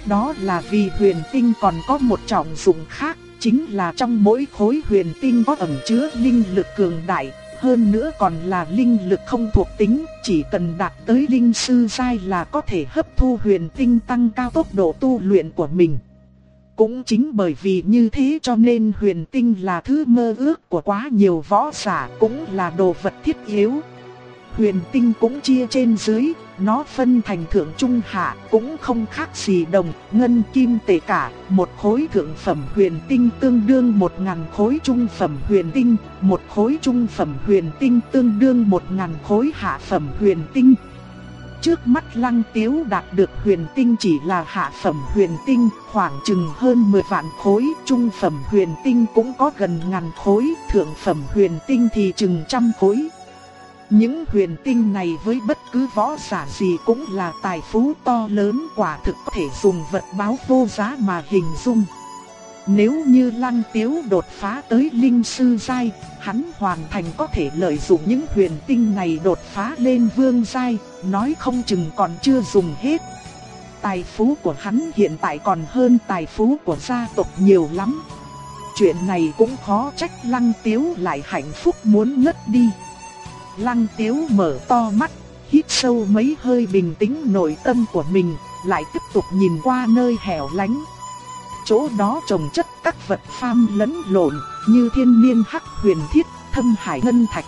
Đó là vì huyền tinh còn có một trọng dụng khác, chính là trong mỗi khối huyền tinh có ẩn chứa linh lực cường đại, hơn nữa còn là linh lực không thuộc tính, chỉ cần đạt tới linh sư giai là có thể hấp thu huyền tinh tăng cao tốc độ tu luyện của mình. Cũng chính bởi vì như thế cho nên huyền tinh là thứ mơ ước của quá nhiều võ giả, cũng là đồ vật thiết yếu. Huyền tinh cũng chia trên dưới, nó phân thành thượng trung hạ, cũng không khác gì đồng, ngân, kim tệ cả. Một khối thượng phẩm huyền tinh tương đương 1000 khối trung phẩm huyền tinh, một khối trung phẩm huyền tinh tương đương 1000 khối hạ phẩm huyền tinh. Trước mắt Lăng Tiếu đạt được huyền tinh chỉ là hạ phẩm huyền tinh, khoảng chừng hơn 10 vạn khối, trung phẩm huyền tinh cũng có gần 1000 khối, thượng phẩm huyền tinh thì chừng trăm khối. Những huyền tinh này với bất cứ võ giả gì cũng là tài phú to lớn, quả thực có thể dùng vật báo vô giá mà hình dung. Nếu như Lăng Tiếu đột phá tới linh sư giai, hắn hoàn thành có thể lợi dụng những huyền tinh này đột phá lên vương giai, nói không chừng còn chưa dùng hết. Tài phú của hắn hiện tại còn hơn tài phú của gia tộc nhiều lắm. Chuyện này cũng khó trách Lăng Tiếu lại hạnh phúc muốn ngất đi. Lăng Tiếu mở to mắt, hít sâu mấy hơi bình tĩnh nội tâm của mình, lại tiếp tục nhìn qua nơi hẻo lánh. Chỗ đó trồng chất các vật phàm lẫn lộn, như thiên niên hắc huyền thiết, thâm hải ngân thạch.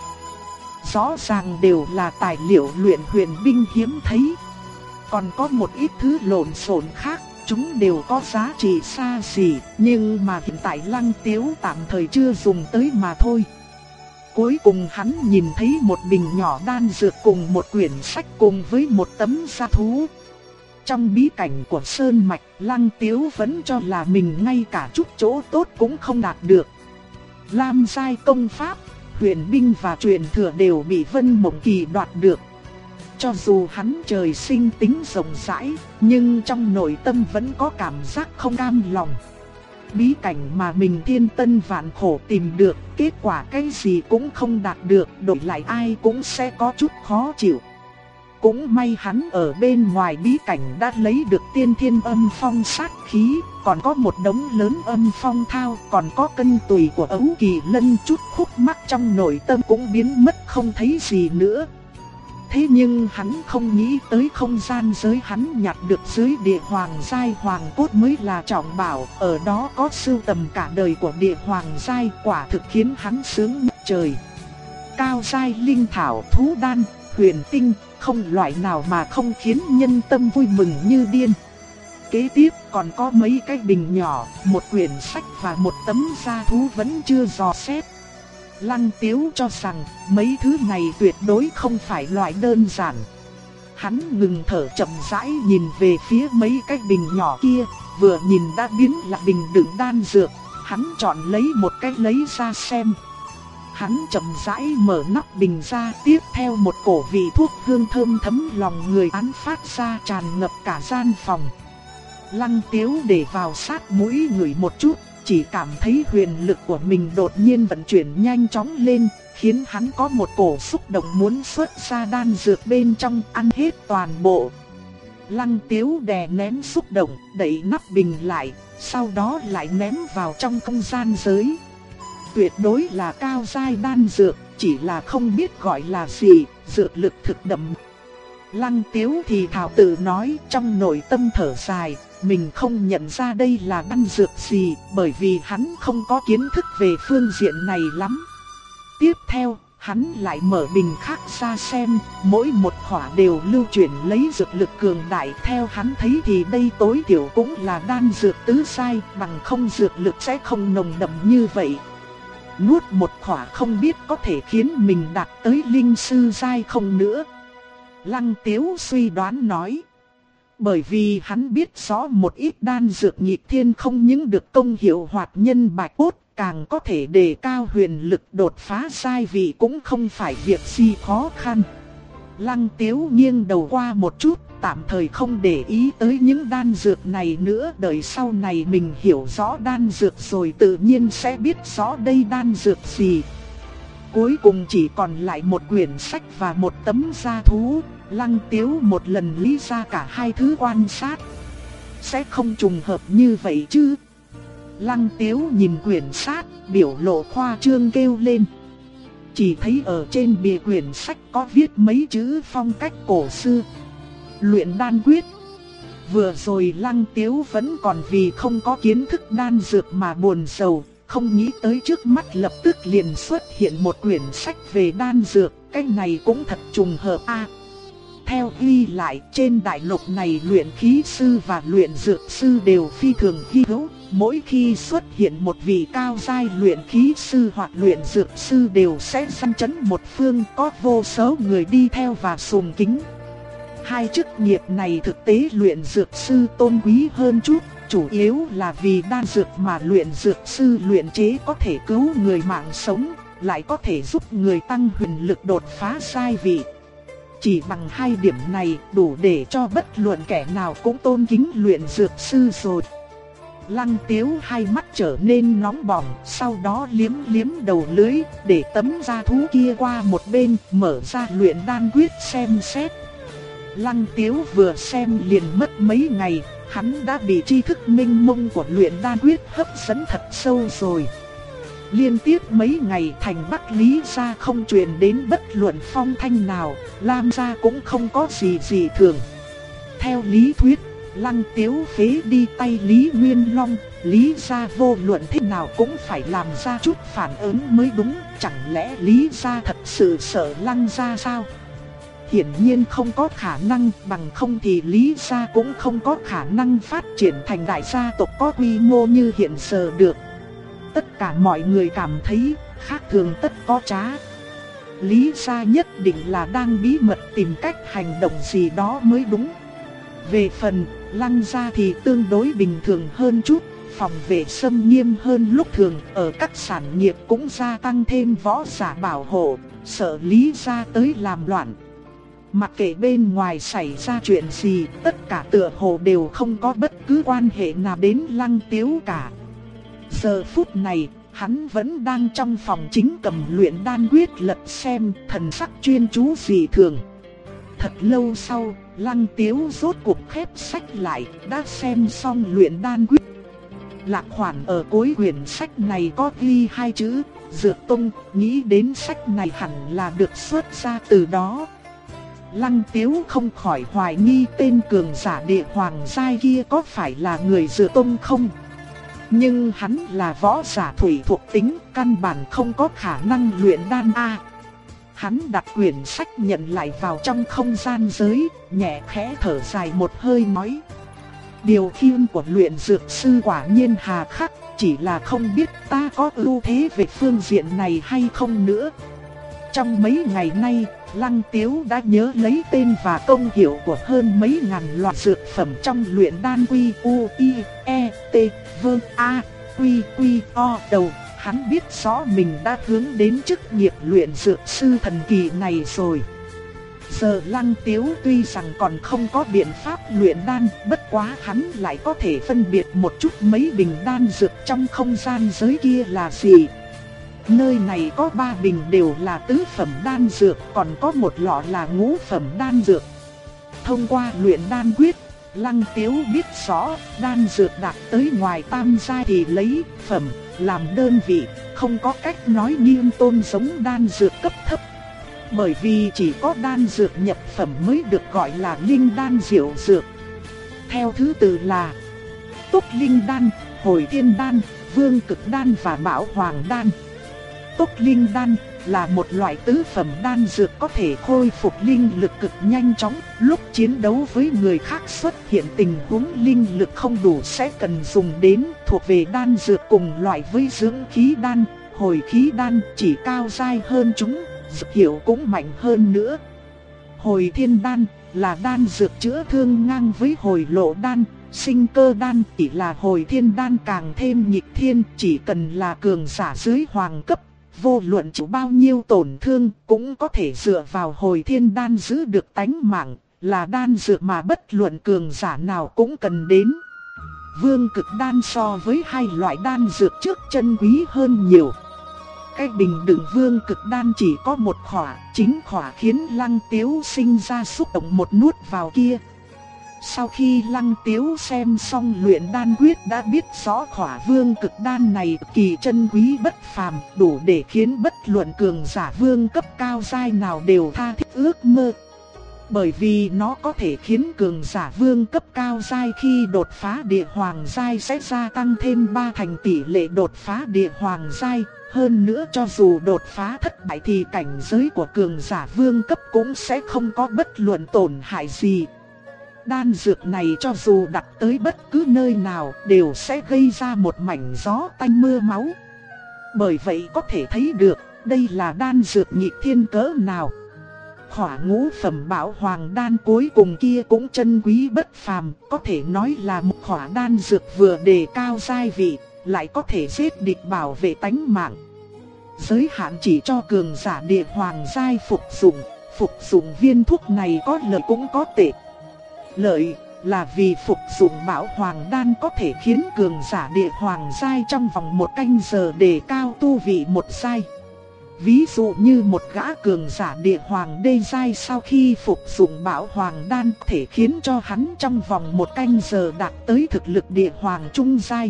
Rõ ràng đều là tài liệu luyện huyền binh hiếm thấy. Còn có một ít thứ lộn xộn khác, chúng đều có giá trị xa xỉ, nhưng mà hiện tại Lăng Tiếu tạm thời chưa dùng tới mà thôi. Cuối cùng hắn nhìn thấy một bình nhỏ đan dược cùng một quyển sách cùng với một tấm da thú. Trong bí cảnh của Sơn Mạch, Lăng Tiếu vẫn cho là mình ngay cả chút chỗ tốt cũng không đạt được. Lam giai công pháp, huyền binh và truyền thừa đều bị Vân Mộng Kỳ đoạt được. Cho dù hắn trời sinh tính rộng rãi, nhưng trong nội tâm vẫn có cảm giác không cam lòng. Bí cảnh mà mình thiên tân vạn khổ tìm được, kết quả cái gì cũng không đạt được, đổi lại ai cũng sẽ có chút khó chịu. Cũng may hắn ở bên ngoài bí cảnh đã lấy được tiên thiên âm phong sát khí, còn có một đống lớn âm phong thao, còn có cân tùy của Ấu Kỳ Lân, chút khúc mắc trong nội tâm cũng biến mất không thấy gì nữa. Thế nhưng hắn không nghĩ tới không gian giới hắn nhặt được dưới địa hoàng giai hoàng cốt mới là trọng bảo, ở đó có sưu tầm cả đời của địa hoàng giai, quả thực khiến hắn sướng ngất trời. Cao giai linh thảo thú đan, huyền tinh, không loại nào mà không khiến nhân tâm vui mừng như điên. Kế tiếp còn có mấy cái bình nhỏ, một quyển sách và một tấm da thú vẫn chưa dò xét. Lăng Tiếu cho rằng mấy thứ này tuyệt đối không phải loại đơn giản. Hắn ngừng thở chậm rãi nhìn về phía mấy cái bình nhỏ kia, vừa nhìn đã biến là bình đựng đan dược, hắn chọn lấy một cái lấy ra xem. Hắn chậm rãi mở nắp bình ra, tiếp theo một cổ vị thuốc hương thơm thấm lòng người tán phát ra tràn ngập cả gian phòng. Lăng Tiếu để vào sát mũi ngửi một chút, chỉ cảm thấy huyền lực của mình đột nhiên vận chuyển nhanh chóng lên, khiến hắn có một cổ xúc động muốn xuất ra đan dược bên trong ăn hết toàn bộ. Lăng Tiếu đè nén xúc động, đậy nắp bình lại, sau đó lại ném vào trong không gian giới. Tuyệt đối là cao giai đan dược, chỉ là không biết gọi là gì, dược lực thực đậm. Lăng Tiếu thì thào tự nói, trong nội tâm thở dài, mình không nhận ra đây là đan dược gì, bởi vì hắn không có kiến thức về phương diện này lắm. Tiếp theo, hắn lại mở bình khác ra xem, mỗi một khỏa đều lưu chuyển lấy dược lực cường đại. Theo hắn thấy thì đây tối thiểu cũng là đan dược tứ giai, bằng không dược lực sẽ không nồng đậm như vậy. Nuốt một khỏa không biết có thể khiến mình đạt tới linh sư giai không nữa. Lăng Tiếu suy đoán nói. Bởi vì hắn biết rõ một ít đan dược nghịch thiên không những được công hiệu hoạt nhân bạch cốt, càng có thể đề cao huyền lực, đột phá giai vị cũng không phải việc gì khó khăn. Lăng Tiếu nghiêng đầu qua một chút, tạm thời không để ý tới những đan dược này nữa, đợi sau này mình hiểu rõ đan dược rồi tự nhiên sẽ biết rõ đây đan dược gì. Cuối cùng chỉ còn lại một quyển sách và một tấm da thú. Lăng Tiếu một lần lý ra cả hai thứ quan sát. sẽ không trùng hợp như vậy chứ. Lăng Tiếu nhìn quyển sách, biểu lộ khoa trương kêu lên. Chỉ thấy ở trên bìa quyển sách có viết mấy chữ phong cách cổ xưa. Luyện đan quyết. Vừa rồi Lăng Tiếu vẫn còn vì không có kiến thức đan dược mà buồn rầu, không nghĩ tới trước mắt lập tức liền xuất hiện một quyển sách về đan dược, cái này cũng thật trùng hợp a. Theo ghi lại, trên đại lục này luyện khí sư và luyện dược sư đều phi thường hy hữu, mỗi khi xuất hiện một vị cao giai luyện khí sư hoặc luyện dược sư đều sẽ danh chấn một phương, có vô số người đi theo và sùng kính. Hai chức nghiệp này thực tế luyện dược sư tôn quý hơn chút, chủ yếu là vì đan dược mà luyện dược sư luyện chế có thể cứu người mạng sống, lại có thể giúp người tăng huyền lực đột phá giai vị. Chỉ bằng hai điểm này đủ để cho bất luận kẻ nào cũng tôn kính luyện dược sư rồi. Lăng Tiếu hai mắt trở nên nóng bỏng, sau đó liếm liếm đầu lưỡi, để tấm da thú kia qua một bên, mở ra luyện đan quyết xem xét. Lăng Tiếu vừa xem liền mất mấy ngày, hắn đã bị tri thức minh mông của luyện đan quyết hấp dẫn thật sâu rồi. Liên tiếp mấy ngày thành Bắc Lý gia không truyền đến bất luận phong thanh nào, Lam gia cũng không có gì dị thường. Theo lý thuyết, Lăng Tiếu phế đi tay Lý Nguyên Long, Lý gia vô luận thế nào cũng phải làm ra chút phản ứng mới đúng, chẳng lẽ Lý gia thật sự sợ Lăng gia sao? Hiển nhiên không có khả năng, bằng không thì Lý gia cũng không có khả năng phát triển thành đại gia tộc có quy mô như hiện giờ được. Tất cả mọi người cảm thấy khác thường tất có trá. Lý gia nhất định là đang bí mật tìm cách hành động gì đó mới đúng. Về phần Lăng gia thì tương đối bình thường hơn chút, phòng vệ xâm nghiêm hơn lúc thường, ở các sản nghiệp cũng gia tăng thêm võ giả bảo hộ, sợ Lý gia tới làm loạn. Mặc kệ bên ngoài xảy ra chuyện gì, tất cả tựa hồ đều không có bất cứ quan hệ nào đến Lăng Tiếu cả. Giờ phút này, hắn vẫn đang trong phòng chính cầm luyện đan quyết lật xem, thần sắc chuyên chú dị thường. Thật lâu sau, Lăng Tiếu rốt cuộc khép sách lại, đã xem xong luyện đan quyết. Lạc khoản ở cuối quyển sách này có ghi hai chữ, Dược Tông, nghĩ đến sách này hẳn là được xuất ra từ đó. Lăng Tiếu không khỏi hoài nghi tên cường giả địa hoàng giai kia có phải là người Dược Tông không? Nhưng hắn là võ giả thủy thuộc tính, căn bản không có khả năng luyện đan a. Hắn đặt quyển sách nhận lại vào trong không gian giới, nhẹ khẽ thở dài một hơi nói. Điều khiển của luyện dược sư quả nhiên hà khắc, chỉ là không biết ta có ưu thế về phương diện này hay không nữa. Trong mấy ngày nay, Lăng Tiếu đã nhớ lấy tên và công hiệu của hơn mấy ngàn loại dược phẩm trong luyện đan quy u i e t v a quy quy o đầu. Hắn biết rõ mình đã hướng đến chức nghiệp luyện dược sư thần kỳ này rồi. Giờ Lăng Tiếu tuy rằng còn không có biện pháp luyện đan, bất quá hắn lại có thể phân biệt một chút mấy bình đan dược trong không gian giới kia là gì. Nơi này có 3 bình đều là tứ phẩm đan dược, còn có một lọ là ngũ phẩm đan dược. Thông qua luyện đan quyết, Lăng Tiếu biết rõ đan dược đạt tới ngoài tam giai thì lấy phẩm làm đơn vị, không có cách nói nghiêm tôn giống đan dược cấp thấp. Bởi vì chỉ có đan dược nhập phẩm mới được gọi là linh đan diệu dược. Theo thứ tự là Túc Linh đan, Hồi Thiên đan, Vương Cực đan và Bảo Hoàng đan. Túc Linh đan là một loại tứ phẩm đan dược có thể khôi phục linh lực cực nhanh chóng, lúc chiến đấu với người khác xuất hiện tình huống linh lực không đủ sẽ cần dùng đến, thuộc về đan dược cùng loại với dưỡng khí đan, hồi khí đan, chỉ cao giai hơn chúng, dược hiệu cũng mạnh hơn nữa. Hồi Thiên đan là đan dược chữa thương ngang với Hồi Lộ đan, Sinh Cơ đan, chỉ là Hồi Thiên đan càng thêm nghịch thiên, chỉ cần là cường giả dưới hoàng cấp, vô luận chịu bao nhiêu tổn thương cũng có thể dựa vào Hồi Thiên đan giữ được tánh mạng, là đan dược mà bất luận cường giả nào cũng cần đến. Vương Cực đan so với hai loại đan dược trước chân quý hơn nhiều. Cái bình đựng Vương Cực đan chỉ có một khỏa, chính khỏa khiến Lăng Tiếu sinh ra xúc động một nuốt vào kia. Sau khi Lăng Tiếu xem xong luyện đan quyết đã biết rõ Khỏa Vương cực đan này kỳ chân quý bất phàm, đủ để khiến bất luận cường giả vương cấp cao giai nào đều tha thiết ước mơ. Bởi vì nó có thể khiến cường giả vương cấp cao giai khi đột phá địa hoàng giai sẽ gia tăng thêm 3 thành tỷ lệ đột phá địa hoàng giai. Hơn nữa cho dù đột phá thất bại thì cảnh giới của cường giả vương cấp cũng sẽ không có bất luận tổn hại gì. Đan dược này cho dù đặt tới bất cứ nơi nào đều sẽ gây ra một mảnh gió tanh mưa máu. Bởi vậy có thể thấy được đây là đan dược nghịch thiên cỡ nào. Khỏa ngũ phẩm Bảo Hoàng đan cuối cùng kia cũng chân quý bất phàm, có thể nói là một khỏa đan dược vừa đề cao giai vị, lại có thể giết địch bảo vệ tánh mạng. Giới hạn chỉ cho cường giả địa hoàng giai phục dụng viên thuốc này có lợi cũng có tệ. Lợi là vì phục dụng Bảo Hoàng đan có thể khiến cường giả địa hoàng giai trong vòng 1 canh giờ đề cao tu vị 1 giai. Ví dụ như một gã cường giả địa hoàng đê giai sau khi phục dụng Bảo Hoàng đan có thể khiến cho hắn trong vòng 1 canh giờ đạt tới thực lực địa hoàng trung giai.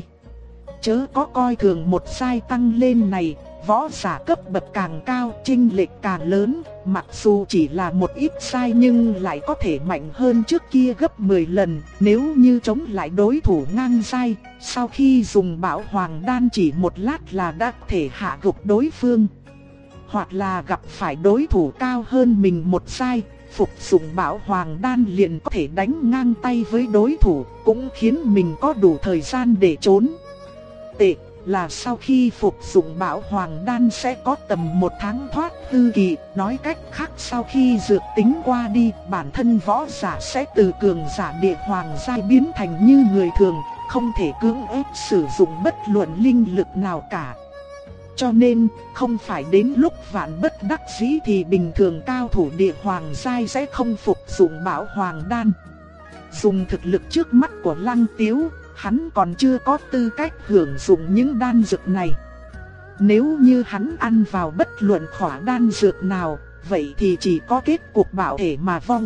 Chớ có coi thường 1 giai tăng lên này, võ giả cấp bậc càng cao chênh lệch càng lớn, mặc dù chỉ là một ít giai nhưng lại có thể mạnh hơn trước kia gấp 10 lần, nếu như chống lại đối thủ ngang giai, sau khi dùng Bảo Hoàng đan chỉ 1 lát là đã thể hạ gục đối phương. Hoặc là gặp phải đối thủ cao hơn mình 1 giai, phục dụng Bảo Hoàng đan liền có thể đánh ngang tay với đối thủ, cũng khiến mình có đủ thời gian để trốn. Tệ là sau khi phục dụng Bảo Hoàng đan sẽ có tầm 1 tháng thoát hư kỳ, nói cách khác sau khi dược tính qua đi, bản thân võ giả sẽ từ cường giả địa hoàng giai biến thành như người thường, không thể cưỡng ép sử dụng bất luận linh lực nào cả. Cho nên, không phải đến lúc vạn bất đắc dĩ thì bình thường cao thủ địa hoàng giai sẽ không phục dụng Bảo Hoàng đan. Dùng thực lực trước mắt của Lăng Tiếu, hắn còn chưa có tư cách hưởng dụng những đan dược này. Nếu như hắn ăn vào bất luận khỏa đan dược nào, vậy thì chỉ có kết cục bảo thể mà vong.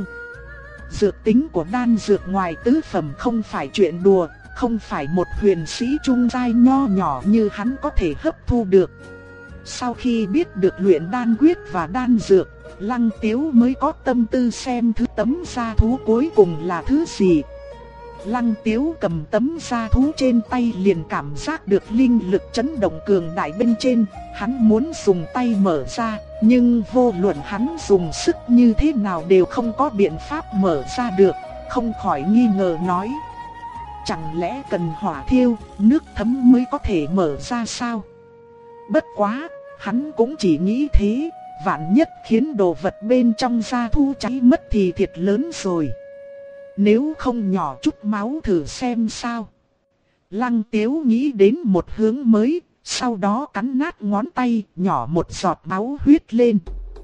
Dược tính của đan dược ngoài tứ phẩm không phải chuyện đùa, không phải một huyền sĩ trung giai nho nhỏ như hắn có thể hấp thu được. Sau khi biết được luyện đan quyết và đan dược, Lăng Tiếu mới có tâm tư xem thứ tấm da thú cuối cùng là thứ gì. Lăng Tiếu cầm tấm da thú trên tay liền cảm giác được linh lực chấn động cường đại bên trên, hắn muốn dùng tay mở ra, nhưng vô luận hắn dùng sức như thế nào đều không có biện pháp mở ra được, không khỏi nghi ngờ nói: chẳng lẽ cần hỏa thiêu, nước thấm mới có thể mở ra sao? Bất quá, hắn cũng chỉ nghĩ thế, vạn nhất khiến đồ vật bên trong da thú cháy mất thì thiệt lớn rồi. Nếu không nhỏ chút máu thử xem sao. Lăng Tiếu nghĩ đến một hướng mới, sau đó cắn nát ngón tay, nhỏ một giọt máu huyết lên.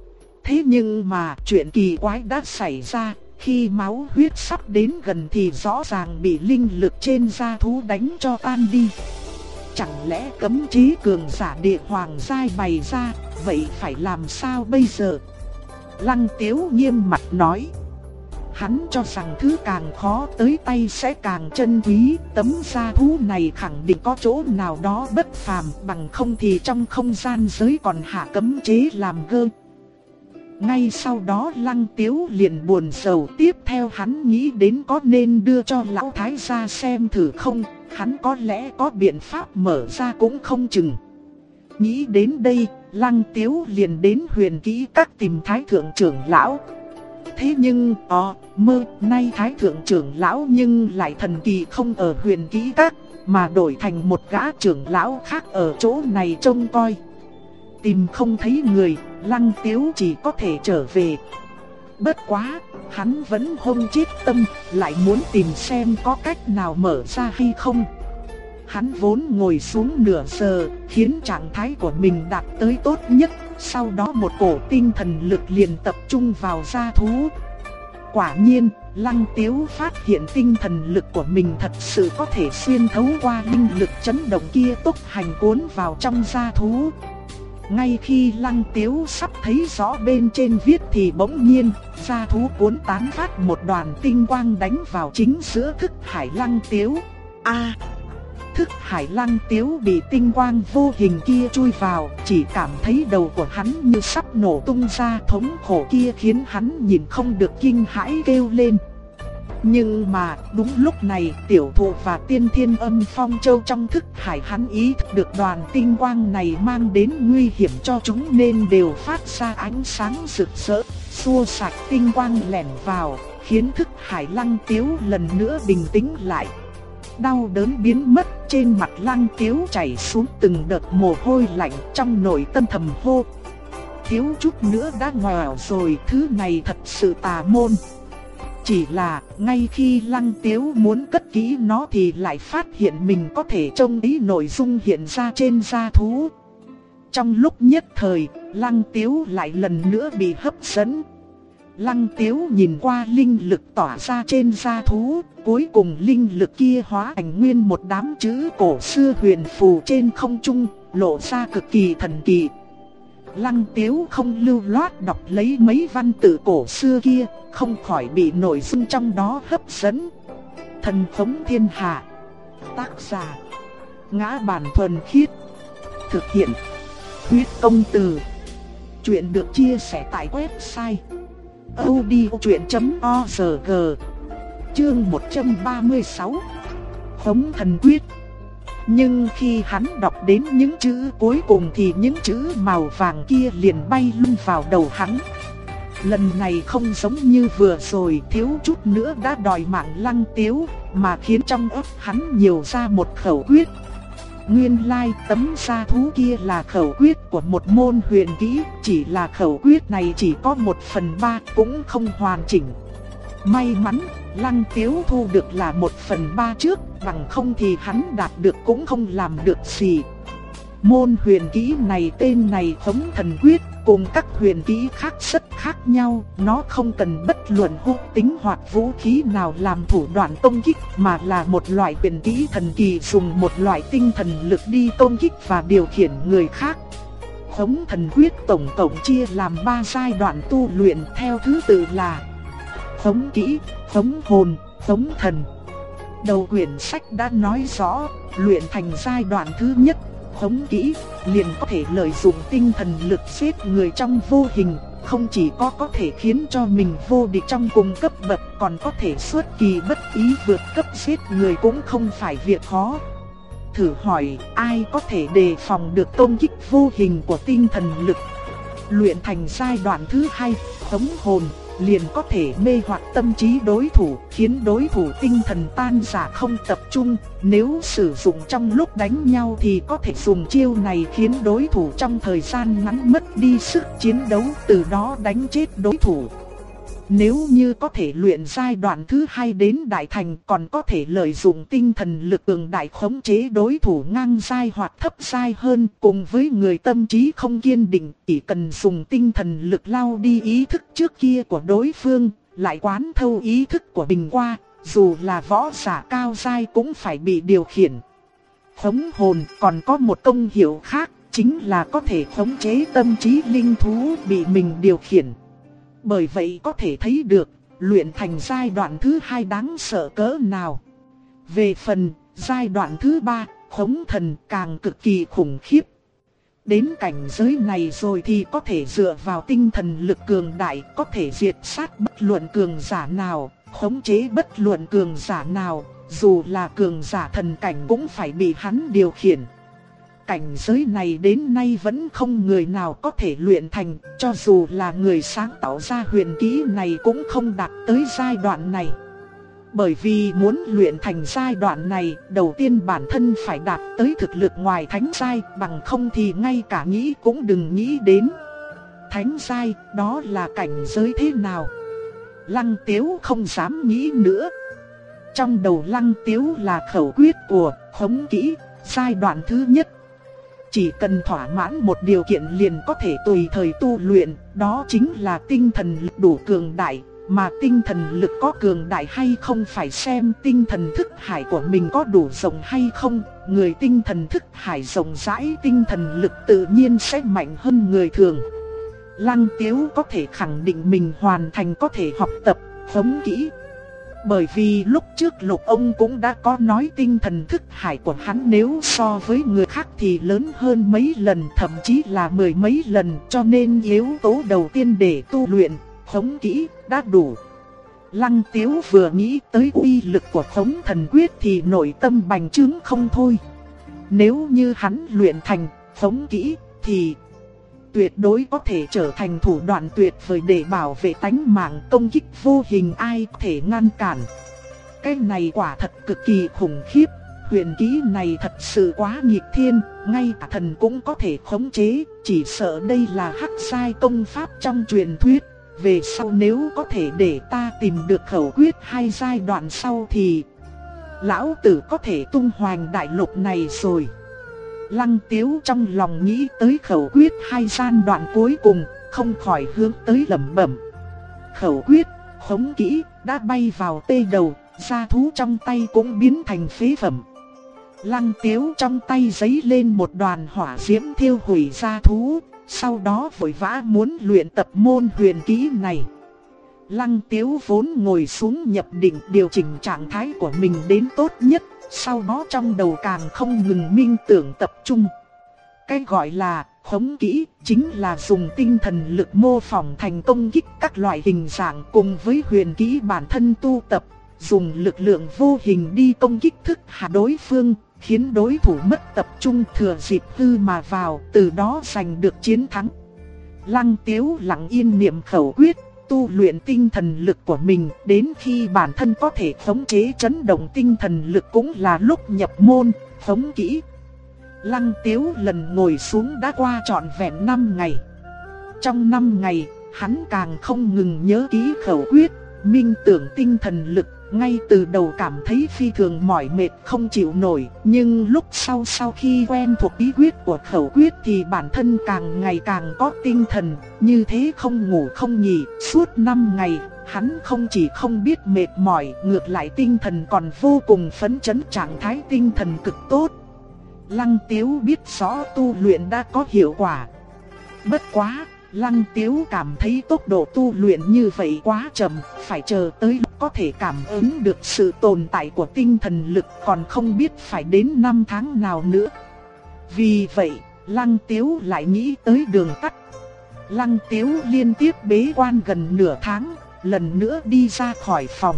Thế nhưng mà chuyện kỳ quái đã xảy ra, khi máu huyết sắp đến gần thì rõ ràng bị linh lực trên da thú đánh cho tan đi. Chẳng lẽ cấm chế cường giả địa hoàng giai bày ra, vậy phải làm sao bây giờ? Lăng Tiếu nghiêm mặt nói. Hắn cho rằng thứ càng khó tới tay sẽ càng chân quý, tấm da thú này khẳng định có chỗ nào đó bất phàm, bằng không thì trong không gian giới còn hạ cấm chế làm gơ. Ngay sau đó Lăng Tiếu liền buồn rầu, tiếp theo hắn nghĩ đến có nên đưa cho lão thái gia xem thử không, hắn có lẽ có biện pháp mở ra cũng không chừng. Nghĩ đến đây, Lăng Tiếu liền đến Huyền Kỹ Các tìm Thái thượng trưởng lão. Thế nhưng, nay Thái thượng trưởng lão nhưng lại thần kỳ không ở Huyền Kỹ Các, mà đổi thành một gã trưởng lão khác ở chỗ này trông coi. Tìm không thấy người, Lăng Tiếu chỉ có thể trở về. Bất quá, hắn vẫn không chết tâm, lại muốn tìm xem có cách nào mở ra hay không. Hắn vốn ngồi xuống nửa giờ, khiến trạng thái của mình đạt tới tốt nhất, sau đó một cổ tinh thần lực liền tập trung vào da thú. Quả nhiên, Lăng Tiếu phát hiện tinh thần lực của mình thật sự có thể xuyên thấu qua linh lực chấn động kia tốc hành cuốn vào trong da thú. Ngay khi Lăng Tiếu sắp thấy rõ bên trên viết thì bỗng nhiên, gia thú cuốn tán phát một đoàn tinh quang đánh vào chính giữa thức hải Lăng Tiếu. Thức hải Lăng Tiếu bị tinh quang vô hình kia chui vào, chỉ cảm thấy đầu của hắn như sắp nổ tung ra, thống khổ kia khiến hắn nhìn không được kinh hãi kêu lên. Nhưng mà đúng lúc này Tiểu Thụ và Tiên Thiên Âm Phong Châu trong thức hải hắn ý thức được đoàn tinh quang này mang đến nguy hiểm cho chúng nên đều phát ra ánh sáng rực rỡ, xua sạch tinh quang lẻn vào, khiến thức hải Lăng Tiếu lần nữa bình tĩnh lại. Đau đớn biến mất, trên mặt Lăng Tiếu chảy xuống từng đợt mồ hôi lạnh, trong nội tâm thầm hô: thiếu chút nữa đã ngoẻo rồi, thứ này thật sự tà môn. Chỉ là ngay khi Lăng Tiếu muốn cất kỹ nó thì lại phát hiện mình có thể trông thấy nội dung hiện ra trên gia thú. Trong lúc nhất thời, Lăng Tiếu lại lần nữa bị hấp dẫn. Lăng Tiếu nhìn qua linh lực tỏa ra trên gia thú, cuối cùng linh lực kia hóa thành nguyên một đám chữ cổ xưa huyền phù trên không trung, lộ ra cực kỳ thần kỳ. Lăng Tiếu không lưu loát đọc lấy mấy văn tự cổ xưa kia, không khỏi bị nội dung trong đó hấp dẫn. Thần Phóng Thiên Hạ. Tác giả: Ngã Bản Thuần Khiết. Thực hiện: Huyết Công Từ. Chuyện được chia sẻ tại website audiochuyện.org. Chương 136. Phóng Thần Quyết. Nhưng khi hắn đọc đến những chữ cuối cùng thì những chữ màu vàng kia liền bay luôn vào đầu hắn. Lần này không giống như vừa rồi, thiếu chút nữa đã đòi mạng Lăng Tiếu, mà khiến trong óc hắn nhiều ra một khẩu quyết. Nguyên lai tấm gia thú kia là khẩu quyết của một môn huyền kỹ, chỉ là khẩu quyết này chỉ có 1/3, cũng không hoàn chỉnh. May mắn, Lăng Tiếu thu được là 1/3 trước, bằng không thì hắn đạt được cũng không làm được gì. Môn huyền kỹ này tên này Phóng Thần Quyết, cùng các huyền kỹ khác rất khác nhau, nó không cần bất luận hung tính hoặc vũ khí nào làm thủ đoạn công kích, mà là một loại huyền kỹ thần kỳ dùng một loại tinh thần lực đi công kích và điều khiển người khác. Phóng Thần Quyết tổng cộng chia làm 3 giai đoạn tu luyện theo thứ tự là Phóng Kỹ, Phóng Hồn, Phóng Thần. Đầu quyển sách đã nói rõ, luyện thành giai đoạn thứ nhất, Phóng Kỹ, liền có thể lợi dụng tinh thần lực giết người trong vô hình, không chỉ có thể khiến cho mình vô địch trong cùng cấp bậc, còn có thể xuất kỳ bất ý vượt cấp giết người cũng không phải việc khó. Thử hỏi, ai có thể đề phòng được công kích vô hình của tinh thần lực? Luyện thành giai đoạn thứ hai, Phóng Hồn, liền có thể mê hoặc tâm trí đối thủ, khiến đối thủ tinh thần tan rã không tập trung. Nếu sử dụng trong lúc đánh nhau thì có thể dùng chiêu này khiến đối thủ trong thời gian ngắn mất đi sức chiến đấu, từ đó đánh chết đối thủ. Nếu như có thể luyện giai đoạn thứ hai đến đại thành, còn có thể lợi dụng tinh thần lực cường đại khống chế đối thủ ngang giai hoặc thấp giai hơn. Cùng với người tâm trí không kiên định, chỉ cần dùng tinh thần lực lao đi ý thức trước kia của đối phương, lại quán thâu ý thức của mình qua, dù là võ giả cao giai cũng phải bị điều khiển. Phóng Hồn còn có một công hiệu khác, chính là có thể khống chế tâm trí linh thú bị mình điều khiển. Bởi vậy có thể thấy được, luyện thành giai đoạn thứ hai đáng sợ cỡ nào. Về phần giai đoạn thứ ba, Phóng Thần, càng cực kỳ khủng khiếp. Đến cảnh giới này rồi thì có thể dựa vào tinh thần lực cường đại, có thể diệt sát bất luận cường giả nào, khống chế bất luận cường giả nào, dù là cường giả thần cảnh cũng phải bị hắn điều khiển. Cảnh giới này đến nay vẫn không người nào có thể luyện thành, cho dù là người sáng tạo ra huyền kỹ này cũng không đạt tới giai đoạn này. Bởi vì muốn luyện thành giai đoạn này, đầu tiên bản thân phải đạt tới thực lực ngoài thánh giai, bằng không thì ngay cả nghĩ cũng đừng nghĩ đến. Thánh giai, đó là cảnh giới thế nào? Lăng Tiếu không dám nghĩ nữa. Trong đầu Lăng Tiếu là khẩu quyết của Phóng Kỹ, giai đoạn thứ nhất. Chỉ cần thỏa mãn một điều kiện liền có thể tùy thời tu luyện, đó chính là tinh thần lực đủ cường đại, Mà tinh thần lực có cường đại hay không phải xem tinh thần thức hải của mình có đủ rộng hay không. Người tinh thần thức hải rộng rãi, tinh thần lực tự nhiên sẽ mạnh hơn người thường. Lăng Tiếu có thể khẳng định mình hoàn thành có thể học tập, khống kỹ. Bởi vì lúc trước Lục ông cũng đã có nói tinh thần thức hải của hắn nếu so với người khác thì lớn hơn mấy lần, thậm chí là mười mấy lần, cho nên yếu tố đầu tiên để tu luyện, khống kỹ, đã đủ. Lăng Tiếu vừa nghĩ tới uy lực của khống thần quyết thì nội tâm bành trướng không thôi. Nếu như hắn luyện thành khống kỹ thì tuyệt đối có thể trở thành thủ đoạn tuyệt vời để bảo vệ tánh mạng, công kích vô hình ai có thể ngăn cản. Cái này quả thật cực kỳ khủng khiếp, huyền kỹ này thật sự quá nghịch thiên, ngay cả thần cũng có thể khống chế, chỉ sợ đây là hắc sai công pháp trong truyền thuyết. Về sau nếu có thể để ta tìm được khẩu quyết hai giai đoạn sau thì lão tử có thể tung hoành đại lục này rồi. Lăng Tiếu trong lòng nghĩ tới khẩu quyết hai gian đoạn cuối cùng, không khỏi hướng tới lẩm bẩm. Khẩu quyết, khống kỹ, đã bay vào tê đầu, gia thú trong tay cũng biến thành phế phẩm. Lăng Tiếu trong tay giấy lên một đoàn hỏa diễm thiêu hủy gia thú, sau đó vội vã muốn luyện tập môn huyền kỹ này. Lăng Tiếu vốn ngồi xuống nhập định điều chỉnh trạng thái của mình đến tốt nhất. Sau đó trong đầu càng không ngừng minh tưởng tập trung. Cái gọi là khống kỹ chính là dùng tinh thần lực mô phỏng thành công kích các loại hình dạng cùng với huyền kỹ bản thân tu tập. Dùng lực lượng vô hình đi công kích thức hạ đối phương, khiến đối thủ mất tập trung thừa dịp hư mà vào, từ đó giành được chiến thắng. Lăng Tiếu lặng yên niệm khẩu quyết, tu luyện tinh thần lực của mình, đến khi bản thân có thể khống chế chấn động tinh thần lực cũng là lúc nhập môn, khống kỹ. Lăng Tiếu lần ngồi xuống đã qua trọn vẹn 5 ngày. Trong 5 ngày, hắn càng không ngừng nhớ kỹ khẩu quyết, minh tưởng tinh thần lực, ngay từ đầu cảm thấy phi thường mỏi mệt không chịu nổi, nhưng lúc sau khi quen thuộc bí quyết của khẩu quyết thì bản thân càng ngày càng có tinh thần, như thế không ngủ không nghỉ, suốt 5 ngày, hắn không chỉ không biết mệt mỏi, ngược lại tinh thần còn vô cùng phấn chấn, trạng thái tinh thần cực tốt. Lăng Tiếu biết rõ tu luyện đã có hiệu quả. Bất quá, Lăng Tiếu cảm thấy tốc độ tu luyện như vậy quá chậm, phải chờ tới lúc có thể cảm ứng được sự tồn tại của tinh thần lực còn không biết phải đến 5 tháng nào nữa. Vì vậy, Lăng Tiếu lại nghĩ tới đường tắt. Lăng Tiếu liên tiếp bế quan gần nửa tháng, lần nữa đi ra khỏi phòng.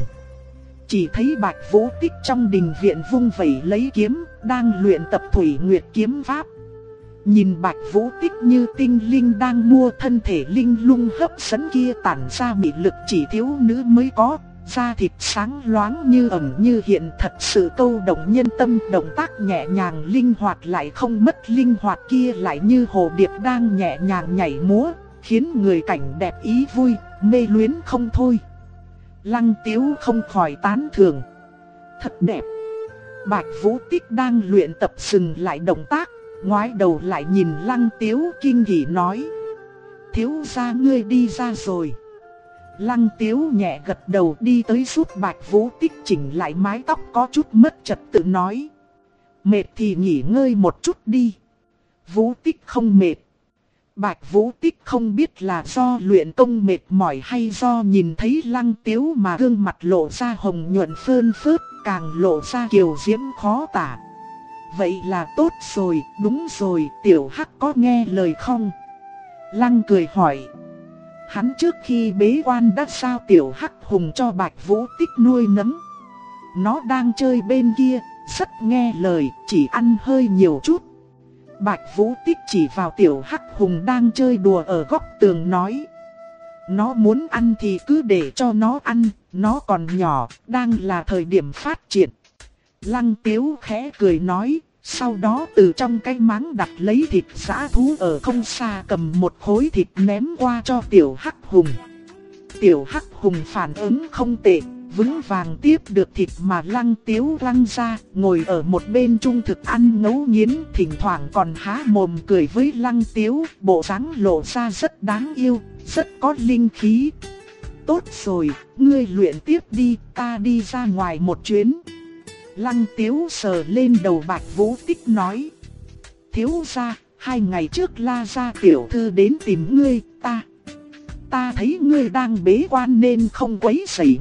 Chỉ thấy Bạch Vũ Tích trong đình viện vung vẩy lấy kiếm, đang luyện tập Thủy Nguyệt kiếm pháp. Nhìn Bạch Vũ Tích như tinh linh đang mua thân thể linh lung hấp dẫn kia tản ra mị lực chỉ thiếu nữ mới có, da thịt sáng loáng như ẩn như hiện, thật sự câu động nhân tâm. Động tác nhẹ nhàng linh hoạt lại không mất linh hoạt kia lại như hồ điệp đang nhẹ nhàng nhảy múa, khiến người cảnh đẹp ý vui, mê luyến không thôi. Lăng Tiếu không khỏi tán thưởng. Thật đẹp. Bạch Vũ Tích đang luyện tập dừng lại động tác, ngoái đầu lại nhìn Lăng Tiếu kinh hỉ nói: thiếu gia ngươi đi ra rồi. Lăng Tiếu nhẹ gật đầu đi tới giúp Bạch Vũ Tích chỉnh lại mái tóc có chút mất trật tự nói: mệt thì nghỉ ngơi một chút đi. Vũ Tích không mệt. Bạch Vũ Tích không biết là do luyện công mệt mỏi hay do nhìn thấy Lăng Tiếu mà gương mặt lộ ra hồng nhuận phơn phớt, càng lộ ra kiều diễm khó tả. Vậy là tốt rồi, đúng rồi, Tiểu Hắc có nghe lời không? Lăng cười hỏi. Hắn trước khi bế quan đã giao Tiểu Hắc Hùng cho Bạch Vũ Tích nuôi nấng. Nó đang chơi bên kia, rất nghe lời, chỉ ăn hơi nhiều chút. Bạch Vũ Tích chỉ vào Tiểu Hắc Hùng đang chơi đùa ở góc tường nói: nó muốn ăn thì cứ để cho nó ăn, nó còn nhỏ, đang là thời điểm phát triển. Lăng Tiếu khẽ cười nói, sau đó từ trong cái máng đặt lấy thịt dã thú ở không xa cầm một khối thịt ném qua cho Tiểu Hắc Hùng. Tiểu Hắc Hùng phản ứng không tệ, vững vàng tiếp được thịt mà Lăng Tiếu lăng ra, ngồi ở một bên trung thực ăn ngấu nghiến, thỉnh thoảng còn há mồm cười với Lăng Tiếu, bộ dáng lộ ra rất đáng yêu, rất có linh khí. Tốt rồi, ngươi luyện tiếp đi, ta đi ra ngoài một chuyến. Lăng Tiếu sờ lên đầu Bạch Vũ Tích nói. Thiếu gia, 2 ngày trước La gia tiểu thư đến tìm ngươi, ta thấy ngươi đang bế quan nên không quấy rầy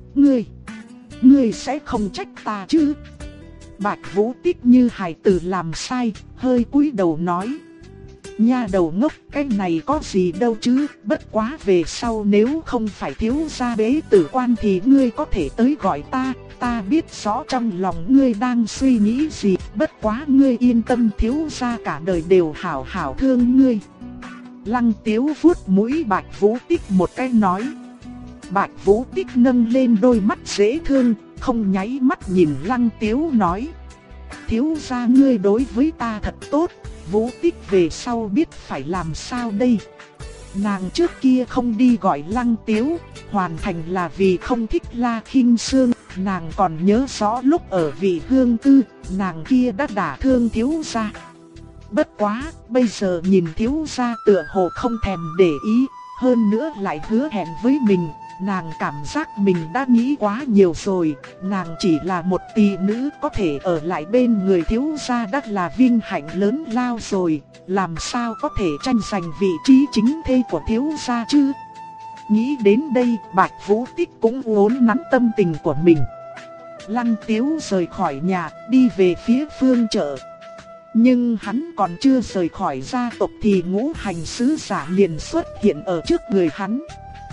ngươi sẽ không trách ta chứ? Bạch Vũ Tích như hài tử làm sai, hơi cúi đầu nói. Nha đầu ngốc, cái này có gì đâu chứ, bất quá về sau nếu không phải thiếu gia bế tử quan thì ngươi có thể tới gọi ta biết rõ trong lòng ngươi đang suy nghĩ gì, bất quá ngươi yên tâm, thiếu gia cả đời đều hảo hảo thương ngươi. Lăng Tiếu vuốt mũi Bạch Vũ Tích một cái nói. Bạch Vũ Tích nâng lên đôi mắt dễ thương, không nháy mắt nhìn Lăng Tiếu nói. Thiếu gia ngươi đối với ta thật tốt, Vũ Tích về sau biết phải làm sao đây. Nàng trước kia không đi gọi Lăng Tiếu, hoàn thành là vì không thích La Khinh Sương. Nàng còn nhớ rõ lúc ở Vị Hương Tư, nàng kia đã đả thương thiếu gia. Bất quá, bây giờ nhìn thiếu gia tựa hồ không thèm để ý, hơn nữa lại hứa hẹn với mình. Nàng cảm giác mình đã nghĩ quá nhiều rồi, nàng chỉ là một tỷ nữ có thể ở lại bên người thiếu gia đã là vinh hạnh lớn lao rồi, làm sao có thể tranh giành vị trí chính thê của thiếu gia chứ? Nghĩ đến đây, Bạch Vũ Tích cũng uốn nắn tâm tình của mình. Lăng Tiếu rời khỏi nhà, đi về phía phương chợ. Nhưng hắn còn chưa rời khỏi gia tộc thì Ngũ Hành sứ giả liền xuất hiện ở trước người hắn.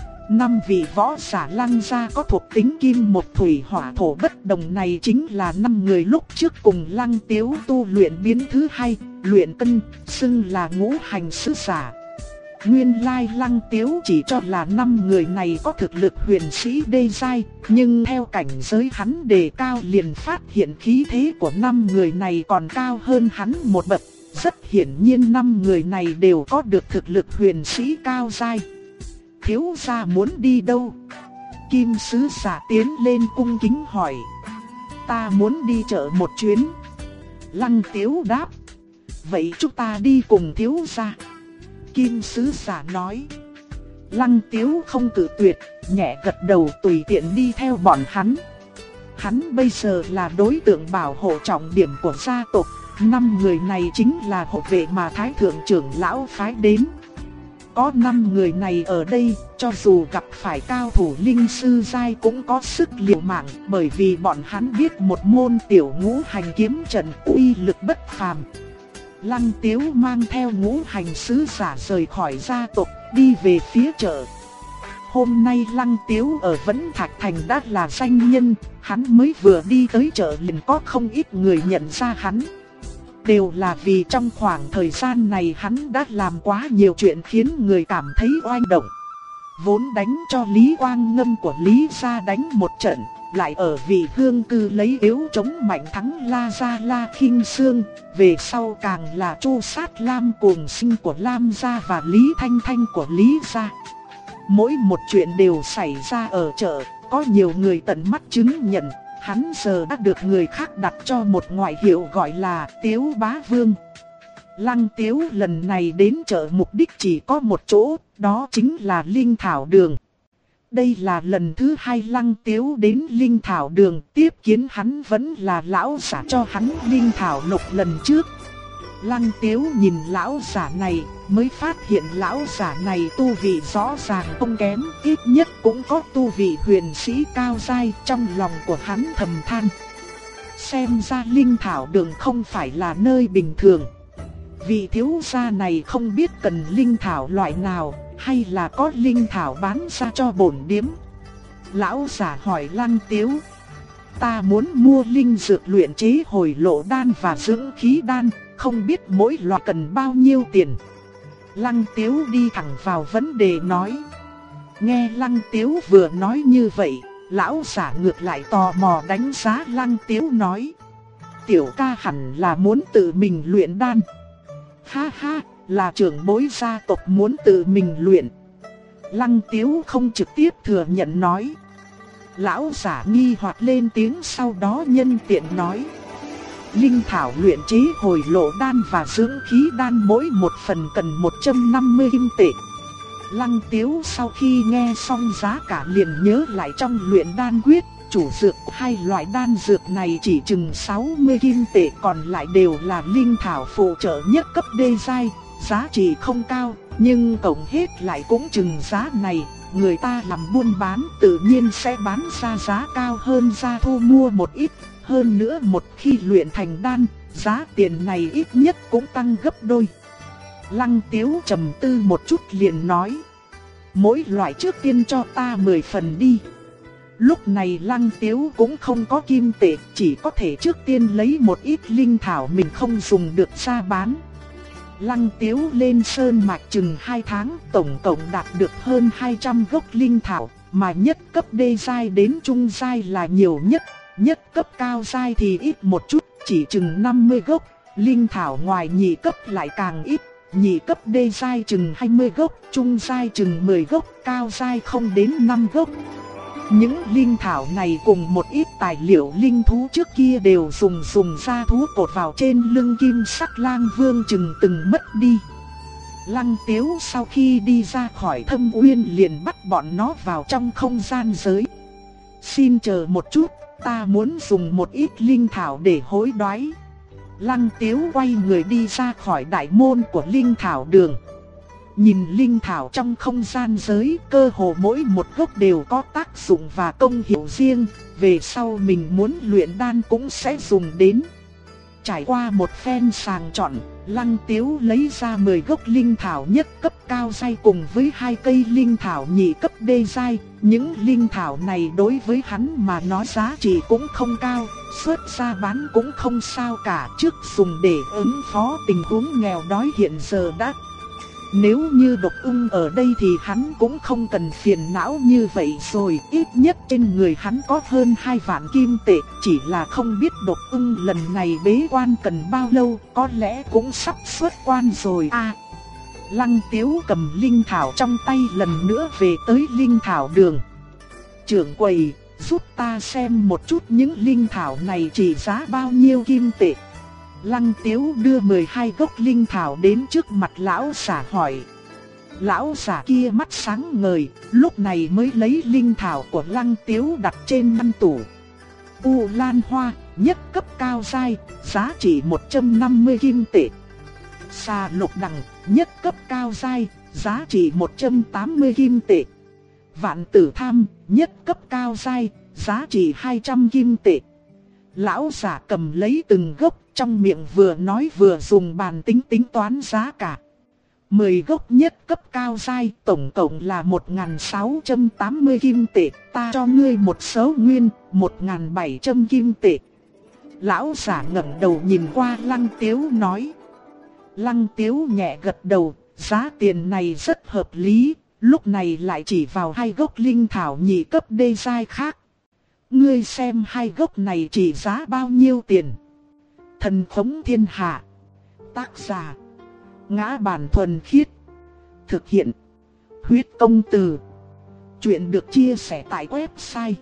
5 vị võ giả Lăng gia có thuộc tính kim một thủy hỏa thổ bất đồng này chính là 5 người lúc trước cùng Lăng Tiếu tu luyện biến thứ 2, luyện cân, xưng là Ngũ Hành sứ giả. Nguyên lai Lăng Tiếu chỉ cho là 5 người này có thực lực huyền sĩ đê giai, nhưng theo cảnh giới hắn đề cao liền phát hiện khí thế của 5 người này còn cao hơn hắn một bậc. Rất hiển nhiên 5 người này đều có được thực lực huyền sĩ cao giai. Thiếu gia muốn đi đâu? Kim sứ giả tiến lên cung kính hỏi. Ta muốn đi chợ một chuyến. Lăng Tiếu đáp. Vậy chúng ta đi cùng thiếu gia. Kim sứ giả nói. Lăng Tiếu không cự tuyệt, nhẹ gật đầu tùy tiện đi theo bọn hắn. Hắn bây giờ là đối tượng bảo hộ trọng điểm của gia tộc. 5 người này chính là hộ vệ mà Thái thượng trưởng lão phái đến. Có 5 người này ở đây, cho dù gặp phải cao thủ linh sư giai cũng có sức liều mạng, bởi vì bọn hắn biết một môn tiểu ngũ hành kiếm trận uy lực bất phàm. Lăng Tiếu mang theo Ngũ Hành sứ giả rời khỏi gia tộc, đi về phía chợ. Hôm nay Lăng Tiếu ở Vẫn Thạch Thành đã là danh nhân, hắn mới vừa đi tới chợ liền có không ít người nhận ra hắn. Đều là vì trong khoảng thời gian này hắn đã làm quá nhiều chuyện khiến người cảm thấy oanh động. Vốn đánh cho Lý Quang Ngâm của Lý gia đánh một trận, lại ở Vị Hương Cư lấy yếu chống mạnh thắng La gia La Khinh Sương, về sau càng là Chu sát Lam Cuồng Sinh của Lam gia và Lý Thanh Thanh của Lý gia. Mỗi một chuyện đều xảy ra ở chợ, có nhiều người tận mắt chứng nhận. Hắn giờ đã được người khác đặt cho một ngoại hiệu gọi là Tiếu Bá Vương. Lăng Tiếu lần này đến chợ mục đích chỉ có một chỗ, đó chính là Linh Thảo Đường. Đây là lần thứ 2 Lăng Tiếu đến Linh Thảo Đường, tiếp kiến hắn vẫn là lão giả cho hắn Linh Thảo Lục lần trước. Lăng Tiếu nhìn lão giả này, mới phát hiện lão giả này tu vị rõ ràng không kém, ít nhất cũng có tu vị huyền sĩ cao giai, trong lòng của hắn thầm than. Xem ra Linh Thảo Đường không phải là nơi bình thường. Vị thiếu gia này không biết cần linh thảo loại nào, hay là có linh thảo bán ra cho bổn điếm. Lão giả hỏi Lăng Tiếu. Ta muốn mua linh dược luyện chế hồi lộ đan và dưỡng khí đan, không biết mỗi loại cần bao nhiêu tiền. Lăng Tiếu đi thẳng vào vấn đề nói. Nghe Lăng Tiếu vừa nói như vậy, lão giả ngược lại tò mò đánh giá Lăng Tiếu nói. Tiểu ca hẳn là muốn tự mình luyện đan. Ha ha, là trưởng bối gia tộc muốn tự mình luyện. Lăng Tiếu không trực tiếp thừa nhận nói. Lão giả nghi hoặc lên tiếng sau đó nhân tiện nói. Linh thảo luyện chế hồi lộ đan và dưỡng khí đan mỗi một phần cần 150 kim tệ. Lăng Tiếu sau khi nghe xong giá cả liền nhớ lại trong luyện đan quyết, chủ dược hai loại đan dược này chỉ chừng 60 kim tệ, còn lại đều là linh thảo phụ trợ nhất cấp đê giai, giá trị không cao, nhưng cộng hết lại cũng chừng giá này. Người ta làm buôn bán tự nhiên sẽ bán ra giá cao hơn ra thu mua một ít. Hơn nữa một khi luyện thành đan, giá tiền này ít nhất cũng tăng gấp đôi. Lăng Tiếu trầm tư một chút liền nói: mỗi loại trước tiên cho ta 10 phần đi. Lúc này Lăng Tiếu cũng không có kim tệ, chỉ có thể trước tiên lấy một ít linh thảo mình không dùng được ra bán. Lăng Tiếu lên sơn mạch chừng 2 tháng, tổng cộng đạt được hơn 200 gốc linh thảo, mà nhất cấp đê giai đến trung giai là nhiều nhất, nhất cấp cao giai thì ít một chút, chỉ chừng 50 gốc, linh thảo ngoài nhị cấp lại càng ít, nhị cấp đê giai chừng 20 gốc, trung giai chừng 10 gốc, cao giai không đến 5 gốc. Những linh thảo này cùng một ít tài liệu linh thú trước kia đều dùng da thú cột vào trên lưng kim sắc lang vương chừng từng mất đi. Lăng Tiếu sau khi đi ra khỏi Thâm Uyên liền bắt bọn nó vào trong không gian giới. Xin chờ một chút, ta muốn dùng một ít linh thảo để hối đoái. Lăng Tiếu quay người đi ra khỏi đại môn của linh thảo đường. Nhìn linh thảo trong không gian giới, cơ hồ mỗi một gốc đều có tác dụng và công hiệu riêng, về sau mình muốn luyện đan cũng sẽ dùng đến. Trải qua một phen sàng chọn, Lăng Tiếu lấy ra 10 gốc linh thảo nhất cấp cao giai cùng với 2 cây linh thảo nhị cấp đê giai. Những linh thảo này đối với hắn mà nói giá trị cũng không cao, xuất ra bán cũng không sao cả, trước dùng để ứng phó tình huống nghèo đói hiện giờ đã. Nếu như Độc Ưng ở đây thì hắn cũng không cần phiền não như vậy rồi, ít nhất trên người hắn có hơn 2 vạn kim tệ, chỉ là không biết Độc Ưng lần này bế quan cần bao lâu, có lẽ cũng sắp xuất quan rồi Lăng Tiếu cầm linh thảo trong tay lần nữa về tới linh thảo đường. Trưởng quầy, giúp ta xem một chút những linh thảo này chỉ giá bao nhiêu kim tệ. Lăng Tiếu đưa 12 gốc linh thảo đến trước mặt lão giả hỏi. Lão giả kia mắt sáng ngời, lúc này mới lấy linh thảo của Lăng Tiếu đặt trên ngăn tủ. U Lan Hoa, nhất cấp cao giai, giá trị 150 kim tệ. Xà Lục Đằng, nhất cấp cao giai, giá trị 180 kim tệ. Vạn Tử Tham, nhất cấp cao giai, giá trị 200 kim tệ. Lão giả cầm lấy từng gốc, trong miệng vừa nói vừa dùng bàn tính toán giá cả. 10 gốc nhất cấp cao giai, tổng cộng là 1.680 kim tệ, ta cho ngươi một số nguyên, 1.700 kim tệ. Lão giả ngẩng đầu nhìn qua Lăng Tiếu nói. Lăng Tiếu nhẹ gật đầu, giá tiền này rất hợp lý, lúc này lại chỉ vào 2 gốc linh thảo nhị cấp đê giai khác. Ngươi xem 2 gốc này chỉ giá bao nhiêu tiền? Thần Khống Thiên Hạ. Tác giả: Ngã Bản Thuần Khiết. Thực hiện: Huyết Công Từ. Chuyện được chia sẻ tại website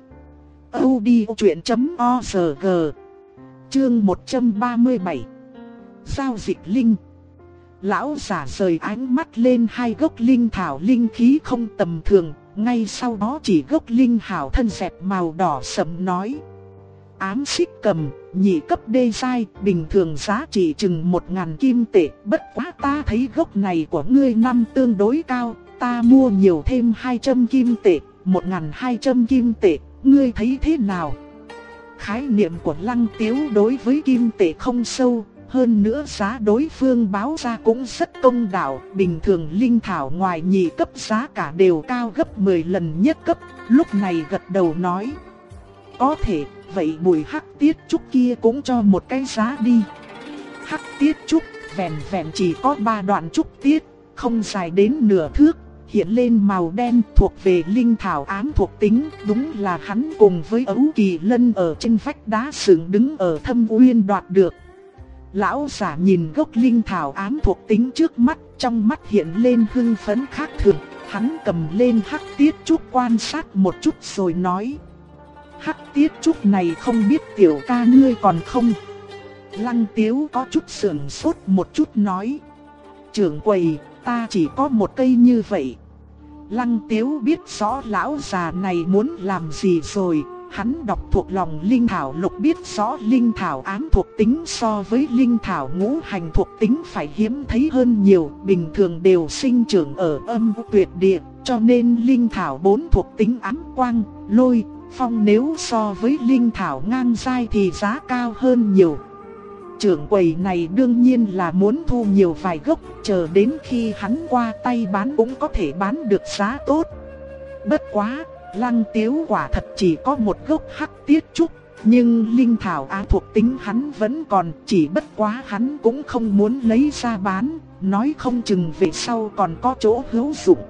audiochuyện.org. Chương 137. Giao dịch linh. Lão giả rời ánh mắt lên 2 gốc linh thảo linh khí không tầm thường, ngay sau đó chỉ gốc linh hảo thân dẹp màu đỏ sẫm nói. Ám xích cầm, nhị cấp đê giai, bình thường giá trị chừng 1.000 kim tệ, bất quá ta thấy gốc này của ngươi năm tương đối cao, ta mua nhiều thêm 200 kim tệ, 1.200 kim tệ, ngươi thấy thế nào? Khái niệm của Lăng Tiếu đối với kim tệ không sâu, hơn nữa giá đối phương báo ra cũng rất công đạo, bình thường linh thảo ngoài nhị cấp giá cả đều cao gấp 10 lần nhất cấp, lúc này gật đầu nói. Có thể, vậy bùi hắc tiết trúc kia cũng cho một cái giá đi. Hắc tiết trúc, vẹn chỉ có 3 đoạn trúc tiết, không dài đến nửa thước, hiện lên màu đen thuộc về linh thảo ám thuộc tính, đúng là hắn cùng với Ấu Kỳ Lân ở trên vách đá sừng đứng ở Thâm Uyên đoạt được. Lão giả nhìn gốc linh thảo ám thuộc tính trước mắt, trong mắt hiện lên hưng phấn khác thường, hắn cầm lên hắc tiết trúc quan sát một chút rồi nói. Hắc tiết trúc này không biết tiểu ca ngươi còn không? Lăng Tiếu có chút sườn sốt một chút nói. Trưởng quầy, ta chỉ có một cây như vậy. Lăng Tiếu biết rõ lão già này muốn làm gì rồi. Hắn đọc thuộc lòng linh thảo lục biết rõ linh thảo ám thuộc tính so với linh thảo ngũ hành thuộc tính phải hiếm thấy hơn nhiều. Bình thường đều sinh trưởng ở âm tuyệt địa, cho nên linh thảo 4 thuộc tính ám quang, lôi, phong nếu so với linh thảo ngang giai thì giá cao hơn nhiều. Trưởng quầy này đương nhiên là muốn thu nhiều vài gốc, chờ đến khi hắn qua tay bán cũng có thể bán được giá tốt. Bất quá, Lăng Tiếu quả thật chỉ có một gốc hắc tiết trúc, nhưng linh thảo á thuộc tính hắn vẫn còn, chỉ bất quá hắn cũng không muốn lấy ra bán, nói không chừng về sau còn có chỗ hữu dụng.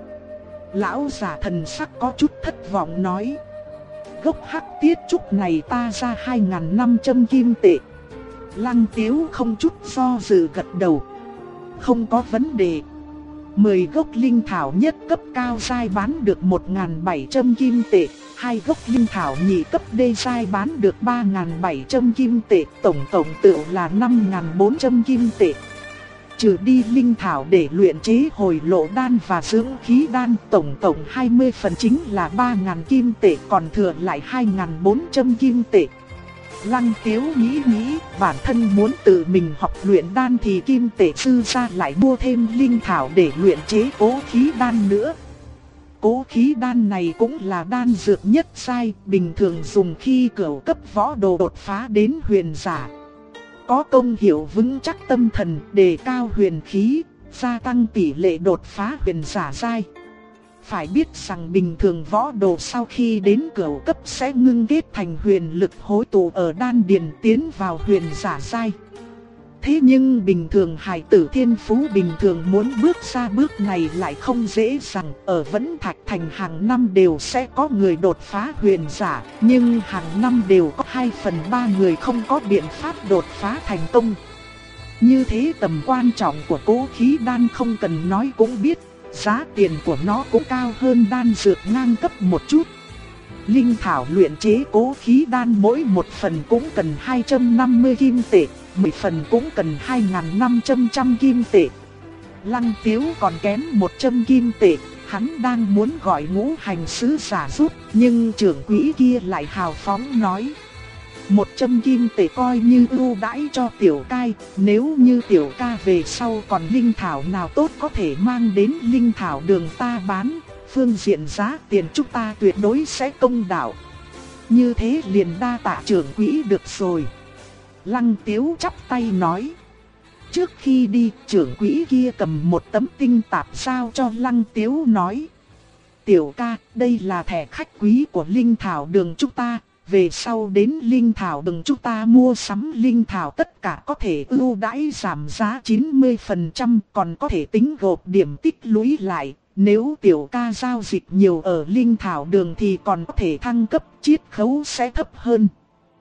Lão già thần sắc có chút thất vọng nói: gốc hắc tiết trúc này ta ra 2.500 kim tệ. Lăng Tiếu không chút do dự gật đầu: không có vấn đề. 10 gốc linh thảo nhất cấp cao giai bán được 1.700 kim tệ, 2 gốc linh thảo nhị cấp đê giai bán được 3.700 kim tệ, tổng tự là 5.400 kim tệ. Trừ đi linh thảo để luyện chế hồi lộ đan và dưỡng khí đan, tổng 20 phần chính là 3.000 kim tệ, còn thừa lại 2.400 kim tệ. Lăng Tiếu nghĩ, bản thân muốn tự mình học luyện đan thì kim tệ sư ra lại mua thêm linh thảo để luyện chế cố khí đan nữa. Cố khí đan này cũng là đan dược nhất giai, bình thường dùng khi cửu cấp võ đồ đột phá đến huyền giả. Có công hiệu vững chắc tâm thần, đề cao huyền khí, gia tăng tỷ lệ đột phá huyền giả giai. Phải biết rằng bình thường võ đồ sau khi đến cửu cấp sẽ ngưng kết thành huyền lực hối tụ ở đan điền tiến vào huyền giả giai. Thế nhưng bình thường hài tử thiên phú bình thường muốn bước ra bước này lại không dễ dàng. Ở Vẫn Thạch Thành hàng năm đều sẽ có người đột phá huyền giả, nhưng hàng năm đều có 2/3 người không có biện pháp đột phá thành công. Như thế tầm quan trọng của cố khí đan không cần nói cũng biết. Giá tiền của nó cũng cao hơn đan dược ngang cấp một chút. Linh thảo luyện chế cố khí đan mỗi một phần cũng cần 250 kim tệ, 10 phần cũng cần 2.500 kim tệ. Lăng Tiếu còn kém 100 kim tệ, hắn đang muốn gọi ngũ hành sứ giả giúp, nhưng trưởng quỹ kia lại hào phóng nói: 100 kim tệ coi như ưu đãi cho tiểu cai, nếu như tiểu ca về sau còn linh thảo nào tốt có thể mang đến linh thảo đường ta bán, phương diện giá tiền chúng ta tuyệt đối sẽ công đạo. Như thế liền đa tạ trưởng quỹ được rồi. Lăng Tiếu chắp tay nói. Trước khi đi, trưởng quỹ kia cầm một tấm tinh tạp giao cho Lăng Tiếu nói: tiểu ca, đây là thẻ khách quý của linh thảo đường chúng ta. Về sau đến linh thảo đường chúng ta mua sắm linh thảo tất cả có thể ưu đãi giảm giá 90%, còn có thể tính gộp điểm tích lũy lại. Nếu tiểu ca giao dịch nhiều ở linh thảo đường thì còn có thể thăng cấp, chiết khấu sẽ thấp hơn.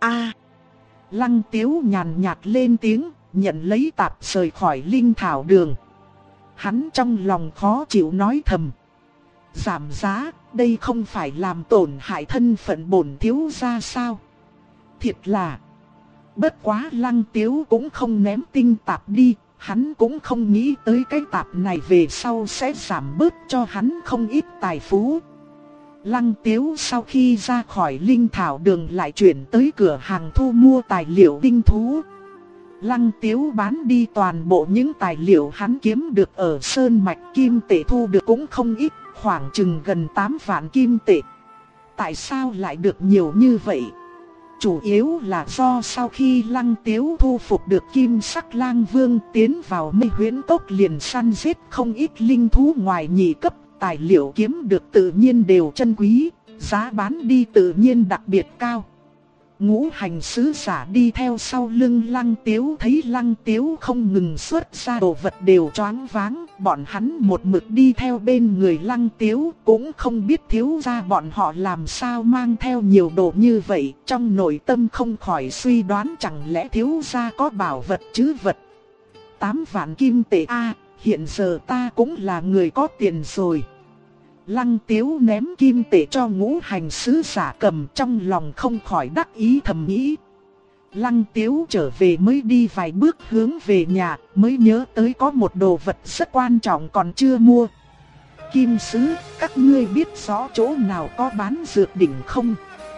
Lăng Tiếu nhàn nhạt lên tiếng, nhận lấy tạp rời khỏi linh thảo đường. Hắn trong lòng khó chịu nói thầm: giảm giá, đây không phải làm tổn hại thân phận bổn thiếu gia sao? Thiệt là. Bất quá Lăng Tiếu cũng không ném tinh tạp đi, hắn cũng không nghĩ tới cái tạp này về sau sẽ giảm bớt cho hắn không ít tài phú. Lăng Tiếu sau khi ra khỏi linh thảo đường lại chuyển tới cửa hàng thu mua tài liệu đinh thú. Lăng Tiếu bán đi toàn bộ những tài liệu hắn kiếm được ở Sơn Mạch, kim tệ thu được cũng không ít, khoảng chừng gần 8 vạn kim tệ. Tại sao lại được nhiều như vậy? Chủ yếu là do sau khi Lăng Tiếu thu phục được Kim Sắc Lang Vương tiến vào Mây Huyễn Cốc liền săn giết không ít linh thú ngoài nhị cấp, tài liệu kiếm được tự nhiên đều chân quý, giá bán đi tự nhiên đặc biệt cao. Ngũ hành sứ giả đi theo sau lưng Lăng Tiếu thấy Lăng Tiếu không ngừng xuất ra đồ vật đều choáng váng, bọn hắn một mực đi theo bên người Lăng Tiếu, cũng không biết thiếu gia bọn họ làm sao mang theo nhiều đồ như vậy, trong nội tâm không khỏi suy đoán chẳng lẽ thiếu gia có bảo vật chứ vật. 8 vạn kim tệ hiện giờ ta cũng là người có tiền rồi. Lăng Tiếu ném kim tệ cho ngũ hành sứ giả cầm, trong lòng không khỏi đắc ý thầm nghĩ. Lăng Tiếu trở về mới đi vài bước hướng về nhà, mới nhớ tới có một đồ vật rất quan trọng còn chưa mua. Kim sứ, các ngươi biết rõ chỗ nào có bán dược đỉnh không?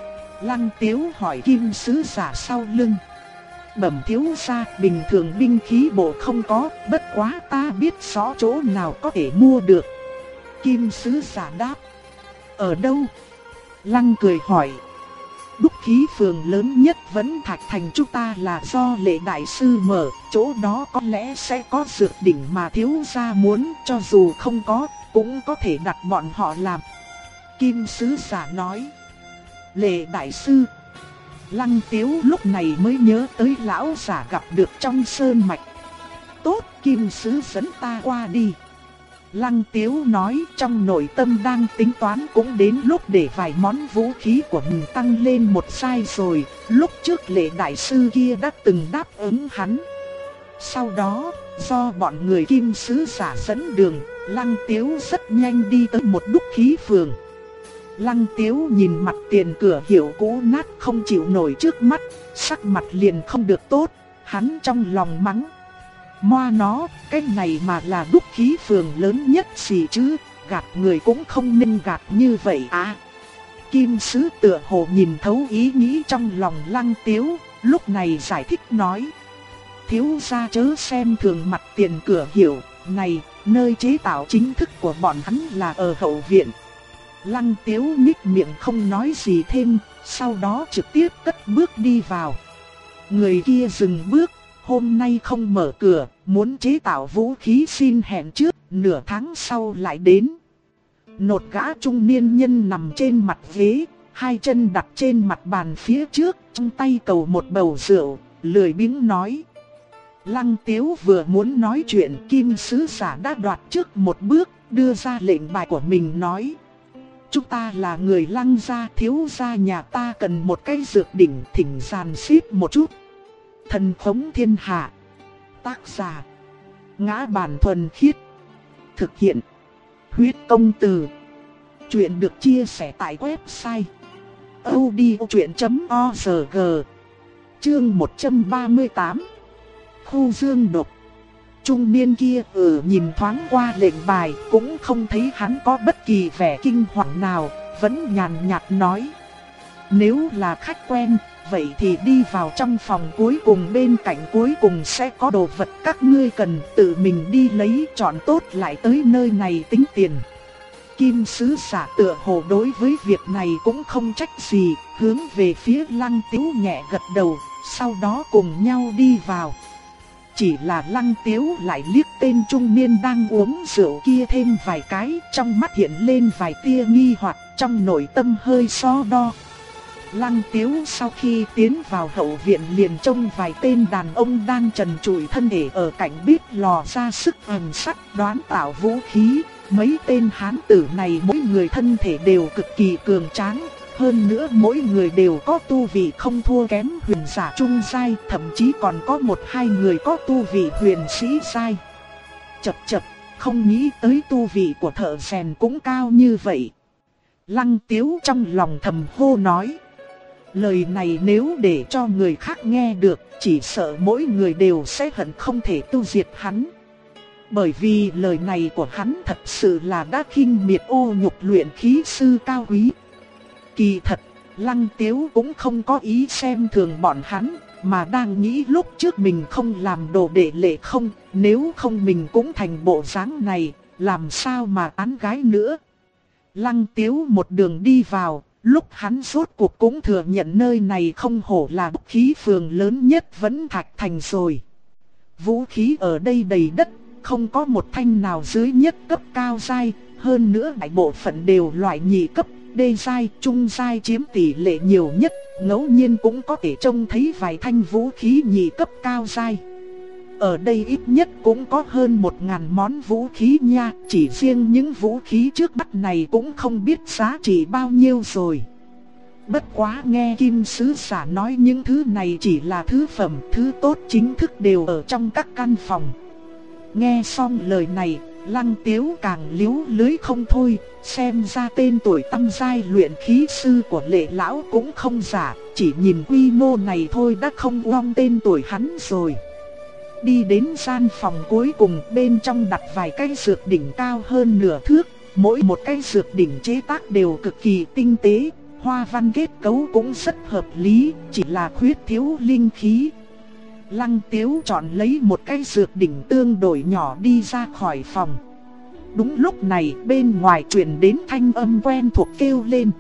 Lăng Tiếu hỏi Kim sứ giả sau lưng. Bẩm thiếu gia, bình thường binh khí bộ không có, bất quá ta biết rõ chỗ nào có thể mua được. Kim sứ giả đáp. Ở đâu? Lăng cười hỏi. Đúc khí phường lớn nhất Vẫn Thạch Thành chúng ta là do Lệ đại sư mở, chỗ đó có lẽ sẽ có dược đỉnh mà thiếu gia muốn, cho dù không có, cũng có thể đặt bọn họ làm. Kim sứ giả nói. Lệ đại sư. Lăng Tiếu lúc này mới nhớ tới lão giả gặp được trong sơn mạch. Tốt, Kim sứ dẫn ta qua đi. Lăng Tiếu nói trong nội tâm đang tính toán cũng đến lúc để vài món vũ khí của mình tăng lên một giai rồi, lúc trước Lệ đại sư kia đã từng đáp ứng hắn. Sau đó, do bọn người Kim sứ giả dẫn đường, Lăng Tiếu rất nhanh đi tới một đúc khí phường. Lăng Tiếu nhìn mặt tiền cửa hiệu cũ nát không chịu nổi trước mắt, sắc mặt liền không được tốt, hắn trong lòng mắng. Moa nó, cái này mà là đúc khí phường lớn nhất gì chứ, gạt người cũng không nên gạt như vậy à. Kim sứ tựa hồ nhìn thấu ý nghĩ trong lòng Lăng Tiếu, lúc này giải thích nói. Thiếu gia chớ xem thường mặt tiền cửa hiệu, này, nơi chế tạo chính thức của bọn hắn là ở hậu viện. Lăng Tiếu nhếch miệng không nói gì thêm, sau đó trực tiếp cất bước đi vào. Người kia dừng bước, hôm nay không mở cửa, muốn chế tạo vũ khí xin hẹn trước, nửa tháng sau lại đến. Nột gã trung niên nhân nằm trên mặt ghế, hai chân đặt trên mặt bàn phía trước, trong tay cầu một bầu rượu, lười biếng nói. Lăng Tiếu vừa muốn nói chuyện, Kim sứ giả đã đoạt trước một bước, đưa ra lệnh bài của mình nói. Chúng ta là người Lăng gia, thiếu gia nhà ta cần một cái dược đỉnh, thỉnh dàn xếp một chút. Thần khống thiên hạ. Tác giả Ngã Bản Thuần Khiết. Thực hiện Huyết Công Từ. Chuyện được chia sẻ tại website audiochuyện.org. Chương 138. Khu dương độc. Trung niên kia nhìn thoáng qua lệnh bài, cũng không thấy hắn có bất kỳ vẻ kinh hoàng nào, vẫn nhàn nhạt nói. Nếu là khách quen, vậy thì đi vào trong phòng cuối cùng, bên cạnh cuối cùng sẽ có đồ vật các ngươi cần, tự mình đi lấy, chọn tốt lại tới nơi này tính tiền. Kim sứ giả tựa hồ đối với việc này cũng không trách gì, hướng về phía Lăng Tiếu nhẹ gật đầu, sau đó cùng nhau đi vào. Chỉ là Lăng Tiếu lại liếc tên trung niên đang uống rượu kia thêm vài cái, trong mắt hiện lên vài tia nghi hoặc, trong nội tâm hơi so đo. Lăng Tiếu sau khi tiến vào hậu viện liền trông vài tên đàn ông đang trần trụi thân thể ở cạnh bếp lò ra sức ầm sắt đoán tạo vũ khí. Mấy tên hán tử này mỗi người thân thể đều cực kỳ cường tráng, hơn nữa mỗi người đều có tu vị không thua kém huyền giả trung giai, thậm chí còn có một hai người có tu vị huyền sĩ giai. Chậc chậc, không nghĩ tới tu vị của thợ rèn cũng cao như vậy. Lăng Tiếu trong lòng thầm hô nói. Lời này nếu để cho người khác nghe được, chỉ sợ mỗi người đều sẽ hận không thể tiêu diệt hắn. Bởi vì lời này của hắn thật sự là đã khinh miệt ô nhục luyện khí sư cao quý. Kỳ thật, Lăng Tiếu cũng không có ý xem thường bọn hắn, mà đang nghĩ lúc trước mình không làm đồ đệ Lệ Không, nếu không mình cũng thành bộ dáng này, làm sao mà tán gái nữa. Lăng Tiếu một đường đi vào, lúc hắn rốt cuộc cũng thừa nhận nơi này không hổ là vũ khí phường lớn nhất Vẫn Thạch Thành rồi. Vũ khí ở đây đầy đất, không có một thanh nào dưới nhất cấp cao giai, hơn nữa đại bộ phận đều loại nhị cấp, đê giai, trung giai chiếm tỷ lệ nhiều nhất, ngẫu nhiên cũng có thể trông thấy vài thanh vũ khí nhị cấp cao giai. Ở đây ít nhất cũng có hơn 1000 món vũ khí nha, chỉ riêng những vũ khí trước mắt này cũng không biết giá trị bao nhiêu rồi. Bất quá nghe Kim sứ giả nói những thứ này chỉ là thứ phẩm, thứ tốt chính thức đều ở trong các căn phòng. Nghe xong lời này, Lăng Tiếu càng liếu lưới không thôi, xem ra tên tuổi tăm giai luyện khí sư của Lệ lão cũng không giả, chỉ nhìn quy mô này thôi đã không uong tên tuổi hắn rồi. Đi đến gian phòng cuối cùng, bên trong đặt vài cái dược đỉnh cao hơn nửa thước, Mỗi một cái dược đỉnh chế tác đều cực kỳ tinh tế, hoa văn kết cấu cũng rất hợp lý, chỉ là khuyết thiếu linh khí. Lăng Tiếu chọn lấy một cái dược đỉnh tương đối nhỏ đi ra khỏi phòng. Đúng lúc này bên ngoài truyền đến thanh âm quen thuộc kêu lên: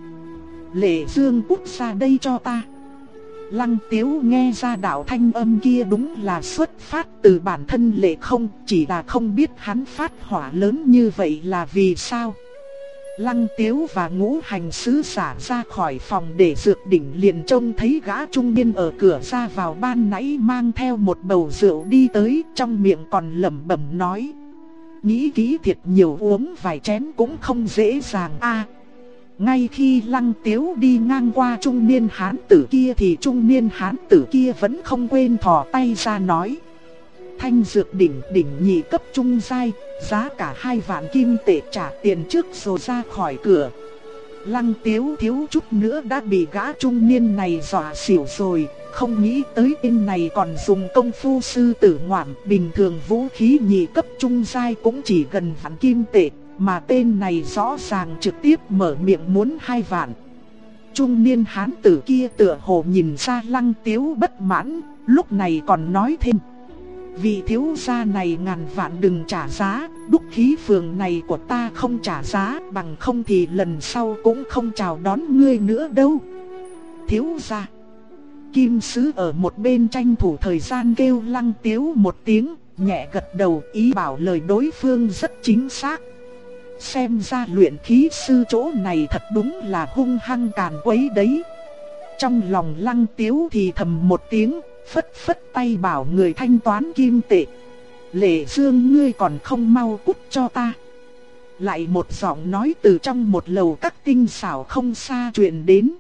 Lệ Dương cút ra đây cho ta. Lăng Tiếu nghe ra đạo thanh âm kia đúng là xuất phát từ bản thân Lệ Không, chỉ là không biết hắn phát hỏa lớn như vậy là vì sao. Lăng Tiếu và Ngũ Hành sứ giả ra khỏi phòng để dược đỉnh, liền trông thấy gã trung niên ở cửa ra vào ban nãy mang theo một bầu rượu đi tới, trong miệng còn lẩm bẩm nói: nghĩ kỹ thiệt nhiều, uống vài chén cũng không dễ dàng a. Ngay khi Lăng Tiếu đi ngang qua trung niên hán tử kia thì trung niên hán tử kia vẫn không quên thò tay ra nói: thanh dược đỉnh nhị cấp trung giai, giá cả 2 vạn kim tệ, trả tiền trước rồi ra khỏi cửa. Lăng Tiếu thiếu chút nữa đã bị gã trung niên này dọa xỉu rồi, không nghĩ tới tên này còn dùng công phu sư tử ngoạm, bình thường vũ khí nhị cấp trung giai cũng chỉ gần vạn kim tệ, mà tên này rõ ràng trực tiếp mở miệng muốn 2 vạn. Trung niên hán tử kia tựa hồ nhìn ra Lăng Tiếu bất mãn, lúc này còn nói thêm: vị thiếu gia này ngàn vạn đừng trả giá, đúc khí phường này của ta không trả giá, bằng không thì lần sau cũng không chào đón ngươi nữa đâu. Thiếu gia. Kim sứ ở một bên tranh thủ thời gian kêu Lăng Tiếu một tiếng, nhẹ gật đầu ý bảo lời đối phương rất chính xác. Xem ra luyện khí sư chỗ này thật đúng là hung hăng càn quấy đấy. Trong lòng Lăng Tiếu thì thầm một tiếng, phất phất tay bảo người thanh toán kim tệ. Lệ Dương, ngươi còn không mau cút cho ta. Lại một giọng nói từ trong một lầu các tinh xảo không xa truyền đến: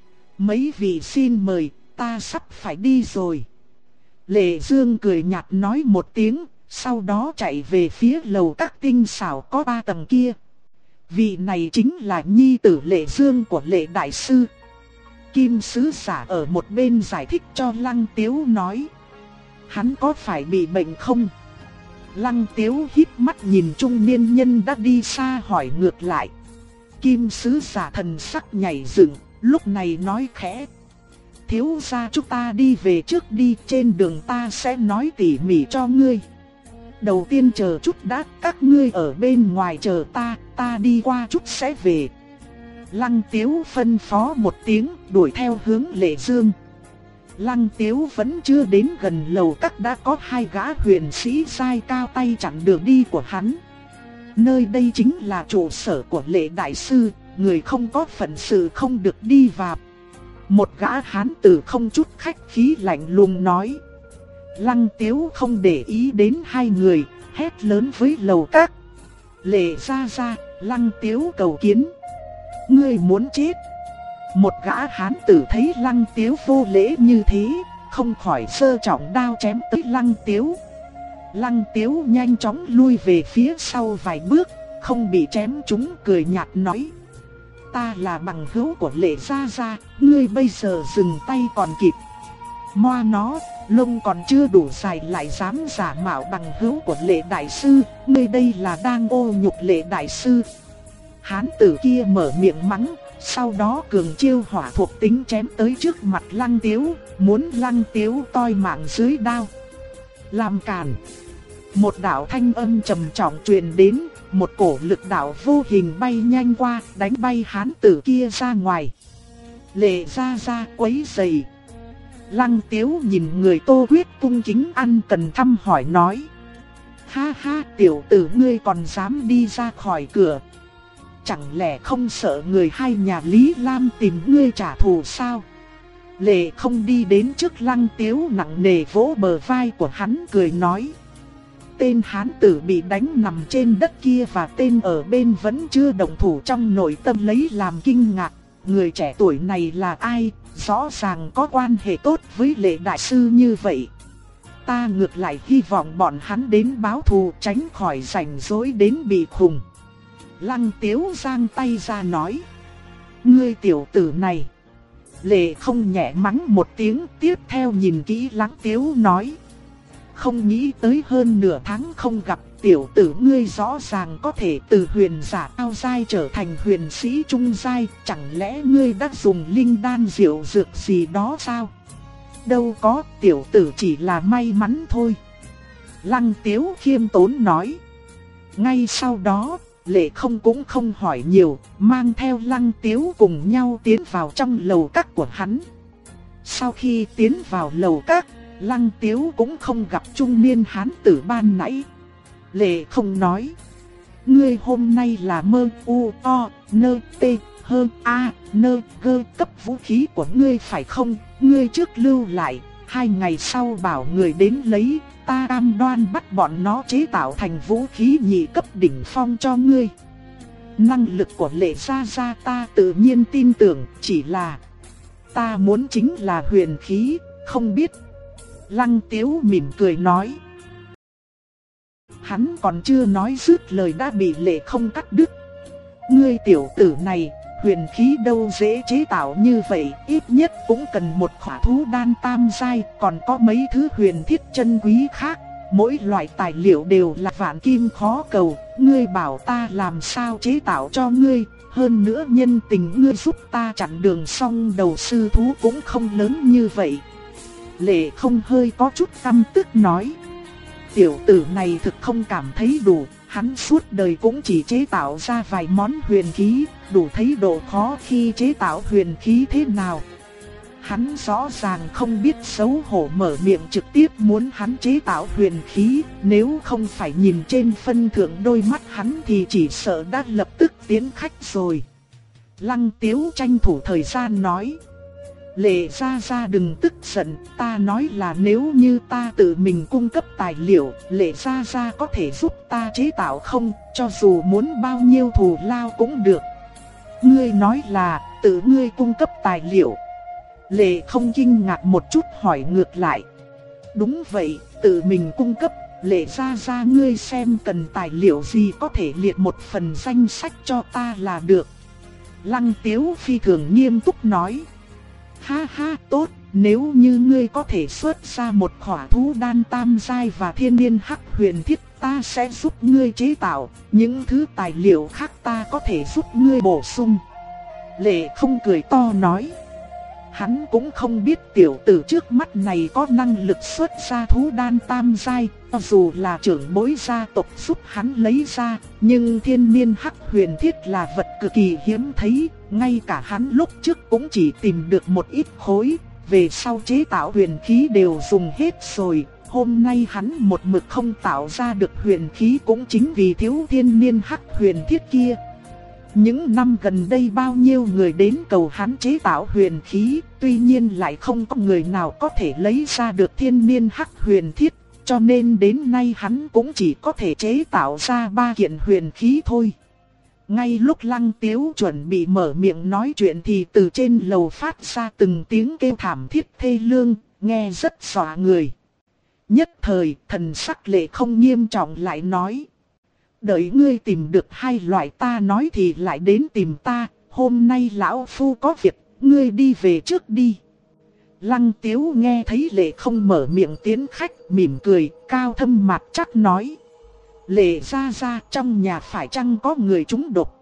mấy vị xin mời, ta sắp phải đi rồi. Lệ Dương cười nhạt nói một tiếng, sau đó chạy về phía lầu các tinh xảo có 3 tầng kia. Vị này chính là nhi tử Lệ Dương của Lệ Đại Sư. Kim sứ giả ở một bên giải thích cho Lăng Tiếu nói: hắn có phải bị bệnh không? Lăng Tiếu híp mắt nhìn trung niên nhân đã đi xa hỏi ngược lại. Kim sứ giả thần sắc nhảy dựng, lúc này nói khẽ: thiếu gia chúng ta đi về trước đi, trên đường ta sẽ nói tỉ mỉ cho ngươi. Đầu tiên chờ chút đã, các ngươi ở bên ngoài chờ ta đi qua chút sẽ về. Lăng Tiếu phân phó một tiếng, đuổi theo hướng Lệ Dương. Lăng Tiếu vẫn chưa đến gần lầu các đã có 2 gã huyền sĩ sai cao tay chặn đường đi của hắn. Nơi đây chính là trụ sở của Lệ Đại Sư, người không có phận sự không được đi vào. Một gã hán tử không chút khách khí lạnh lùng nói. Lăng Tiếu không để ý đến 2 người, hét lớn với lầu các: Lệ gia gia, Lăng Tiếu cầu kiến. Ngươi muốn chết? Một gã hán tử thấy Lăng Tiếu vô lễ như thế, không khỏi giơ trọng đao chém tới Lăng Tiếu. Lăng Tiếu nhanh chóng lui về phía sau vài bước, không bị chém trúng, cười nhạt nói: ta là bằng hữu của Lệ gia gia, ngươi bây giờ dừng tay còn kịp. Moa nó, lông còn chưa đủ dài lại dám giả mạo bằng hữu của Lệ Đại Sư, ngươi đây là đang ô nhục Lệ Đại Sư. Hán tử kia mở miệng mắng, sau đó cường chiêu hỏa thuộc tính chém tới trước mặt Lăng Tiếu, muốn Lăng Tiếu toi mạng dưới đao. Làm cản. Một đạo thanh âm trầm trọng truyền đến, một cổ lực đạo vô hình bay nhanh qua, đánh bay hán tử kia ra ngoài. Lệ gia gia quấy rầy. Lăng Tiếu nhìn người Tô Quyết cung kính ăn cần thăm hỏi nói: ha ha, tiểu tử ngươi còn dám đi ra khỏi cửa? Chẳng lẽ không sợ người 2 nhà Lý Lam tìm ngươi trả thù sao? Lệ Không đi đến trước Lăng Tiếu nặng nề vỗ bờ vai của hắn cười nói: tên hán tử bị đánh nằm trên đất kia và tên ở bên vẫn chưa động thủ trong nội tâm lấy làm kinh ngạc. Người trẻ tuổi này là ai? Rõ ràng có quan hệ tốt với Lệ Đại Sư như vậy. Ta ngược lại hy vọng bọn hắn đến báo thù, tránh khỏi rảnh rỗi đến bị khùng. Lăng Tiếu giang tay ra nói: ngươi tiểu tử này. Lệ Không nhẹ mắng một tiếng, tiếp theo nhìn kỹ Lăng Tiếu nói: không nghĩ tới hơn nửa tháng không gặp, tiểu tử ngươi rõ ràng có thể từ huyền giả cao giai trở thành huyền sĩ trung giai, chẳng lẽ ngươi đã dùng linh đan diệu dược gì đó sao? Đâu có, tiểu tử chỉ là may mắn thôi. Lăng Tiếu khiêm tốn nói. Ngay sau đó, Lệ Không cũng không hỏi nhiều, mang theo Lăng Tiếu cùng nhau tiến vào trong lầu các của hắn. Sau khi tiến vào lầu các, Lăng Tiếu cũng không gặp trung niên hán tử ban nãy. Lệ Không nói. Ngươi hôm nay là mơ u o nơ tê hơn a nơ gơ cấp vũ khí của ngươi phải không? Ngươi trước lưu lại, 2 ngày sau bảo người đến lấy, ta cam đoan bắt bọn nó chế tạo thành vũ khí nhị cấp đỉnh phong cho ngươi. Năng lực của Lệ gia gia ta tự nhiên tin tưởng, chỉ là ta muốn chính là huyền khí, không biết. Lăng Tiếu mỉm cười nói. Hắn còn chưa nói dứt lời đã bị Lệ Không cắt đứt. Ngươi tiểu tử này, huyền khí đâu dễ chế tạo như vậy, ít nhất cũng cần một khỏa thú đan tam giai, còn có mấy thứ huyền thiết chân quý khác. Mỗi loại tài liệu đều là vạn kim khó cầu, ngươi bảo ta làm sao chế tạo cho ngươi, hơn nữa nhân tình ngươi giúp ta chặn đường xong đầu sư thú cũng không lớn như vậy. Lệ Không hơi có chút căm tức nói. Tiểu tử này thực không cảm thấy đủ, hắn suốt đời cũng chỉ chế tạo ra vài món huyền khí, đủ thấy độ khó khi chế tạo huyền khí thế nào. Hắn rõ ràng không biết xấu hổ mở miệng trực tiếp muốn hắn chế tạo huyền khí, nếu không phải nhìn trên phân thượng đôi mắt hắn thì chỉ sợ đã lập tức tiến khách rồi. Lăng Tiếu tranh thủ thời gian nói. Lệ gia gia đừng tức giận, ta nói là nếu như ta tự mình cung cấp tài liệu, Lệ gia gia có thể giúp ta chế tạo không, cho dù muốn bao nhiêu thù lao cũng được. Ngươi nói là tự ngươi cung cấp tài liệu. Lệ Không kinh ngạc một chút hỏi ngược lại. Đúng vậy, tự mình cung cấp, Lệ gia gia ngươi xem cần tài liệu gì có thể liệt một phần danh sách cho ta là được. Lăng Tiếu phi thường nghiêm túc nói. Ha ha, tốt, nếu như ngươi có thể xuất ra một khỏa thú đan tam giai và thiên niên hắc huyền thiết, ta sẽ giúp ngươi chế tạo, những thứ tài liệu khác ta có thể giúp ngươi bổ sung. Lệ Không cười to nói. Hắn cũng không biết tiểu tử trước mắt này có năng lực xuất ra thú đan tam giai, cho dù là trưởng bối gia tộc giúp hắn lấy ra, nhưng thiên niên hắc huyền thiết là vật cực kỳ hiếm thấy, ngay cả hắn lúc trước cũng chỉ tìm được một ít khối, về sau chế tạo huyền khí đều dùng hết rồi, hôm nay hắn một mực không tạo ra được huyền khí cũng chính vì thiếu thiên niên hắc huyền thiết kia. Những năm gần đây bao nhiêu người đến cầu hắn chế tạo huyền khí, tuy nhiên lại không có người nào có thể lấy ra được thiên niên hắc huyền thiết, cho nên đến nay hắn cũng chỉ có thể chế tạo ra 3 kiện huyền khí thôi. Ngay lúc Lăng Tiếu chuẩn bị mở miệng nói chuyện thì từ trên lầu phát ra từng tiếng kêu thảm thiết thê lương, nghe rất dọa người. Nhất thời, thần sắc Lệ Không nghiêm trọng lại nói. Đợi ngươi tìm được 2 loại ta nói thì lại đến tìm ta, hôm nay lão phu có việc, ngươi đi về trước đi. Lăng Tiếu nghe thấy Lệ Không mở miệng tiến khách, mỉm cười, cao thâm mặt chắc nói. Lệ gia gia, trong nhà phải chăng có người trúng độc?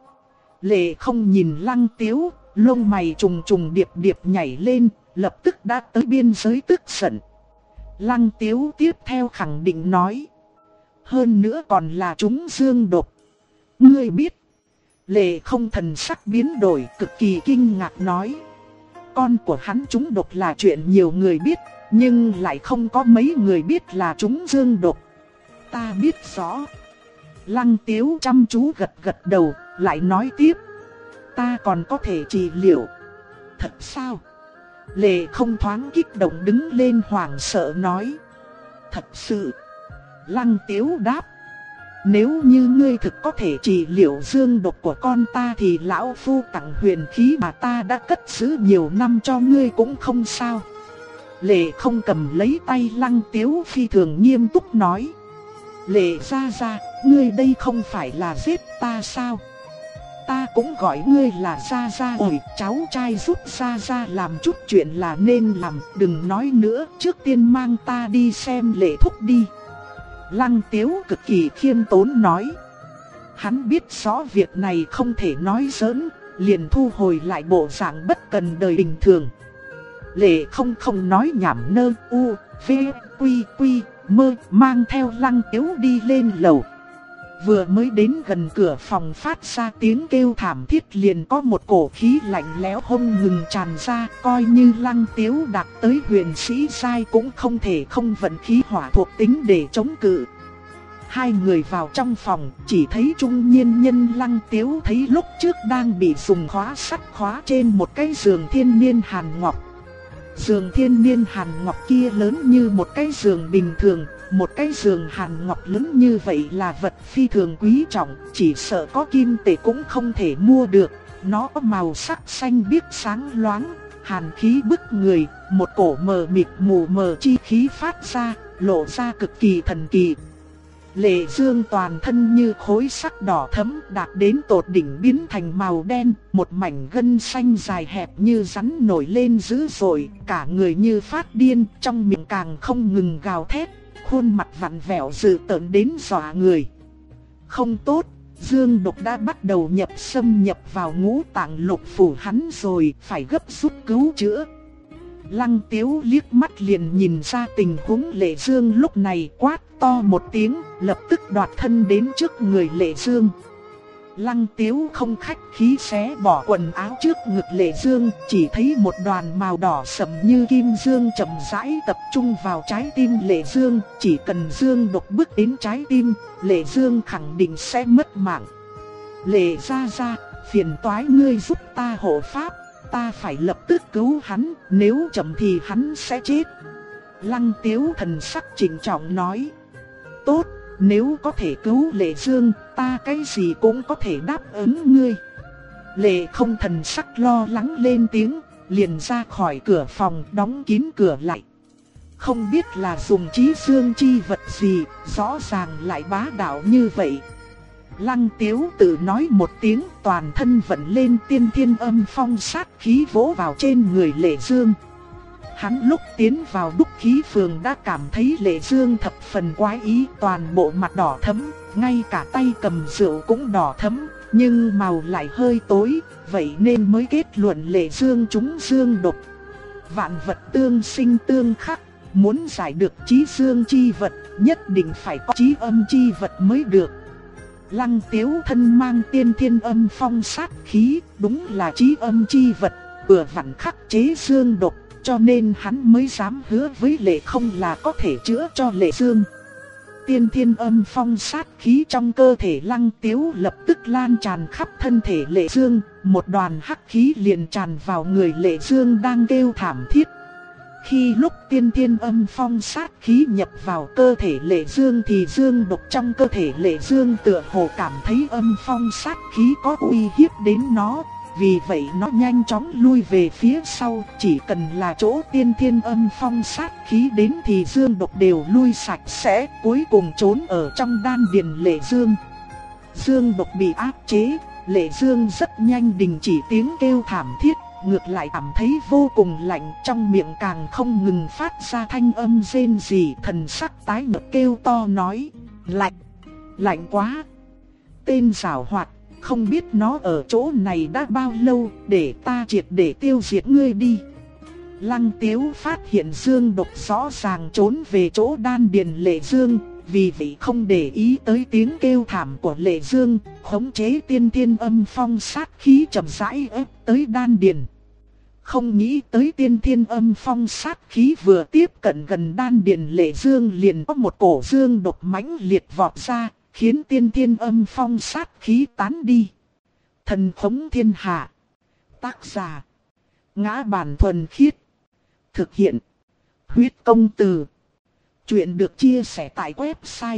Lệ Không nhìn Lăng Tiếu, lông mày trùng trùng điệp điệp nhảy lên, lập tức đã tới biên giới tức giận. Lăng Tiếu tiếp theo khẳng định nói. Hơn nữa còn là trúng dương độc. Ngươi biết. Lệ Không thần sắc biến đổi, cực kỳ kinh ngạc nói. Con của hắn trúng độc là chuyện nhiều người biết, nhưng lại không có mấy người biết là trúng dương độc. Ta biết rõ. Lăng Tiếu chăm chú gật gật đầu, lại nói tiếp. Ta còn có thể trị liệu. Thật sao? Lệ Không thoáng kích động đứng lên hoảng sợ nói. Thật sự. Lăng Tiếu đáp. Nếu như ngươi thực có thể trị liệu dương độc của con ta thì lão phu tặng huyền khí mà ta đã cất giữ nhiều năm cho ngươi cũng không sao. Lệ Không cầm lấy tay Lăng Tiếu phi thường nghiêm túc nói. Lệ gia gia, ngươi đây không phải là giết ta sao? ta cũng gọi ngươi là Gia Gia. Ôi, cháu trai giúp Gia Gia làm chút chuyện là nên làm, đừng nói nữa, trước tiên mang ta đi xem Lệ thúc đi. Lăng Tiếu cực kỳ khiêm tốn nói. Hắn biết rõ việc này không thể nói giỡn, liền thu hồi lại bộ dạng bất cần đời bình thường. Lệ không nói nhảm nơ u, v, quy, mơ, mang theo Lăng Tiếu đi lên lầu. Vừa mới đến gần cửa phòng phát ra tiếng kêu thảm thiết liền có một cổ khí lạnh lẽo không ngừng tràn ra, coi như Lăng Tiếu đạt tới huyền sĩ giai cũng không thể không vận khí hỏa thuộc tính để chống cự. Hai người vào trong phòng, chỉ thấy trung niên nhân Lăng Tiếu thấy lúc trước đang bị dùng khóa sắt khóa trên một cái giường thiên niên hàn ngọc. Giường thiên niên hàn ngọc kia lớn như một cái giường bình thường, một cái giường hàn ngọc lớn như vậy là vật phi thường quý trọng, chỉ sợ có kim tệ cũng không thể mua được. Nó có màu sắc xanh biếc sáng loáng, hàn khí bức người, một cổ mờ mịt mù mờ chi khí phát ra, lộ ra cực kỳ thần kỳ. Lệ Dương toàn thân như khối sắt đỏ thẫm đạt đến tột đỉnh biến thành màu đen, một mảnh gân xanh dài hẹp như rắn nổi lên dữ dội, cả người như phát điên, trong miệng càng không ngừng gào thét, khuôn mặt vặn vẹo dữ tợn đến dọa người. Không tốt, dương độc đã bắt đầu xâm nhập vào ngũ tạng lục phủ hắn rồi, phải gấp rút cứu chữa. Lăng Tiếu liếc mắt liền nhìn ra tình huống Lệ Dương lúc này, quát to một tiếng, lập tức đoạt thân đến trước người Lệ Dương. Lăng Tiếu không khách khí xé bỏ quần áo trước ngực Lệ Dương, chỉ thấy một đoàn màu đỏ sẫm như kim dương chậm rãi tập trung vào trái tim Lệ Dương, chỉ cần Dương độc bước đến trái tim, Lệ Dương khẳng định sẽ mất mạng. Lệ Gia, phiền toái ngươi giúp ta hộ pháp. Ta phải lập tức cứu hắn, nếu chậm thì hắn sẽ chết. Lăng Tiếu thần sắc trịnh trọng nói. Tốt, nếu có thể cứu Lệ Dương, ta cái gì cũng có thể đáp ứng ngươi. Lệ không thần sắc lo lắng lên tiếng, liền ra khỏi cửa phòng, đóng kín cửa lại. Không biết là dùng trí dương chi vật gì, rõ ràng lại bá đạo như vậy. Lăng Tiếu tự nói một tiếng, toàn thân vận lên tiên thiên âm phong sát khí vỗ vào trên người Lệ Dương. Hắn lúc tiến vào đúc khí phường đã cảm thấy Lệ Dương thập phần quái ý, toàn bộ mặt đỏ thẫm, ngay cả tay cầm rượu cũng đỏ thẫm, nhưng màu lại hơi tối, vậy nên mới kết luận Lệ Dương trúng dương độc. Vạn vật tương sinh tương khắc, muốn giải được trí dương chi vật, nhất định phải có trí âm chi vật mới được. Lăng Tiếu thân mang tiên thiên âm phong sát khí, đúng là trí âm chi vật, vừa vặn khắc chế dương độc, cho nên hắn mới dám hứa với Lệ không là có thể chữa cho Lệ Dương. Tiên thiên âm phong sát khí trong cơ thể Lăng Tiếu lập tức lan tràn khắp thân thể Lệ Dương, một đoàn hắc khí liền tràn vào người Lệ Dương đang kêu thảm thiết. Khi lúc tiên thiên âm phong sát khí nhập vào cơ thể Lệ Dương thì dương độc trong cơ thể Lệ Dương tựa hồ cảm thấy âm phong sát khí có uy hiếp đến nó. Vì vậy nó nhanh chóng lui về phía sau, chỉ cần là chỗ tiên thiên âm phong sát khí đến thì dương độc đều lui sạch sẽ, cuối cùng trốn ở trong đan điền Lệ Dương. Dương độc bị áp chế, Lệ Dương rất nhanh đình chỉ tiếng kêu thảm thiết, ngược lại cảm thấy vô cùng lạnh, trong miệng càng không ngừng phát ra thanh âm rên rỉ, thần sắc tái nhợt kêu to nói: "Lạnh, lạnh quá." Tên giảo hoạt, không biết nó ở chỗ này đã bao lâu, để ta triệt để tiêu diệt ngươi đi. Lăng Tiếu phát hiện dương độc rõ ràng trốn về chỗ đan điền Lệ Dương, vì vậy không để ý tới tiếng kêu thảm của Lệ Dương, khống chế tiên thiên âm phong sát khí chậm rãi ép tới đan điền. Không nghĩ tới tiên thiên âm phong sát khí vừa tiếp cận gần đan điền Lệ Dương liền có một cổ dương độc mãnh liệt vọt ra, khiến tiên thiên âm phong sát khí tán đi. Thần khống thiên hạ. Tác giả: Ngã Bản Thuần Khiết. Thực hiện: Huyết Công Từ. Chuyện được chia sẻ tại website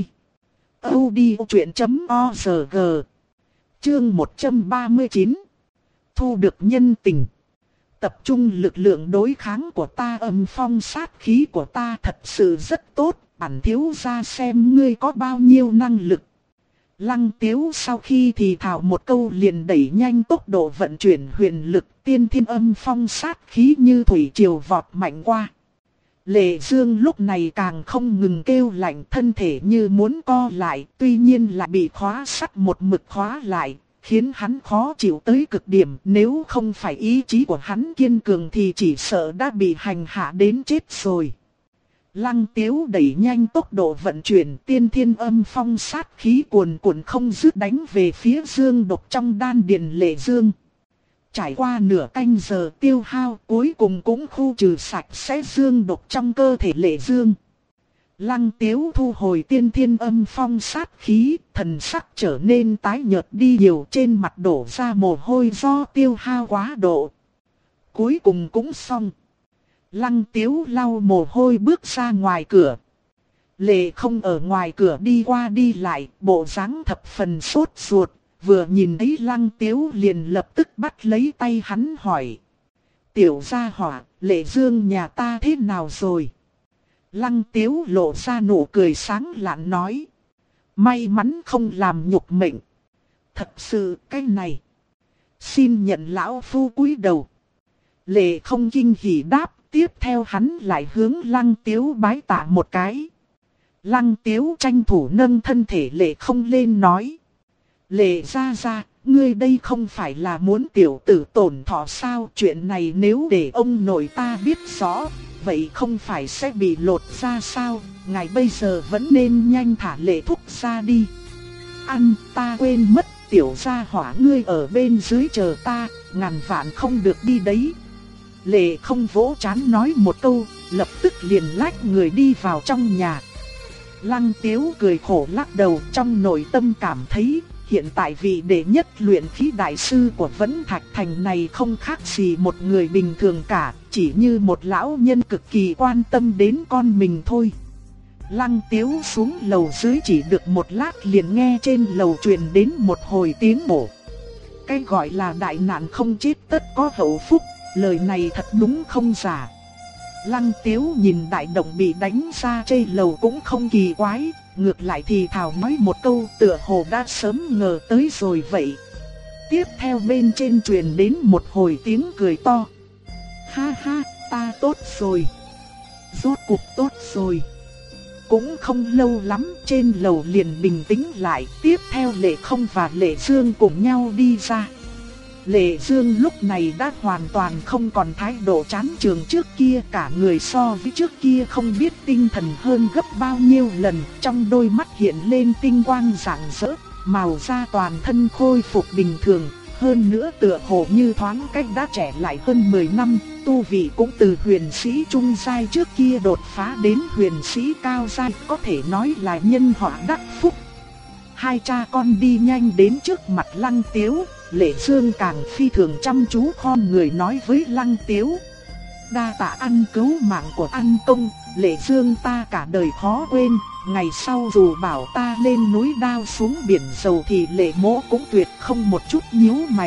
audiochuyện.org. Chương 139. Thu được nhân tình. Tập trung lực lượng đối kháng của ta, âm phong sát khí của ta thật sự rất tốt, bản thiếu gia xem ngươi có bao nhiêu năng lực. Lăng Tiếu sau khi thì thào một câu liền đẩy nhanh tốc độ vận chuyển huyền lực, tiên thiên âm phong sát khí như thủy triều vọt mạnh qua. Lệ Dương lúc này càng không ngừng kêu lạnh, thân thể như muốn co lại, tuy nhiên lại bị khóa sắt một mực khóa lại, khiến hắn khó chịu tới cực điểm. Nếu không phải ý chí của hắn kiên cường thì chỉ sợ đã bị hành hạ đến chết rồi. Lăng Tiếu đẩy nhanh tốc độ vận chuyển, tiên thiên âm phong sát khí cuồn cuộn không dứt đánh về phía dương độc trong đan điền Lệ Dương. Trải qua nửa canh giờ tiêu hao, cuối cùng cũng khu trừ sạch sẽ dương độc trong cơ thể Lệ Dương. Lăng Tiếu thu hồi tiên thiên âm phong sát khí, thần sắc trở nên tái nhợt đi nhiều, trên mặt đổ ra mồ hôi do tiêu hao quá độ. Cuối cùng cũng xong. Lăng Tiếu lau mồ hôi bước ra ngoài cửa. Lệ Không ở ngoài cửa đi qua đi lại, bộ dáng thập phần sốt ruột, vừa nhìn thấy Lăng Tiếu liền lập tức bắt lấy tay hắn hỏi. Tiểu gia hỏa, Lệ Dương nhà ta thế nào rồi? Lăng Tiếu lộ ra nụ cười sáng lạn nói. May mắn không làm nhục mệnh. Thật sự cái này. Xin nhận lão phu cúi đầu. Lệ Không kinh hỉ đáp. Tiếp theo hắn lại hướng Lăng Tiếu bái tạ một cái. Lăng Tiếu tranh thủ nâng thân thể Lệ Không lên nói. Lệ gia gia, ngươi đây không phải là muốn tiểu tử tổn thọ sao? Chuyện này nếu để ông nội ta biết rõ, vậy không phải sẽ bị lột ra sao? Ngài bây giờ vẫn nên nhanh thả Lệ thúc ra đi. Ăn, ta quên mất, tiểu gia hỏa ngươi ở bên dưới chờ ta, ngàn vạn không được đi đấy. Lệ Không vỗ trán nói một câu, lập tức liền lách người đi vào trong nhà. Lăng Tiếu cười khổ lắc đầu, trong nội tâm cảm thấy hiện tại vị đệ nhất luyện khí đại sư của Vẫn Thạch Thành này không khác gì một người bình thường cả, chỉ như một lão nhân cực kỳ quan tâm đến con mình thôi. Lăng Tiếu xuống lầu dưới chỉ được một lát liền nghe trên lầu truyền đến một hồi tiếng nổ. Cái gọi là đại nạn không chết tất có hậu phúc, lời này thật đúng không giả. Lăng Tiếu nhìn đại động bị đánh ra trên lầu cũng không kỳ quái, ngược lại thì thào nói một câu tựa hồ đã sớm ngờ tới rồi vậy. Tiếp theo bên trên truyền đến một hồi tiếng cười to. Ha ha, ta tốt rồi. Rốt cuộc tốt rồi. Cũng không lâu lắm trên lầu liền bình tĩnh lại, tiếp theo Lệ Không và Lệ Dương cùng nhau đi ra. Lệ Dương lúc này đã hoàn toàn không còn thái độ chán trường trước kia, cả người so với trước kia không biết tinh thần hơn gấp bao nhiêu lần, trong đôi mắt hiện lên tinh quang rạng rỡ, màu da toàn thân khôi phục bình thường, hơn nữa tựa hồ như thoáng cách đã trẻ lại hơn 10 năm, tu vị cũng từ huyền sĩ trung giai trước kia đột phá đến huyền sĩ cao giai, có thể nói là nhân họa đắc phúc. Hai cha con đi nhanh đến trước mặt Lăng Tiếu. Lệ Dương càng phi thường chăm chú khom người nói với Lăng Tiếu. Đa tạ ăn cứu mạng của ăn công, Lệ Dương ta cả đời khó quên. Ngày sau dù bảo ta lên núi đao xuống biển dầu thì Lệ Mỗ cũng tuyệt không một chút nhíu mày.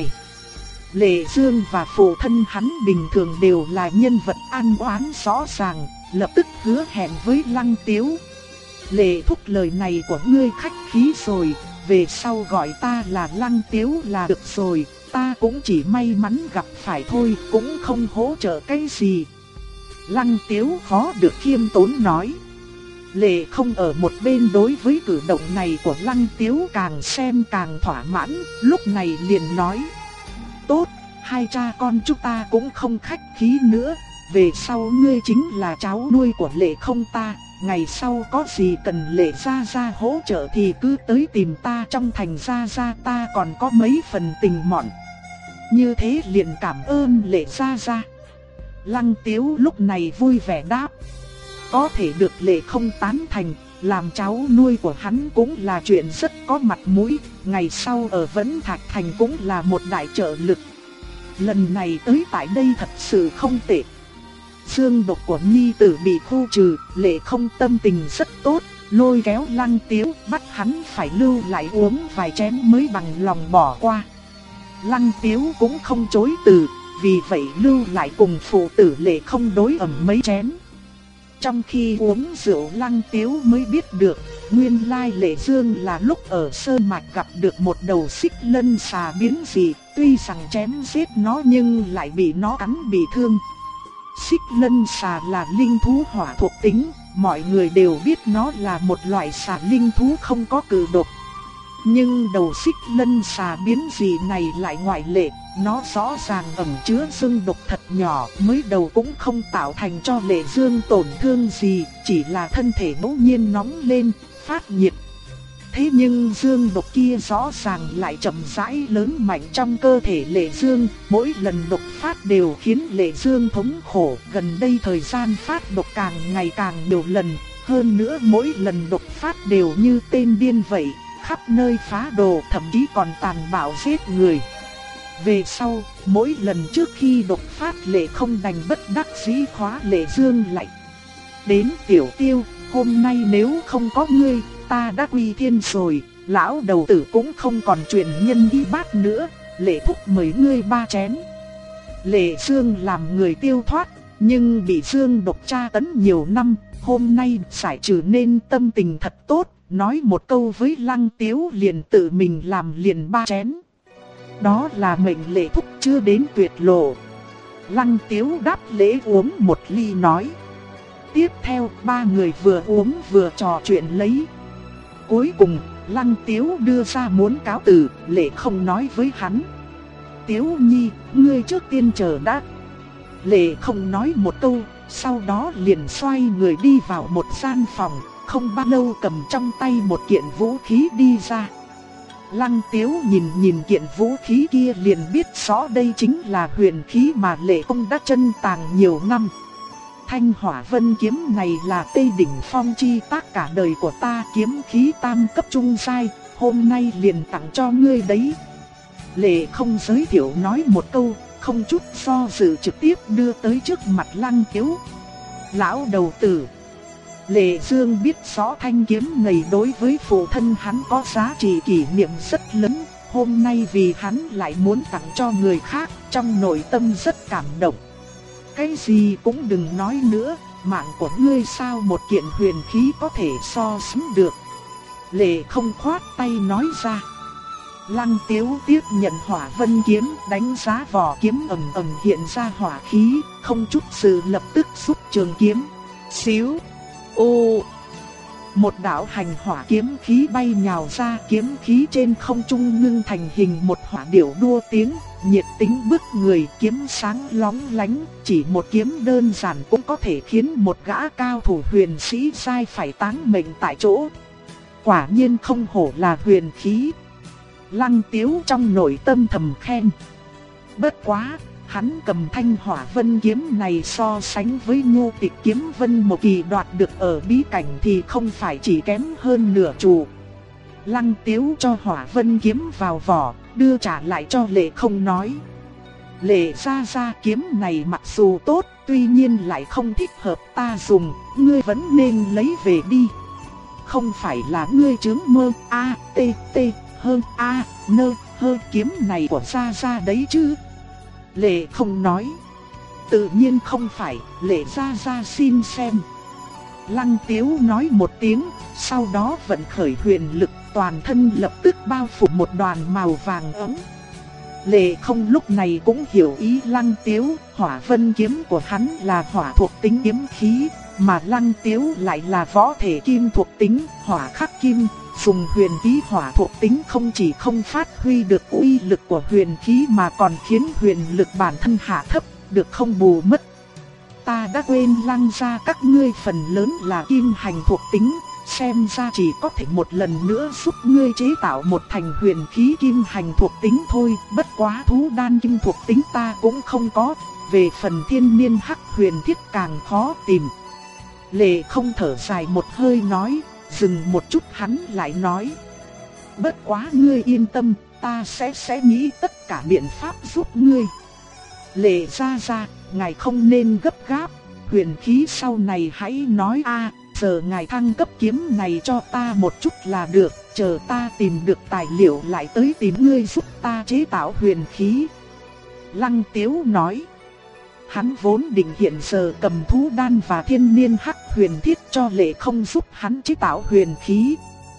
Lệ Dương và phụ thân hắn bình thường đều là nhân vật ăn oán rõ ràng, lập tức hứa hẹn với Lăng Tiếu. Lệ thúc lời này của ngươi khách khí rồi, về sau gọi ta là Lăng Tiếu là được rồi, ta cũng chỉ may mắn gặp phải thôi, cũng không hỗ trợ cái gì. Lăng Tiếu khó được khiêm tốn nói. Lệ Không ở một bên đối với cử động này của Lăng Tiếu càng xem càng thỏa mãn, lúc này liền nói. Tốt, hai cha con chúng ta cũng không khách khí nữa, về sau ngươi chính là cháu nuôi của Lệ Không ta. Ngày sau có gì cần Lệ gia gia hỗ trợ thì cứ tới tìm ta, trong thành gia gia ta còn có mấy phần tình mọn. Như thế liền cảm ơn Lệ gia gia. Lăng Tiếu lúc này vui vẻ đáp. Có thể được Lệ Không tán thành, làm cháu nuôi của hắn cũng là chuyện rất có mặt mũi, ngày sau ở Vẫn Thạch Thành cũng là một đại trợ lực. Lần này tới tại đây thật sự không tệ. Dương độc của nhi tử bị khu trừ, Lệ Không tâm tình rất tốt, lôi kéo Lăng Tiếu bắt hắn phải lưu lại uống vài chén mới bằng lòng bỏ qua. Lăng Tiếu cũng không chối từ, vì vậy lưu lại cùng phụ tử Lệ Không đối ẩm mấy chén. Trong khi uống rượu Lăng Tiếu mới biết được, Nguyên lai Lệ Dương là lúc ở Sơn Mạch gặp được một đầu xích lân xà biến dị, tuy rằng chém giết nó nhưng lại bị nó cắn bị thương. Xích lân xà là linh thú hỏa thuộc tính, mọi người đều biết nó là một loại xà linh thú không có cự độc. Nhưng đầu xích lân xà biến dị này lại ngoại lệ, nó rõ ràng ẩn chứa dương độc thật nhỏ, mới đầu cũng không tạo thành cho Lệ Dương tổn thương gì, chỉ là thân thể bỗng nhiên nóng lên, phát nhiệt. Thế nhưng dương độc kia rõ ràng lại chậm rãi lớn mạnh trong cơ thể Lệ Dương, mỗi lần độc phát đều khiến Lệ Dương thống khổ, gần đây thời gian phát độc càng ngày càng nhiều lần, hơn nữa mỗi lần độc phát đều như tên điên vậy, khắp nơi phá đồ, thậm chí còn tàn bạo giết người. Về sau, mỗi lần trước khi độc phát Lệ không đành bất đắc dĩ khóa Lệ Dương lại. Đến Tiểu Tiêu, hôm nay nếu không có ngươi, ta đã quy thiên rồi, lão đầu tử cũng không còn chuyện nhân y bát nữa, Lệ thúc mời ngươi 3 chén. Lệ Dương làm người tiêu thoát, nhưng bị Dương độc tra tấn nhiều năm, hôm nay giải trừ nên tâm tình thật tốt, nói một câu với Lăng Tiếu liền tự mình làm liền 3 chén. Đó là mệnh Lệ thúc chưa đến tuyệt lộ. Lăng Tiếu đáp lễ uống một ly nói. Tiếp theo 3 người vừa uống vừa trò chuyện lấy. Cuối cùng Lăng Tiếu đưa ra muốn cáo từ, Lệ không nói với hắn. Tiếu Nhi, ngươi trước tiên chờ đã. Lệ không nói một câu, sau đó liền xoay người đi vào một gian phòng, không bao lâu cầm trong tay một kiện vũ khí đi ra. Lăng Tiếu nhìn kiện vũ khí kia liền biết rõ đây chính là huyền khí mà Lệ Công đã trân tàng nhiều năm. Thanh Hỏa Vân kiếm này là Tây đỉnh phong chi tác cả đời của ta, kiếm khí tam cấp trung giai, hôm nay liền tặng cho ngươi đấy. Lệ không giới thiệu nói một câu, không chút do dự trực tiếp đưa tới trước mặt Lăng Tiếu. Lão đầu tử. Lệ Dương biết rõ thanh kiếm này đối với phụ thân hắn có giá trị kỷ niệm rất lớn, hôm nay vì hắn lại muốn tặng cho người khác, trong nội tâm rất cảm động. Cái gì cũng đừng nói nữa, mạng của ngươi sao một kiện huyền khí có thể so sánh được. Lệ không khoát tay nói ra. Lăng Tiếu tiếp nhận Hỏa Vân kiếm, đánh giá vỏ kiếm ầm ầm hiện ra hỏa khí, không chút sự lập tức rút trường kiếm. Xíu. Ô. Một đạo hành hỏa kiếm khí bay nhào ra, kiếm khí trên không trung ngưng thành hình một hỏa điểu đua tiếng, nhiệt tính bức người, kiếm sáng lóng lánh, chỉ một kiếm đơn giản cũng có thể khiến một gã cao thủ huyền sĩ sai phải táng mệnh tại chỗ. Quả nhiên không hổ là huyền khí. Lăng Tiếu trong nội tâm thầm khen. Bất quá, hắn cầm Thanh Hỏa Vân kiếm này so sánh với Ngô Tịch kiếm Vân một kỳ đoạt được ở bí cảnh thì không phải chỉ kém hơn nửa chủ. Lăng Tiếu cho Hỏa Vân kiếm vào vỏ, đưa trả lại cho Lệ không nói. Lệ ra kiếm này mặc dù tốt, tuy nhiên lại không thích hợp ta dùng, ngươi vẫn nên lấy về đi. Không phải là ngươi chướng mơ hơn kiếm này của ra đấy chứ? Lệ không nói. Tự nhiên không phải, Lệ ra xin xem. Lăng Tiếu nói một tiếng, sau đó vận khởi huyền lực, toàn thân lập tức bao phủ một đoàn màu vàng ấm. Lệ không lúc này cũng hiểu ý Lăng Tiếu, Hỏa Vân kiếm của hắn là hỏa thuộc tính kiếm khí, mà Lăng Tiếu lại là võ thể kim thuộc tính, hỏa khắc kim. Dùng huyền khí hỏa thuộc tính không chỉ không phát huy được uy lực của huyền khí mà còn khiến huyền lực bản thân hạ thấp, được không bù mất. Ta đã quên Lăng gia các ngươi phần lớn là kim hành thuộc tính, xem ra chỉ có thể một lần nữa giúp ngươi chế tạo một thành huyền khí kim hành thuộc tính thôi, bất quá thú đan kim thuộc tính ta cũng không có, về phần thiên niên hắc huyền thiết càng khó tìm. Lệ không thở dài một hơi nói. Dừng một chút hắn lại nói. Bất quá ngươi yên tâm, ta sẽ nghĩ tất cả biện pháp giúp ngươi. Lệ ra, ngài không nên gấp gáp, huyền khí sau này hãy nói giờ ngài thăng cấp kiếm này cho ta một chút là được, chờ ta tìm được tài liệu lại tới tìm ngươi giúp ta chế tạo huyền khí. Lăng Tiếu nói. Hắn vốn định hiện giờ cầm thú đan và thiên niên hắc huyền thiết cho Lệ Không giúp hắn chế tạo huyền khí.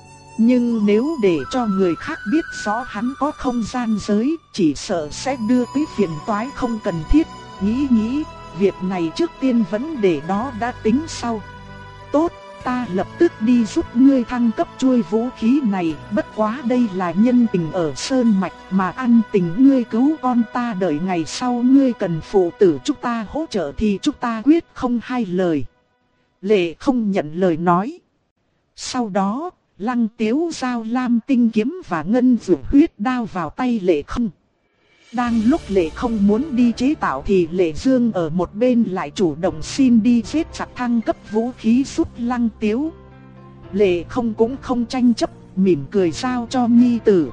Nhưng nếu để cho người khác biết rõ hắn có không gian giới, chỉ sợ sẽ đưa tới phiền toái không cần thiết. Nghĩ, việc này trước tiên vẫn để đó đã tính sau. Tốt, ta lập tức đi giúp ngươi thăng cấp chuôi vũ khí này, bất quá đây là nhân tình ở Sơn Mạch mà ăn tình ngươi cứu con ta, đợi ngày sau ngươi cần phụ tử chúng ta hỗ trợ thì chúng ta quyết không hai lời. Lệ Không nhận lời nói. Sau đó, Lăng Tiếu giao lam tinh kiếm và ngân dược huyết đao vào tay Lệ Không. Đang lúc Lệ Không muốn đi chế tạo thì Lệ Dương ở một bên lại chủ động xin đi giết chặt thăng cấp vũ khí giúp Lăng Tiếu. Lệ Không cũng không tranh chấp, mỉm cười giao cho nhi tử.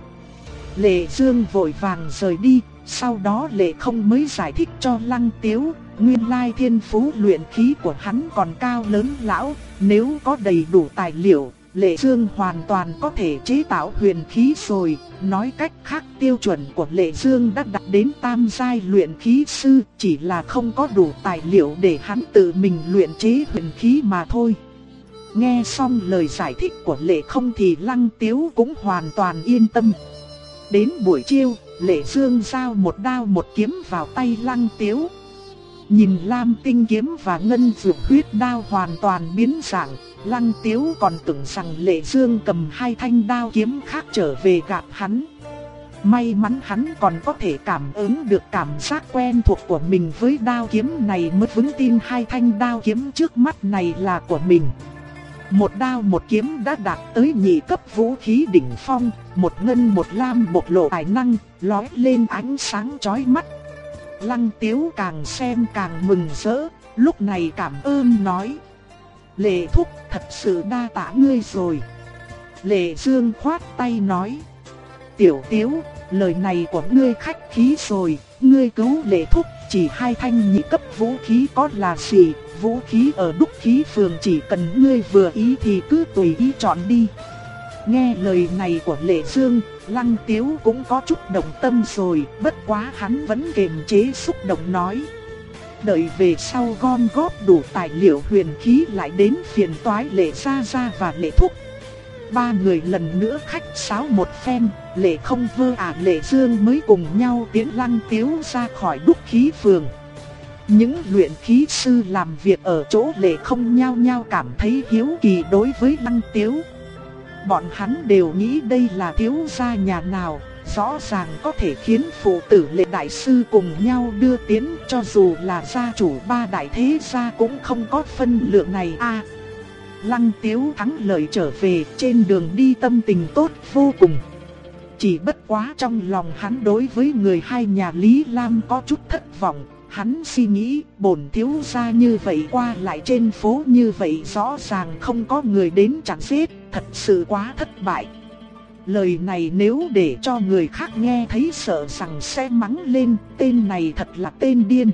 Lệ Dương vội vàng rời đi, sau đó Lệ Không mới giải thích cho Lăng Tiếu, nguyên lai thiên phú luyện khí của hắn còn cao lớn lão, nếu có đầy đủ tài liệu, Lệ Dương hoàn toàn có thể chế tạo huyền khí rồi. Nói cách khác, tiêu chuẩn của Lệ Dương đã đạt đến tam giai luyện khí sư, chỉ là không có đủ tài liệu để hắn tự mình luyện chế huyền khí mà thôi. Nghe xong lời giải thích của Lệ Không thì Lăng Tiếu cũng hoàn toàn yên tâm. Đến buổi chiều, Lệ Dương giao một đao một kiếm vào tay Lăng Tiếu. Nhìn lam tinh kiếm và ngân dược huyết đao hoàn toàn biến dạng, Lăng Tiếu còn tưởng rằng Lệ Dương cầm hai thanh đao kiếm khác trở về gạt hắn. May mắn hắn còn có thể cảm ứng được cảm giác quen thuộc của mình với đao kiếm này mới vững tin hai thanh đao kiếm trước mắt này là của mình. Một đao một kiếm đã đạt tới nhị cấp vũ khí đỉnh phong, một ngân một lam bộc lộ tài năng, lóe lên ánh sáng chói mắt. Lăng Tiếu càng xem càng mừng rỡ, lúc này cảm ơn nói: Lệ thúc, thật sự đa tạ ngươi rồi. Lệ Dương khoát tay nói: Tiểu Tiếu, lời này của ngươi khách khí rồi, ngươi cứu Lệ thúc chỉ hai thanh nhị cấp vũ khí có là gì, vũ khí ở Đúc Khí Phường chỉ cần ngươi vừa ý thì cứ tùy ý chọn đi. Nghe lời này của Lệ Dương, Lăng Tiếu cũng có chút động tâm rồi, bất quá hắn vẫn kiềm chế xúc động nói: Đợi về sau gom góp đủ tài liệu huyền khí lại đến phiền toái Lệ Gia Gia và Lệ Thúc. Ba người lần nữa khách sáo một phen, Lệ Không Lệ Dương mới cùng nhau tiến Lăng Tiếu ra khỏi Đúc Khí Phường. Những luyện khí sư làm việc ở chỗ Lệ Không nhao nhao cảm thấy hiếu kỳ đối với Lăng Tiếu. Bọn hắn đều nghĩ đây là thiếu gia nhà nào, rõ ràng có thể khiến phụ tử Lệ đại sư cùng nhau đưa tiến, cho dù là gia chủ ba đại thế gia cũng không có phân lượng này a. Lăng Tiếu thắng lợi trở về, trên đường đi tâm tình tốt vô cùng. Chỉ bất quá trong lòng hắn đối với người hai nhà Lý Lam có chút thất vọng. Hắn suy nghĩ, bổn thiếu gia như vậy qua lại trên phố như vậy rõ ràng không có người đến chặn giết, thật sự quá thất bại. Lời này nếu để cho người khác nghe thấy sợ rằng sẽ mắng lên, tên này thật là tên điên.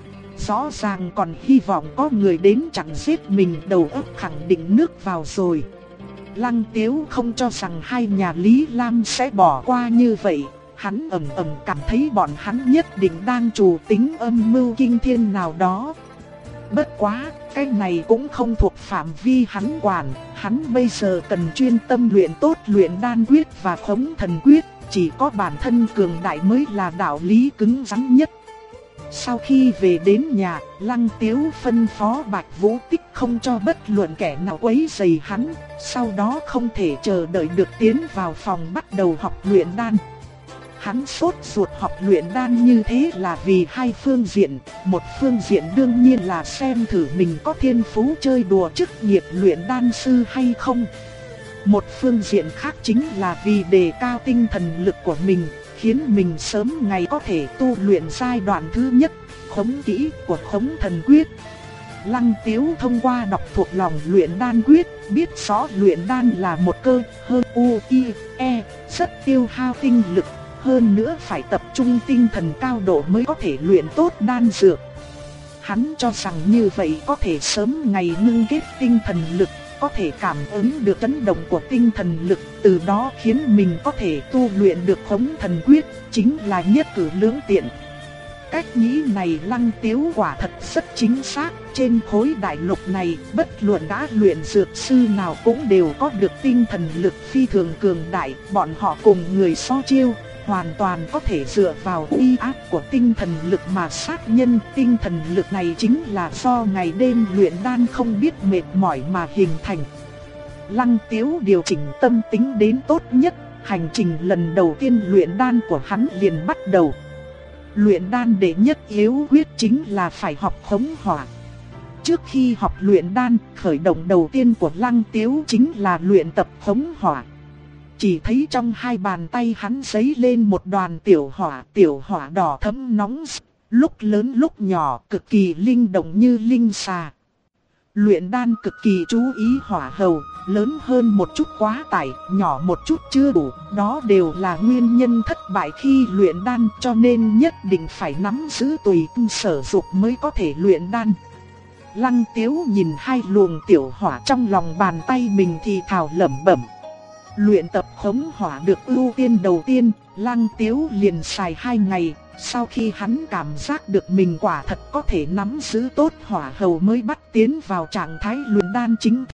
Rõ ràng còn hy vọng có người đến chặn giết mình, đầu óc khẳng định nước vào rồi. Lăng Tiếu không cho rằng hai nhà Lý Lam sẽ bỏ qua như vậy. Hắn ầm ầm cảm thấy bọn hắn nhất định đang trù tính âm mưu kinh thiên nào đó. Bất quá, cái này cũng không thuộc phạm vi hắn quản. Hắn bây giờ cần chuyên tâm luyện tốt luyện đan quyết và khống thần quyết. Chỉ có bản thân cường đại mới là đạo lý cứng rắn nhất. Sau khi về đến nhà, Lăng Tiếu phân phó Bạch Vũ Tích không cho bất luận kẻ nào quấy rầy hắn. Sau đó không thể chờ đợi được tiến vào phòng bắt đầu học luyện đan. Hắn sốt ruột học luyện đan như thế là vì hai phương diện. Một phương diện đương nhiên là xem thử mình có thiên phú chơi đùa chức nghiệp luyện đan sư hay không. Một phương diện khác chính là vì đề cao tinh thần lực của mình, khiến mình sớm ngày có thể tu luyện giai đoạn thứ nhất, khống kỹ của khống thần quyết. Lăng Tiếu thông qua đọc thuộc lòng luyện đan quyết, biết rõ luyện đan là một cơ hơn U-I-E, rất tiêu hao tinh lực. Hơn nữa phải tập trung tinh thần cao độ mới có thể luyện tốt đan dược. Hắn cho rằng như vậy có thể sớm ngày ngưng kết tinh thần lực, có thể cảm ứng được chấn động của tinh thần lực, từ đó khiến mình có thể tu luyện được khống thần quyết, chính là nhất cử lưỡng tiện. Cách nghĩ này Lăng Tiếu quả thật rất chính xác, trên khối đại lục này, bất luận đã luyện dược sư nào cũng đều có được tinh thần lực phi thường cường đại, bọn họ cùng người so chiêu, hoàn toàn có thể dựa vào uy áp của tinh thần lực mà sát nhân. Tinh thần lực này chính là do ngày đêm luyện đan không biết mệt mỏi mà hình thành. Lăng Tiếu điều chỉnh tâm tính đến tốt nhất, hành trình lần đầu tiên luyện đan của hắn liền bắt đầu. Luyện đan đệ nhất yếu quyết chính là phải học khống hỏa. Trước khi học luyện đan, khởi động đầu tiên của Lăng Tiếu chính là luyện tập khống hỏa. Chỉ thấy trong hai bàn tay hắn giấy lên một đoàn tiểu hỏa đỏ thẫm nóng, lúc lớn lúc nhỏ, cực kỳ linh động như linh xà. Luyện đan cực kỳ chú ý hỏa hầu, lớn hơn một chút quá tải, nhỏ một chút chưa đủ, đó đều là nguyên nhân thất bại khi luyện đan, cho nên nhất định phải nắm giữ tùy sở dục mới có thể luyện đan. Lăng Tiếu nhìn hai luồng tiểu hỏa trong lòng bàn tay mình thì thào lẩm bẩm. Luyện tập khống hỏa được ưu tiên đầu tiên, Lăng Tiếu liền xài 2 ngày. Sau khi hắn cảm giác được mình quả thật có thể nắm giữ tốt hỏa hầu mới bắt tiến vào trạng thái luyện đan chính